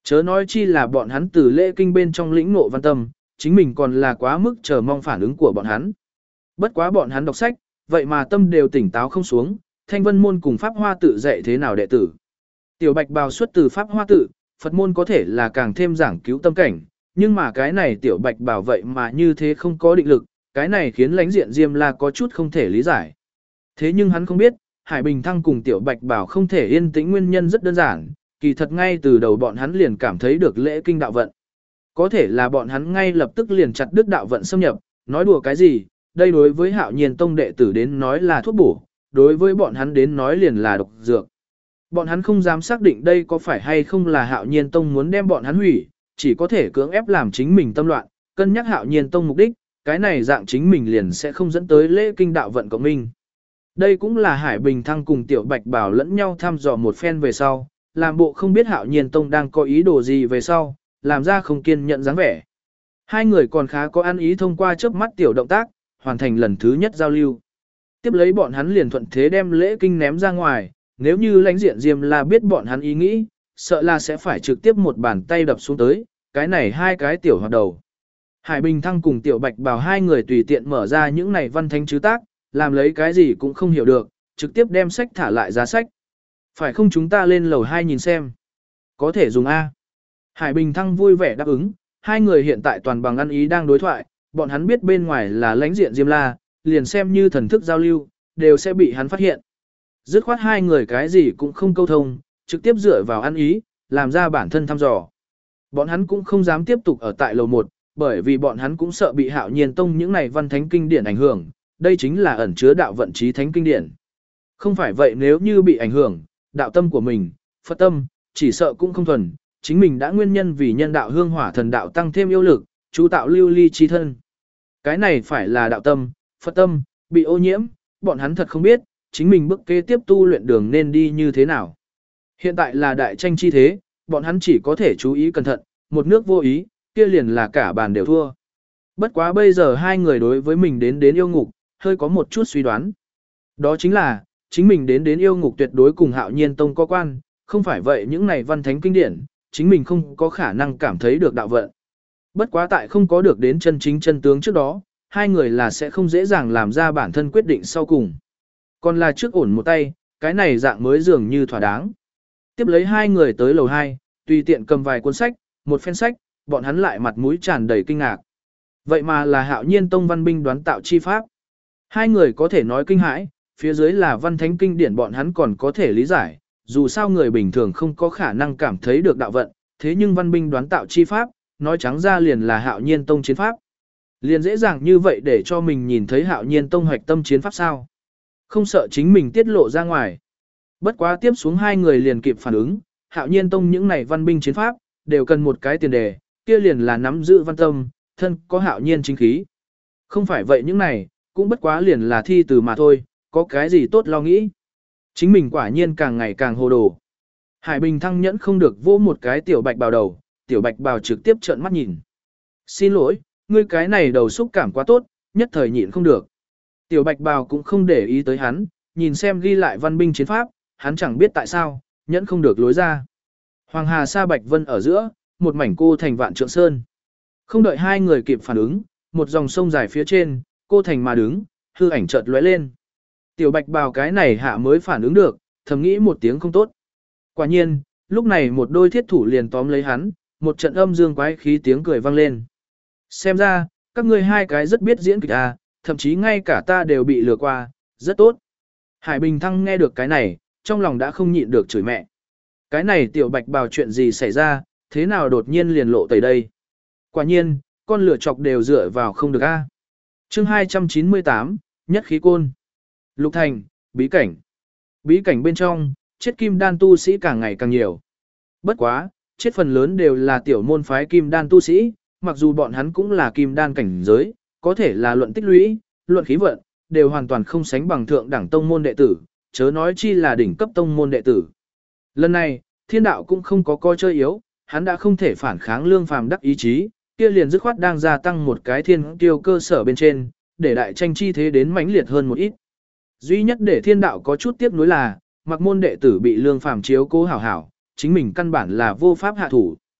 Chớ nói chi là bọn hắn từ lễ kinh bên trong lĩnh ngộ văn tâm, chính mình còn là quá mức chờ mong phản ứng của bọn hắn. Bất quá bọn hắn đọc sách, vậy mà tâm đều tỉnh táo không xuống, thanh vân môn cùng pháp hoa tự dạy thế nào đệ tử. Tiểu bạch bào xuất từ pháp hoa tự, Phật môn có thể là càng thêm giảng cứu tâm cảnh, nhưng mà cái này tiểu bạch bào vậy mà như thế không có định lực, cái này khiến lãnh diện Diêm La có chút không thể lý giải. Thế nhưng hắn không biết, Hải Bình Thăng cùng tiểu bạch bào không thể yên tĩnh nguyên nhân rất đơn giản, kỳ thật ngay từ đầu bọn hắn liền cảm thấy được lễ kinh đạo vận. Có thể là bọn hắn ngay lập tức liền chặt đứt đạo vận xâm nhập, nói đùa cái gì, đây đối với Hạo Nhiên Tông đệ tử đến nói là thuốc bổ, đối với bọn hắn đến nói liền là độc dược. Bọn hắn không dám xác định đây có phải hay không là Hạo Nhiên Tông muốn đem bọn hắn hủy, chỉ có thể cưỡng ép làm chính mình tâm loạn, cân nhắc Hạo Nhiên Tông mục đích, cái này dạng chính mình liền sẽ không dẫn tới lễ kinh đạo vận cộng minh. Đây cũng là Hải Bình Thăng cùng Tiểu Bạch Bảo lẫn nhau thăm dò một phen về sau, làm bộ không biết Hạo Nhiên Tông đang có ý đồ gì về sau, làm ra không kiên nhận dáng vẻ. Hai người còn khá có ăn ý thông qua chớp mắt tiểu động tác, hoàn thành lần thứ nhất giao lưu. Tiếp lấy bọn hắn liền thuận thế đem lễ kinh ném ra ngoài, nếu như lãnh diện Diêm La biết bọn hắn ý nghĩ, sợ là sẽ phải trực tiếp một bàn tay đập xuống tới, cái này hai cái tiểu hoạt đầu. Hải Bình Thăng cùng Tiểu Bạch Bảo hai người tùy tiện mở ra những này văn thánh chứ tác, làm lấy cái gì cũng không hiểu được, trực tiếp đem sách thả lại giá sách. Phải không chúng ta lên lầu hai nhìn xem? Có thể dùng A. Hải Bình Thăng vui vẻ đáp ứng, hai người hiện tại toàn bằng ăn ý đang đối thoại, bọn hắn biết bên ngoài là lãnh diện Diêm La, liền xem như thần thức giao lưu, đều sẽ bị hắn phát hiện. Dứt khoát hai người cái gì cũng không câu thông, trực tiếp dựa vào ăn ý, làm ra bản thân thăm dò. Bọn hắn cũng không dám tiếp tục ở tại lầu một, bởi vì bọn hắn cũng sợ bị Hạo Nhiên Tông những này văn thánh kinh điển ảnh hưởng, đây chính là ẩn chứa đạo vận trí thánh kinh điển. Không phải vậy nếu như bị ảnh hưởng, đạo tâm của mình, Phật tâm, chỉ sợ cũng không thuần, chính mình đã nguyên nhân vì nhân đạo hương hỏa thần đạo tăng thêm yêu lực, chú tạo lưu ly chi thân. Cái này phải là đạo tâm, Phật tâm, bị ô nhiễm, bọn hắn thật không biết, chính mình bước kế tiếp tu luyện đường nên đi như thế nào. Hiện tại là đại tranh chi thế, bọn hắn chỉ có thể chú ý cẩn thận, một nước vô ý, kia liền là cả bàn đều thua. Bất quá bây giờ hai người đối với mình đến đến yêu ngục, hơi có một chút suy đoán. Đó chính là, chính mình đến đến yêu ngục tuyệt đối cùng Hạo Nhiên Tông có quan, không phải vậy những này văn thánh kinh điển, chính mình không có khả năng cảm thấy được đạo vận. Bất quá tại không có được đến chân chính chân tướng trước đó, hai người là sẽ không dễ dàng làm ra bản thân quyết định sau cùng. Còn là trước ổn một tay, cái này dạng mới dường như thỏa đáng. Tiếp lấy hai người tới lầu hai, tùy tiện cầm vài cuốn sách, một phen sách, bọn hắn lại mặt mũi tràn đầy kinh ngạc. Vậy mà là Hạo Nhiên Tông văn binh đoán tạo chi pháp. Hai người có thể nói kinh hãi, phía dưới là văn thánh kinh điển bọn hắn còn có thể lý giải, dù sao người bình thường không có khả năng cảm thấy được đạo vận, thế nhưng văn binh đoán tạo chi pháp, nói trắng ra liền là Hạo Nhiên Tông chiến pháp. Liền dễ dàng như vậy để cho mình nhìn thấy Hạo Nhiên Tông hoạch tâm chiến pháp sao? Không sợ chính mình tiết lộ ra ngoài. Bất quá tiếp xuống hai người liền kịp phản ứng, Hạo Nhiên Tông những này văn binh chiến pháp, đều cần một cái tiền đề, kia liền là nắm giữ văn tâm, thân có Hạo Nhiên chính khí. Không phải vậy những này, cũng bất quá liền là thi từ mà thôi, có cái gì tốt lo nghĩ. Chính mình quả nhiên càng ngày càng hồ đồ. Hải Bình Thăng nhẫn không được vô một cái tiểu bạch bào đầu, tiểu bạch bào trực tiếp trợn mắt nhìn. Xin lỗi, ngươi cái này đầu xúc cảm quá tốt, nhất thời nhịn không được. Tiểu bạch bào cũng không để ý tới hắn, nhìn xem ghi lại văn binh chiến pháp, hắn chẳng biết tại sao, nhẫn không được lối ra. Hoàng Hà Sa Bạch Vân ở giữa, một mảnh cô thành vạn trượng sơn. Không đợi hai người kịp phản ứng, một dòng sông dài phía trên, cô thành mà đứng, hư ảnh chợt lóe lên. Tiểu bạch bào cái này hạ mới phản ứng được, thầm nghĩ một tiếng không tốt. Quả nhiên, lúc này một đôi thiết thủ liền tóm lấy hắn, một trận âm dương quái khí tiếng cười vang lên. Xem ra, các ngươi hai cái rất biết diễn kịch à, thậm chí ngay cả ta đều bị lừa qua, rất tốt. Hải Bình Thăng nghe được cái này, trong lòng đã không nhịn được chửi mẹ. Cái này tiểu bạch bào chuyện gì xảy ra, thế nào đột nhiên liền lộ tới đây. Quả nhiên, con lửa chọc đều dựa vào không được a. À. Chương hai trăm chín mươi tám, Nhất khí côn. Lục thành, bí cảnh. Bí cảnh bên trong, chết kim đan tu sĩ càng ngày càng nhiều. Bất quá, chết phần lớn đều là tiểu môn phái kim đan tu sĩ, mặc dù bọn hắn cũng là kim đan cảnh giới, có thể là luận tích lũy, luận khí vận, đều hoàn toàn không sánh bằng thượng đẳng tông môn đệ tử, chớ nói chi là đỉnh cấp tông môn đệ tử. Lần này, thiên đạo cũng không có coi chơi yếu, hắn đã không thể phản kháng lương phàm đắc ý chí, kia liền dứt khoát đang gia tăng một cái thiên tiêu cơ sở bên trên, để đại tranh chi thế đến mãnh liệt hơn một ít. Duy nhất để thiên đạo có chút tiếc nuối là, mặc môn đệ tử bị lương phàm chiếu cố hảo hảo, chính mình căn bản là vô pháp hạ thủ.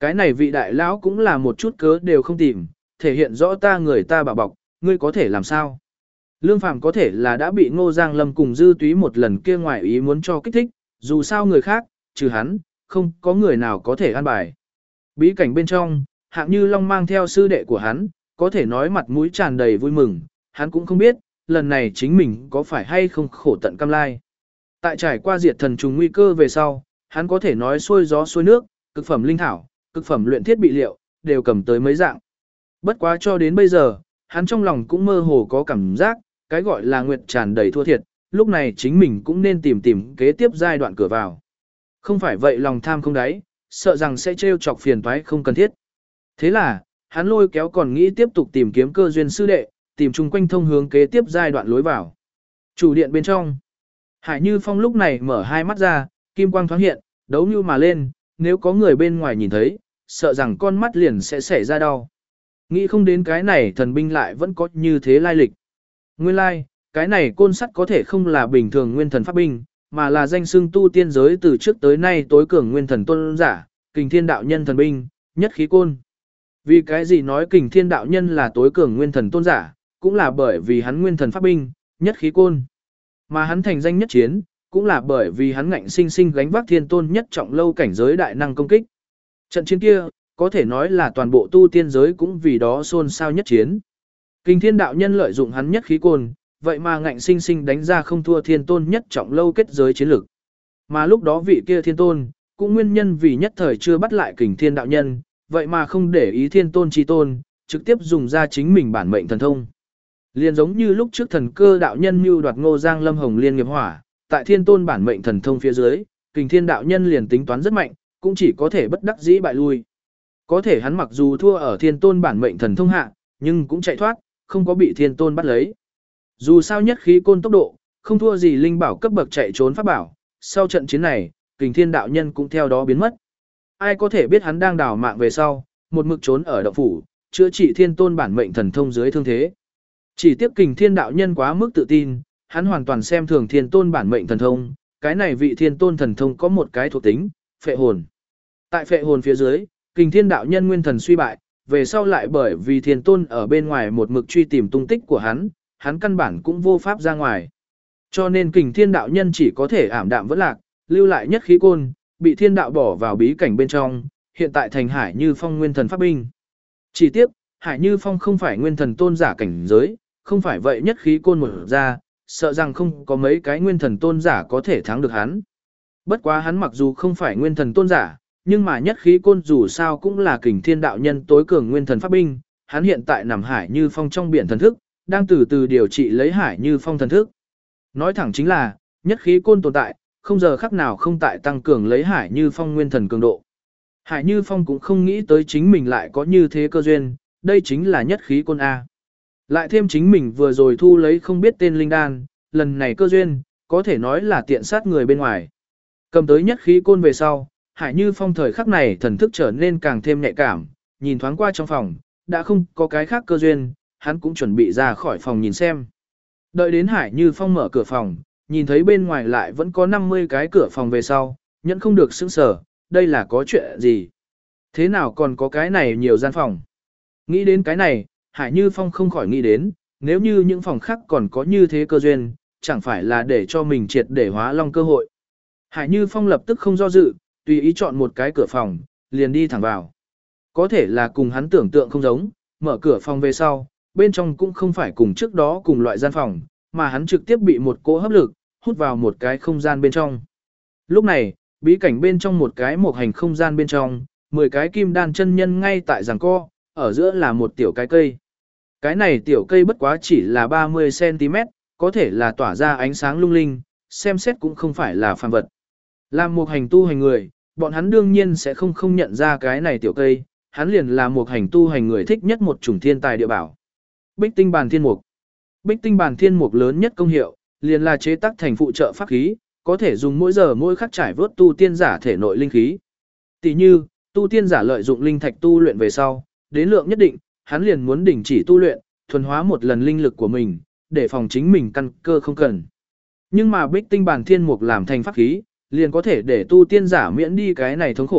Cái này vị đại lão cũng là một chút cớ đều không tìm, thể hiện rõ ta người ta bảo bọc, ngươi có thể làm sao? Lương Phàm có thể là đã bị Ngô Giang Lâm cùng Dư Túy một lần kia ngoài ý muốn cho kích thích, dù sao người khác, trừ hắn, không có người nào có thể an bài. Bí cảnh bên trong, Hạng Như Long mang theo sư đệ của hắn, có thể nói mặt mũi tràn đầy vui mừng, hắn cũng không biết, lần này chính mình có phải hay không khổ tận cam lai. Tại trải qua diệt thần trùng nguy cơ về sau, hắn có thể nói xuôi gió xuôi nước, cực phẩm linh thảo, cực phẩm luyện thiết bị liệu, đều cầm tới mấy dạng. Bất quá cho đến bây giờ, hắn trong lòng cũng mơ hồ có cảm giác, cái gọi là nguyệt tràn đầy thua thiệt, lúc này chính mình cũng nên tìm tìm kế tiếp giai đoạn cửa vào. Không phải vậy lòng tham không đáy, sợ rằng sẽ trêu chọc phiền toái không cần thiết. Thế là, hắn lôi kéo còn nghĩ tiếp tục tìm kiếm cơ duyên sư đệ, tìm chung quanh thông hướng kế tiếp giai đoạn lối vào. Chủ điện bên trong, Hải Như Phong lúc này mở hai mắt ra, kim quang thoáng hiện, đấu như mà lên, nếu có người bên ngoài nhìn thấy, sợ rằng con mắt liền sẽ xảy ra đau. Nghĩ không đến cái này thần binh lại vẫn có như thế lai lịch. Nguyên lai, cái này côn sắt có thể không là bình thường nguyên thần pháp binh, mà là danh xưng tu tiên giới từ trước tới nay tối cường nguyên thần tôn giả, Kình Thiên đạo nhân thần binh, nhất khí côn. Vì cái gì nói Kình Thiên đạo nhân là tối cường nguyên thần tôn giả, cũng là bởi vì hắn nguyên thần pháp binh, nhất khí côn. Mà hắn thành danh nhất chiến, cũng là bởi vì hắn ngạnh sinh sinh gánh vác thiên tôn nhất trọng lâu cảnh giới đại năng công kích. Trận chiến kia, có thể nói là toàn bộ tu tiên giới cũng vì đó xôn xao nhất chiến. Kình Thiên đạo nhân lợi dụng hắn nhất khí côn, vậy mà ngạnh sinh sinh đánh ra không thua thiên tôn nhất trọng lâu kết giới chiến lực. Mà lúc đó vị kia thiên tôn, cũng nguyên nhân vì nhất thời chưa bắt lại Kình Thiên đạo nhân, vậy mà không để ý thiên tôn chi tôn, trực tiếp dùng ra chính mình bản mệnh thần thông. Liên giống như lúc trước thần cơ đạo nhân mưu đoạt Ngô Giang Lâm Hồng Liên nghiệp hỏa, tại thiên tôn bản mệnh thần thông phía dưới, Kình Thiên đạo nhân liền tính toán rất mạnh, cũng chỉ có thể bất đắc dĩ bại lui. Có thể hắn mặc dù thua ở thiên tôn bản mệnh thần thông hạ, nhưng cũng chạy thoát, không có bị thiên tôn bắt lấy. Dù sao nhất khí côn tốc độ, không thua gì linh bảo cấp bậc chạy trốn pháp bảo, sau trận chiến này, Kình Thiên đạo nhân cũng theo đó biến mất. Ai có thể biết hắn đang đào mạng về sau, một mực trốn ở động phủ, chữa trị thiên tôn bản mệnh thần thông dưới thương thế. Chỉ tiếc Kình Thiên đạo nhân quá mức tự tin, hắn hoàn toàn xem thường thiên tôn bản mệnh thần thông, cái này vị thiên tôn thần thông có một cái thuộc tính, phệ hồn. Tại phệ hồn phía dưới, Kình Thiên đạo nhân nguyên thần suy bại, về sau lại bởi vì thiên tôn ở bên ngoài một mực truy tìm tung tích của hắn, hắn căn bản cũng vô pháp ra ngoài. Cho nên Kình Thiên đạo nhân chỉ có thể ảm đạm vẫn lạc, lưu lại nhất khí côn, bị thiên đạo bỏ vào bí cảnh bên trong, hiện tại thành Hải Như Phong nguyên thần pháp binh. Chỉ tiếc, Hải Như Phong không phải nguyên thần tôn giả cảnh giới, không phải vậy nhất khí côn một ra, sợ rằng không có mấy cái nguyên thần tôn giả có thể thắng được hắn. Bất quá hắn mặc dù không phải nguyên thần tôn giả, nhưng mà nhất khí côn dù sao cũng là Kình Thiên đạo nhân tối cường nguyên thần pháp binh, hắn hiện tại nằm Hải Như Phong trong biển thần thức, đang từ từ điều trị lấy Hải Như Phong thần thức. Nói thẳng chính là, nhất khí côn tồn tại, không giờ khắc nào không tại tăng cường lấy Hải Như Phong nguyên thần cường độ. Hải Như Phong cũng không nghĩ tới chính mình lại có như thế cơ duyên, đây chính là nhất khí côn A. Lại thêm chính mình vừa rồi thu lấy không biết tên linh đan, lần này cơ duyên, có thể nói là tiện sát người bên ngoài. Cầm tới nhất khí côn về sau, Hải Như Phong thời khắc này thần thức trở nên càng thêm nhạy cảm, nhìn thoáng qua trong phòng, đã không có cái khác cơ duyên, hắn cũng chuẩn bị ra khỏi phòng nhìn xem. Đợi đến Hải Như Phong mở cửa phòng, nhìn thấy bên ngoài lại vẫn có năm mươi cái cửa phòng về sau, nhận không được sững sờ, đây là có chuyện gì? Thế nào còn có cái này nhiều gian phòng? Nghĩ đến cái này, Hải Như Phong không khỏi nghĩ đến, nếu như những phòng khác còn có như thế cơ duyên, chẳng phải là để cho mình triệt để hóa long cơ hội. Hải Như Phong lập tức không do dự, tùy ý chọn một cái cửa phòng, liền đi thẳng vào. Có thể là cùng hắn tưởng tượng không giống, mở cửa phòng về sau, bên trong cũng không phải cùng trước đó cùng loại gian phòng, mà hắn trực tiếp bị một cỗ hấp lực, hút vào một cái không gian bên trong. Lúc này, bí cảnh bên trong một cái một hành không gian bên trong, mười cái kim đan chân nhân ngay tại giằng co, ở giữa là một tiểu cái cây. Cái này tiểu cây bất quá chỉ là ba mươi xăng ti mét, có thể là tỏa ra ánh sáng lung linh, xem xét cũng không phải là phàm vật. Làm một hành tu hành người, bọn hắn đương nhiên sẽ không không nhận ra cái này tiểu cây, hắn liền là một hành tu hành người thích nhất một chủng thiên tài địa bảo. Bích tinh bàn thiên mục. Bích tinh bàn thiên mục lớn nhất công hiệu, liền là chế tác thành phụ trợ pháp khí, có thể dùng mỗi giờ mỗi khắc trải vớt tu tiên giả thể nội linh khí. Tỷ như, tu tiên giả lợi dụng linh thạch tu luyện về sau, đến lượng nhất định, hắn liền muốn đình chỉ tu luyện, thuần hóa một lần linh lực của mình, để phòng chính mình căn cơ không cần. Nhưng mà Bích tinh bàn thiên mục làm thành pháp khí, liền có thể để tu tiên giả miễn đi cái này thống khổ,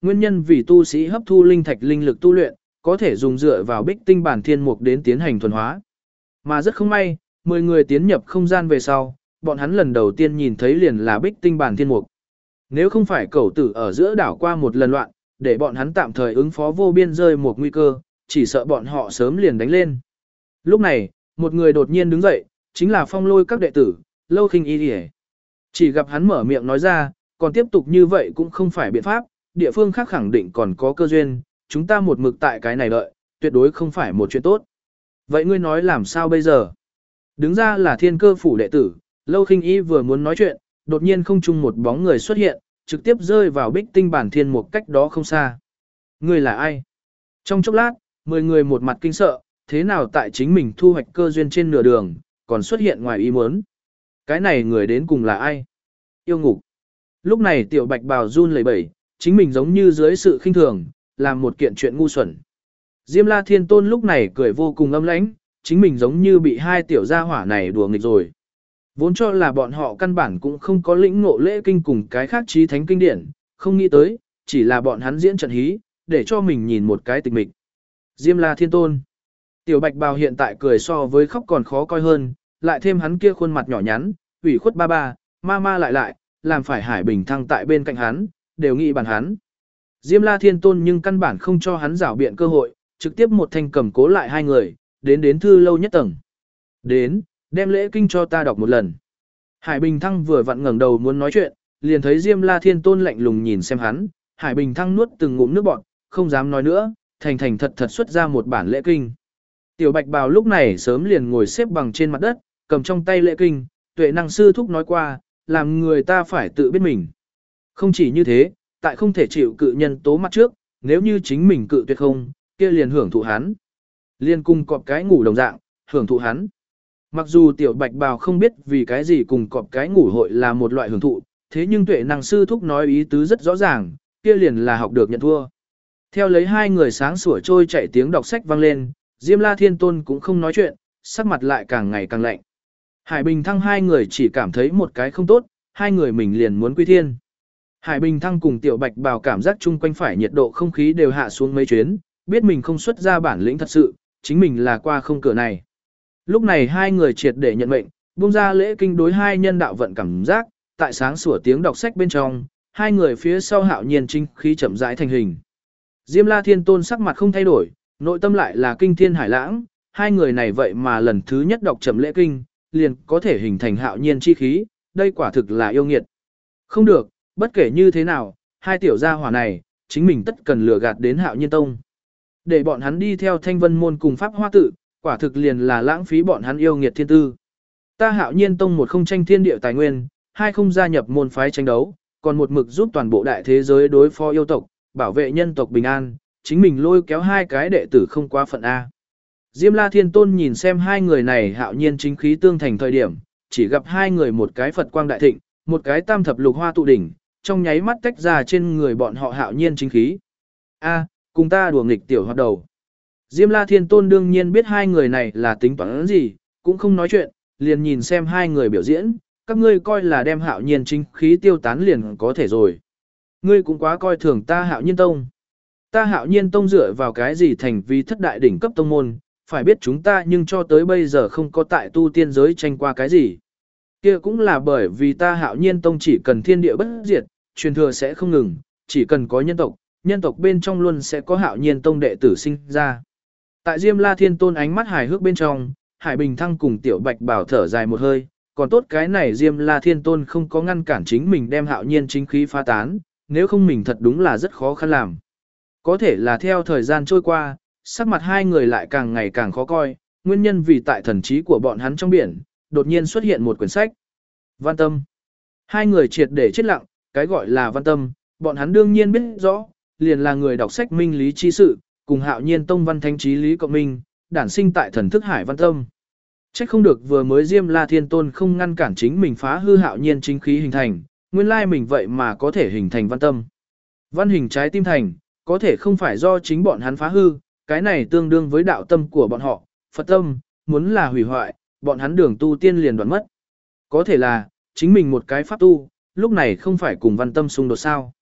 nguyên nhân vì tu sĩ hấp thu linh thạch linh lực tu luyện, có thể dùng dựa vào bích tinh bản thiên mục đến tiến hành thuần hóa. Mà rất không may, mười người tiến nhập không gian về sau, bọn hắn lần đầu tiên nhìn thấy liền là bích tinh bản thiên mục. Nếu không phải cẩu tử ở giữa đảo qua một lần loạn, để bọn hắn tạm thời ứng phó vô biên rơi một nguy cơ, chỉ sợ bọn họ sớm liền đánh lên. Lúc này, một người đột nhiên đứng dậy, chính là phong lôi các đệ tử, Lâu Khinh Y Điề. Chỉ gặp hắn mở miệng nói ra, còn tiếp tục như vậy cũng không phải biện pháp, địa phương khác khẳng định còn có cơ duyên, chúng ta một mực tại cái này đợi, tuyệt đối không phải một chuyện tốt. Vậy ngươi nói làm sao bây giờ? Đứng ra là Thiên Cơ phủ đệ tử, Lâu Khinh Y vừa muốn nói chuyện, đột nhiên không trung một bóng người xuất hiện, trực tiếp rơi vào bích tinh bản thiên một cách đó không xa. Ngươi là ai? Trong chốc lát, mười người một mặt kinh sợ, thế nào tại chính mình thu hoạch cơ duyên trên nửa đường, còn xuất hiện ngoài ý muốn. Cái này người đến cùng là ai? Yêu ngục. Lúc này tiểu bạch bào run lẩy bẩy, chính mình giống như dưới sự khinh thường, làm một kiện chuyện ngu xuẩn. Diêm La Thiên Tôn lúc này cười vô cùng âm lãnh, chính mình giống như bị hai tiểu gia hỏa này đùa nghịch rồi. Vốn cho là bọn họ căn bản cũng không có lĩnh ngộ lễ kinh cùng cái khác trí thánh kinh điển, không nghĩ tới, chỉ là bọn hắn diễn trận hí, để cho mình nhìn một cái tịch mịch. Diêm La Thiên Tôn. Tiểu bạch bào hiện tại cười so với khóc còn khó coi hơn, lại thêm hắn kia khuôn mặt nhỏ nhắn, ủy khuất ba ba, ma ma lại lại, làm phải Hải Bình thăng tại bên cạnh hắn, đều nghĩ bản hắn. Diêm La Thiên Tôn nhưng căn bản không cho hắn giảo biện cơ hội, trực tiếp một thanh cầm cố lại hai người, đến đến thư lâu nhất tầng. Đến, đem lễ kinh cho ta đọc một lần. Hải Bình thăng vừa vặn ngẩng đầu muốn nói chuyện, liền thấy Diêm La Thiên Tôn lạnh lùng nhìn xem hắn, Hải Bình thăng nuốt từng ngụm nước bọt, không dám nói nữa, thành thành thật thật xuất ra một bản lễ kinh. Tiểu Bạch Bào lúc này sớm liền ngồi xếp bằng trên mặt đất, cầm trong tay lễ kinh, Tuệ Năng sư thúc nói qua, làm người ta phải tự biết mình. Không chỉ như thế, tại không thể chịu cự nhân tố mặt trước, nếu như chính mình cự tuyệt không, kia liền hưởng thụ hắn. Liên cung cọp cái ngủ đồng dạng, hưởng thụ hắn. Mặc dù Tiểu Bạch Bào không biết vì cái gì cùng cọp cái ngủ hội là một loại hưởng thụ, thế nhưng Tuệ Năng sư thúc nói ý tứ rất rõ ràng, kia liền là học được nhận thua. Theo lấy hai người sáng sủa trôi chạy tiếng đọc sách vang lên, Diêm La Thiên Tôn cũng không nói chuyện, sắc mặt lại càng ngày càng lạnh. Hải Bình Thăng hai người chỉ cảm thấy một cái không tốt, hai người mình liền muốn quy thiên. Hải Bình Thăng cùng Tiểu Bạch Bào cảm giác chung quanh phải nhiệt độ không khí đều hạ xuống mấy chuyến, biết mình không xuất ra bản lĩnh thật sự, chính mình là qua không cửa này. Lúc này hai người triệt để nhận mệnh, buông ra lễ kinh đối hai nhân đạo vận cảm giác, tại sáng sủa tiếng đọc sách bên trong, hai người phía sau hạo nhiên chính khí chậm rãi thành hình. Diêm La Thiên Tôn sắc mặt không thay đổi, nội tâm lại là kinh thiên hải lãng, hai người này vậy mà lần thứ nhất đọc chậm lễ kinh, liền có thể hình thành hạo nhiên chi khí, đây quả thực là yêu nghiệt. Không được, bất kể như thế nào, hai tiểu gia hỏa này, chính mình tất cần lừa gạt đến hạo nhiên tông. Để bọn hắn đi theo thanh vân môn cùng pháp hoa tự, quả thực liền là lãng phí bọn hắn yêu nghiệt thiên tư. Ta hạo nhiên tông một không tranh thiên địa tài nguyên, hai không gia nhập môn phái tranh đấu, còn một mực giúp toàn bộ đại thế giới đối phó yêu tộc, bảo vệ nhân tộc bình an, chính mình lôi kéo hai cái đệ tử không quá phận A. Diêm La Thiên Tôn nhìn xem hai người này hạo nhiên chính khí tương thành thời điểm, chỉ gặp hai người một cái Phật quang đại thịnh, một cái tam thập lục hoa tụ đỉnh, trong nháy mắt tách ra trên người bọn họ hạo nhiên chính khí. A, cùng ta đùa nghịch tiểu hoạt đầu. Diêm La Thiên Tôn đương nhiên biết hai người này là tính toán gì, cũng không nói chuyện, liền nhìn xem hai người biểu diễn, các ngươi coi là đem hạo nhiên chính khí tiêu tán liền có thể rồi. Ngươi cũng quá coi thường ta hạo nhiên tông. Ta hạo nhiên tông dựa vào cái gì thành vì thất đại đỉnh cấp tông môn, phải biết chúng ta nhưng cho tới bây giờ không có tại tu tiên giới tranh qua cái gì. Kia cũng là bởi vì ta hạo nhiên tông chỉ cần thiên địa bất diệt, truyền thừa sẽ không ngừng, chỉ cần có nhân tộc, nhân tộc bên trong luôn sẽ có hạo nhiên tông đệ tử sinh ra. Tại Diêm La Thiên Tôn ánh mắt hài hước bên trong, Hải Bình Thăng cùng Tiểu Bạch Bảo thở dài một hơi, còn tốt cái này Diêm La Thiên Tôn không có ngăn cản chính mình đem hạo nhiên chính khí phá tán, nếu không mình thật đúng là rất khó khăn làm. Có thể là theo thời gian trôi qua, sắc mặt hai người lại càng ngày càng khó coi, nguyên nhân vì tại thần trí của bọn hắn trong biển, đột nhiên xuất hiện một quyển sách. Văn Tâm. Hai người triệt để chết lặng, cái gọi là Văn Tâm, bọn hắn đương nhiên biết rõ, liền là người đọc sách minh lý chi sự, cùng hạo nhiên tông văn thánh trí lý cộng minh, đản sinh tại thần thức hải Văn Tâm. Trách không được vừa mới Diêm La Thiên Tôn không ngăn cản chính mình phá hư hạo nhiên chính khí hình thành, nguyên lai mình vậy mà có thể hình thành văn tâm. Văn hình trái tim thành, có thể không phải do chính bọn hắn phá hư, cái này tương đương với đạo tâm của bọn họ, Phật tâm, muốn là hủy hoại, bọn hắn đường tu tiên liền đoạn mất. Có thể là, chính mình một cái pháp tu, lúc này không phải cùng văn tâm xung đột sao.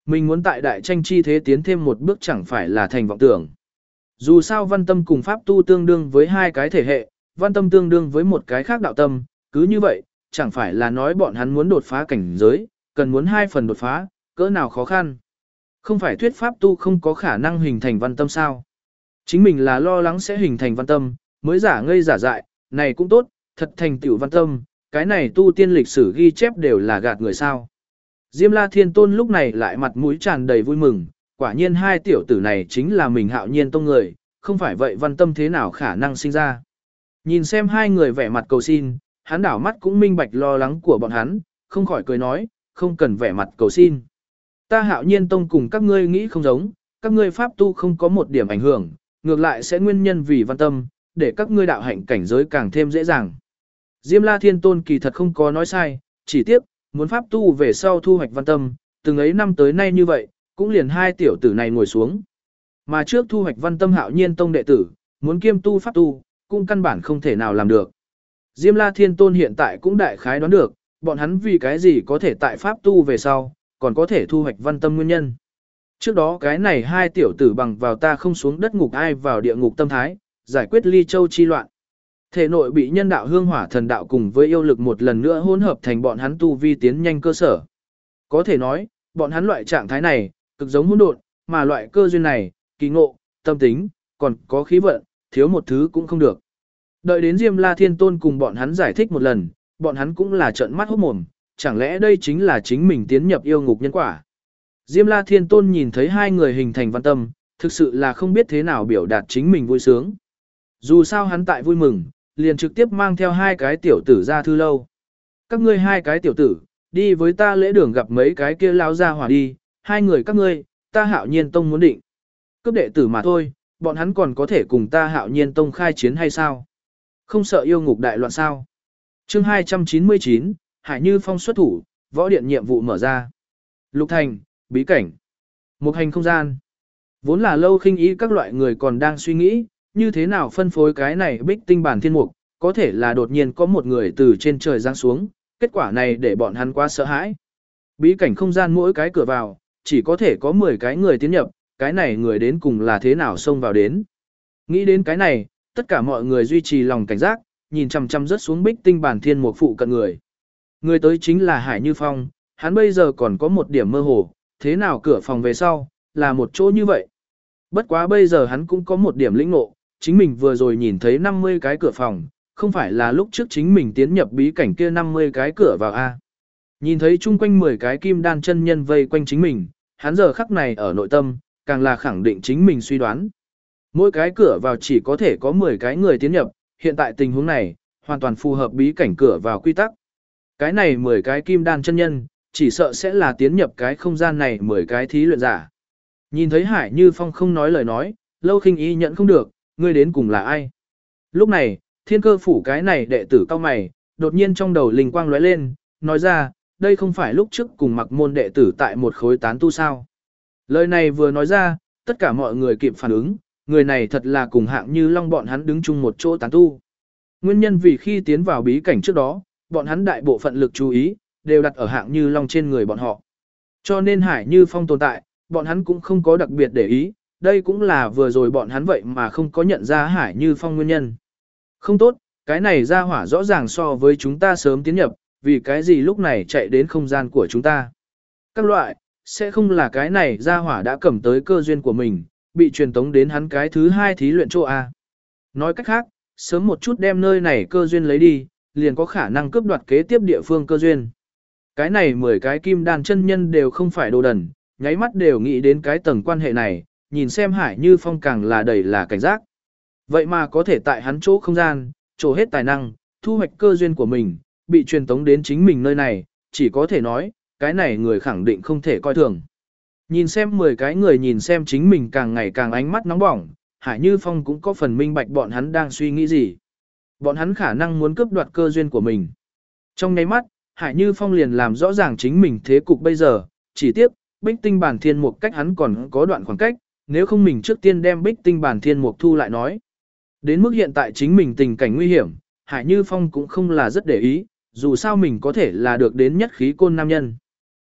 Mình muốn tại đại tranh chi thế tiến thêm một bước chẳng phải là thành vọng tưởng. Dù sao văn tâm cùng pháp tu tương đương với hai cái thể hệ, văn tâm tương đương với một cái khác đạo tâm, cứ như vậy, chẳng phải là nói bọn hắn muốn đột phá cảnh giới, cần muốn hai phần đột phá, cỡ nào khó khăn. Không phải thuyết pháp tu không có khả năng hình thành văn tâm sao. Chính mình là lo lắng sẽ hình thành văn tâm, mới giả ngây giả dại, này cũng tốt, thật thành tựu văn tâm, cái này tu tiên lịch sử ghi chép đều là gạt người sao. Diêm La Thiên Tôn lúc này lại mặt mũi tràn đầy vui mừng, quả nhiên hai tiểu tử này chính là mình Hạo Nhiên Tông người, không phải vậy văn tâm thế nào khả năng sinh ra. Nhìn xem hai người vẻ mặt cầu xin, hắn đảo mắt cũng minh bạch lo lắng của bọn hắn, không khỏi cười nói, không cần vẻ mặt cầu xin. Ta Hạo Nhiên Tông cùng các ngươi nghĩ không giống, các ngươi pháp tu không có một điểm ảnh hưởng, ngược lại sẽ nguyên nhân vì văn tâm, để các ngươi đạo hạnh cảnh giới càng thêm dễ dàng. Diêm La Thiên Tôn kỳ thật không có nói sai, chỉ tiếc, muốn pháp tu về sau thu hoạch văn tâm, từng ấy năm tới nay như vậy, cũng liền hai tiểu tử này ngồi xuống. Mà trước thu hoạch văn tâm Hạo Nhiên Tông đệ tử, muốn kiêm tu pháp tu, cũng căn bản không thể nào làm được. Diêm La Thiên Tôn hiện tại cũng đại khái đoán được, bọn hắn vì cái gì có thể tại pháp tu về sau, còn có thể thu hoạch văn tâm nguyên nhân. Trước đó cái này hai tiểu tử bằng vào ta không xuống đất ngục ai vào địa ngục tâm thái, giải quyết ly châu chi loạn. Thể nội bị nhân đạo hương hỏa thần đạo cùng với yêu lực một lần nữa hỗn hợp thành bọn hắn tu vi tiến nhanh cơ sở. Có thể nói, bọn hắn loại trạng thái này, cực giống hỗn độn, mà loại cơ duyên này, kỳ ngộ, tâm tính, còn có khí vận, thiếu một thứ cũng không được. Đợi đến Diêm La Thiên Tôn cùng bọn hắn giải thích một lần, bọn hắn cũng là trợn mắt hốt mồm, chẳng lẽ đây chính là chính mình tiến nhập yêu ngục nhân quả. Diêm La Thiên Tôn nhìn thấy hai người hình thành văn tâm, thực sự là không biết thế nào biểu đạt chính mình vui sướng. Dù sao hắn tại vui mừng, liền trực tiếp mang theo hai cái tiểu tử ra thư lâu. Các ngươi hai cái tiểu tử, đi với ta lễ đường gặp mấy cái kia lao ra hỏa đi, hai người các ngươi, ta Hạo Nhiên Tông muốn định. Cấp đệ tử mà thôi, bọn hắn còn có thể cùng ta Hạo Nhiên Tông khai chiến hay sao? Không sợ yêu ngục đại loạn sao? Chương hai trăm chín mươi chín, Hải Như Phong xuất thủ, võ điện nhiệm vụ mở ra. Lục Thành, bí cảnh. Một hành không gian. Vốn là Lâu Khinh Ý các loại người còn đang suy nghĩ, như thế nào phân phối cái này bích tinh bản thiên mục, có thể là đột nhiên có một người từ trên trời giáng xuống, kết quả này để bọn hắn quá sợ hãi. Bí cảnh không gian mỗi cái cửa vào, chỉ có thể có mười cái người tiến nhập, cái này người đến cùng là thế nào xông vào đến. Nghĩ đến cái này, tất cả mọi người duy trì lòng cảnh giác, nhìn chằm chằm rớt xuống bích tinh bản thiên mục phụ cận người. Người tới chính là Hải Như Phong, hắn bây giờ còn có một điểm mơ hồ, thế nào cửa phòng về sau, là một chỗ như vậy. Bất quá bây giờ hắn cũng có một điểm lĩnh ngộ, chính mình vừa rồi nhìn thấy năm mươi cái cửa phòng, không phải là lúc trước chính mình tiến nhập bí cảnh kia năm mươi cái cửa vào A. Nhìn thấy chung quanh mười cái kim đan chân nhân vây quanh chính mình, hắn giờ khắc này ở nội tâm, càng là khẳng định chính mình suy đoán. Mỗi cái cửa vào chỉ có thể có mười cái người tiến nhập, hiện tại tình huống này, hoàn toàn phù hợp bí cảnh cửa vào quy tắc. Cái này mười cái kim đan chân nhân, chỉ sợ sẽ là tiến nhập cái không gian này mười cái thí luyện giả. Nhìn thấy Hải Như Phong không nói lời nói, Lâu Khinh Ý nhận không được, ngươi đến cùng là ai? Lúc này, Thiên Cơ phủ cái này đệ tử cao mày, đột nhiên trong đầu linh quang lóe lên, nói ra, đây không phải lúc trước cùng Mặc môn đệ tử tại một khối tán tu sao? Lời này vừa nói ra, tất cả mọi người kịp phản ứng, người này thật là cùng Hạng Như Long bọn hắn đứng chung một chỗ tán tu. Nguyên nhân vì khi tiến vào bí cảnh trước đó, bọn hắn đại bộ phận lực chú ý, đều đặt ở Hạng Như Long trên người bọn họ. Cho nên Hải Như Phong tồn tại, bọn hắn cũng không có đặc biệt để ý, đây cũng là vừa rồi bọn hắn vậy mà không có nhận ra Hải Như Phong nguyên nhân. Không tốt, cái này ra hỏa rõ ràng so với chúng ta sớm tiến nhập, vì cái gì lúc này chạy đến không gian của chúng ta. Các loại, sẽ không là cái này ra hỏa đã cầm tới cơ duyên của mình, bị truyền tống đến hắn cái thứ hai thí luyện chỗ A. Nói cách khác, sớm một chút đem nơi này cơ duyên lấy đi, liền có khả năng cướp đoạt kế tiếp địa phương cơ duyên. Cái này mười cái kim đan chân nhân đều không phải đồ đần, nháy mắt đều nghĩ đến cái tầng quan hệ này, nhìn xem Hải Như Phong càng là đầy là cảnh giác. Vậy mà có thể tại hắn chỗ không gian, trổ hết tài năng, thu hoạch cơ duyên của mình, bị truyền tống đến chính mình nơi này, chỉ có thể nói, cái này người khẳng định không thể coi thường. Nhìn xem mười cái người nhìn xem chính mình càng ngày càng ánh mắt nóng bỏng, Hải Như Phong cũng có phần minh bạch bọn hắn đang suy nghĩ gì. Bọn hắn khả năng muốn cướp đoạt cơ duyên của mình. Trong nháy mắt, Hải Như Phong liền làm rõ ràng chính mình thế cục bây giờ, chỉ tiếc, Bích Tinh Bản Thiên Mục cách hắn còn có đoạn khoảng cách, nếu không mình trước tiên đem Bích Tinh Bản Thiên Mục thu lại nói. Đến mức hiện tại chính mình tình cảnh nguy hiểm, Hải Như Phong cũng không là rất để ý, dù sao mình có thể là được đến nhất khí côn nam nhân.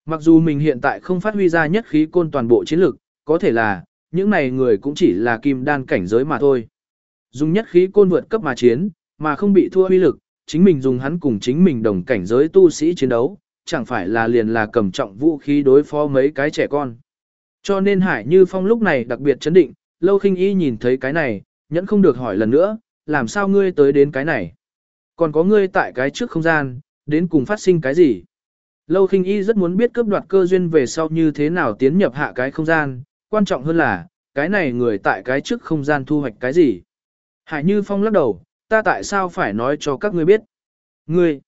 Mặc dù mình hiện tại không phát huy ra nhất khí côn toàn bộ chiến lực, có thể là, những này người cũng chỉ là kim đan cảnh giới mà thôi. Dùng nhất khí côn vượt cấp mà chiến, mà không bị thua uy lực, chính mình dùng hắn cùng chính mình đồng cảnh giới tu sĩ chiến đấu, chẳng phải là liền là cầm trọng vũ khí đối phó mấy cái trẻ con. Cho nên Hải Như Phong lúc này đặc biệt chấn định, Lâu Khinh Y nhìn thấy cái này, nhẫn không được hỏi lần nữa, làm sao ngươi tới đến cái này? Còn có ngươi tại cái trước không gian, đến cùng phát sinh cái gì? Lâu Khinh Y rất muốn biết cướp đoạt cơ duyên về sau như thế nào tiến nhập hạ cái không gian, quan trọng hơn là, cái này người tại cái trước không gian thu hoạch cái gì? Hải Như Phong lắc đầu, ta tại sao phải nói cho các ngươi biết? Ngươi,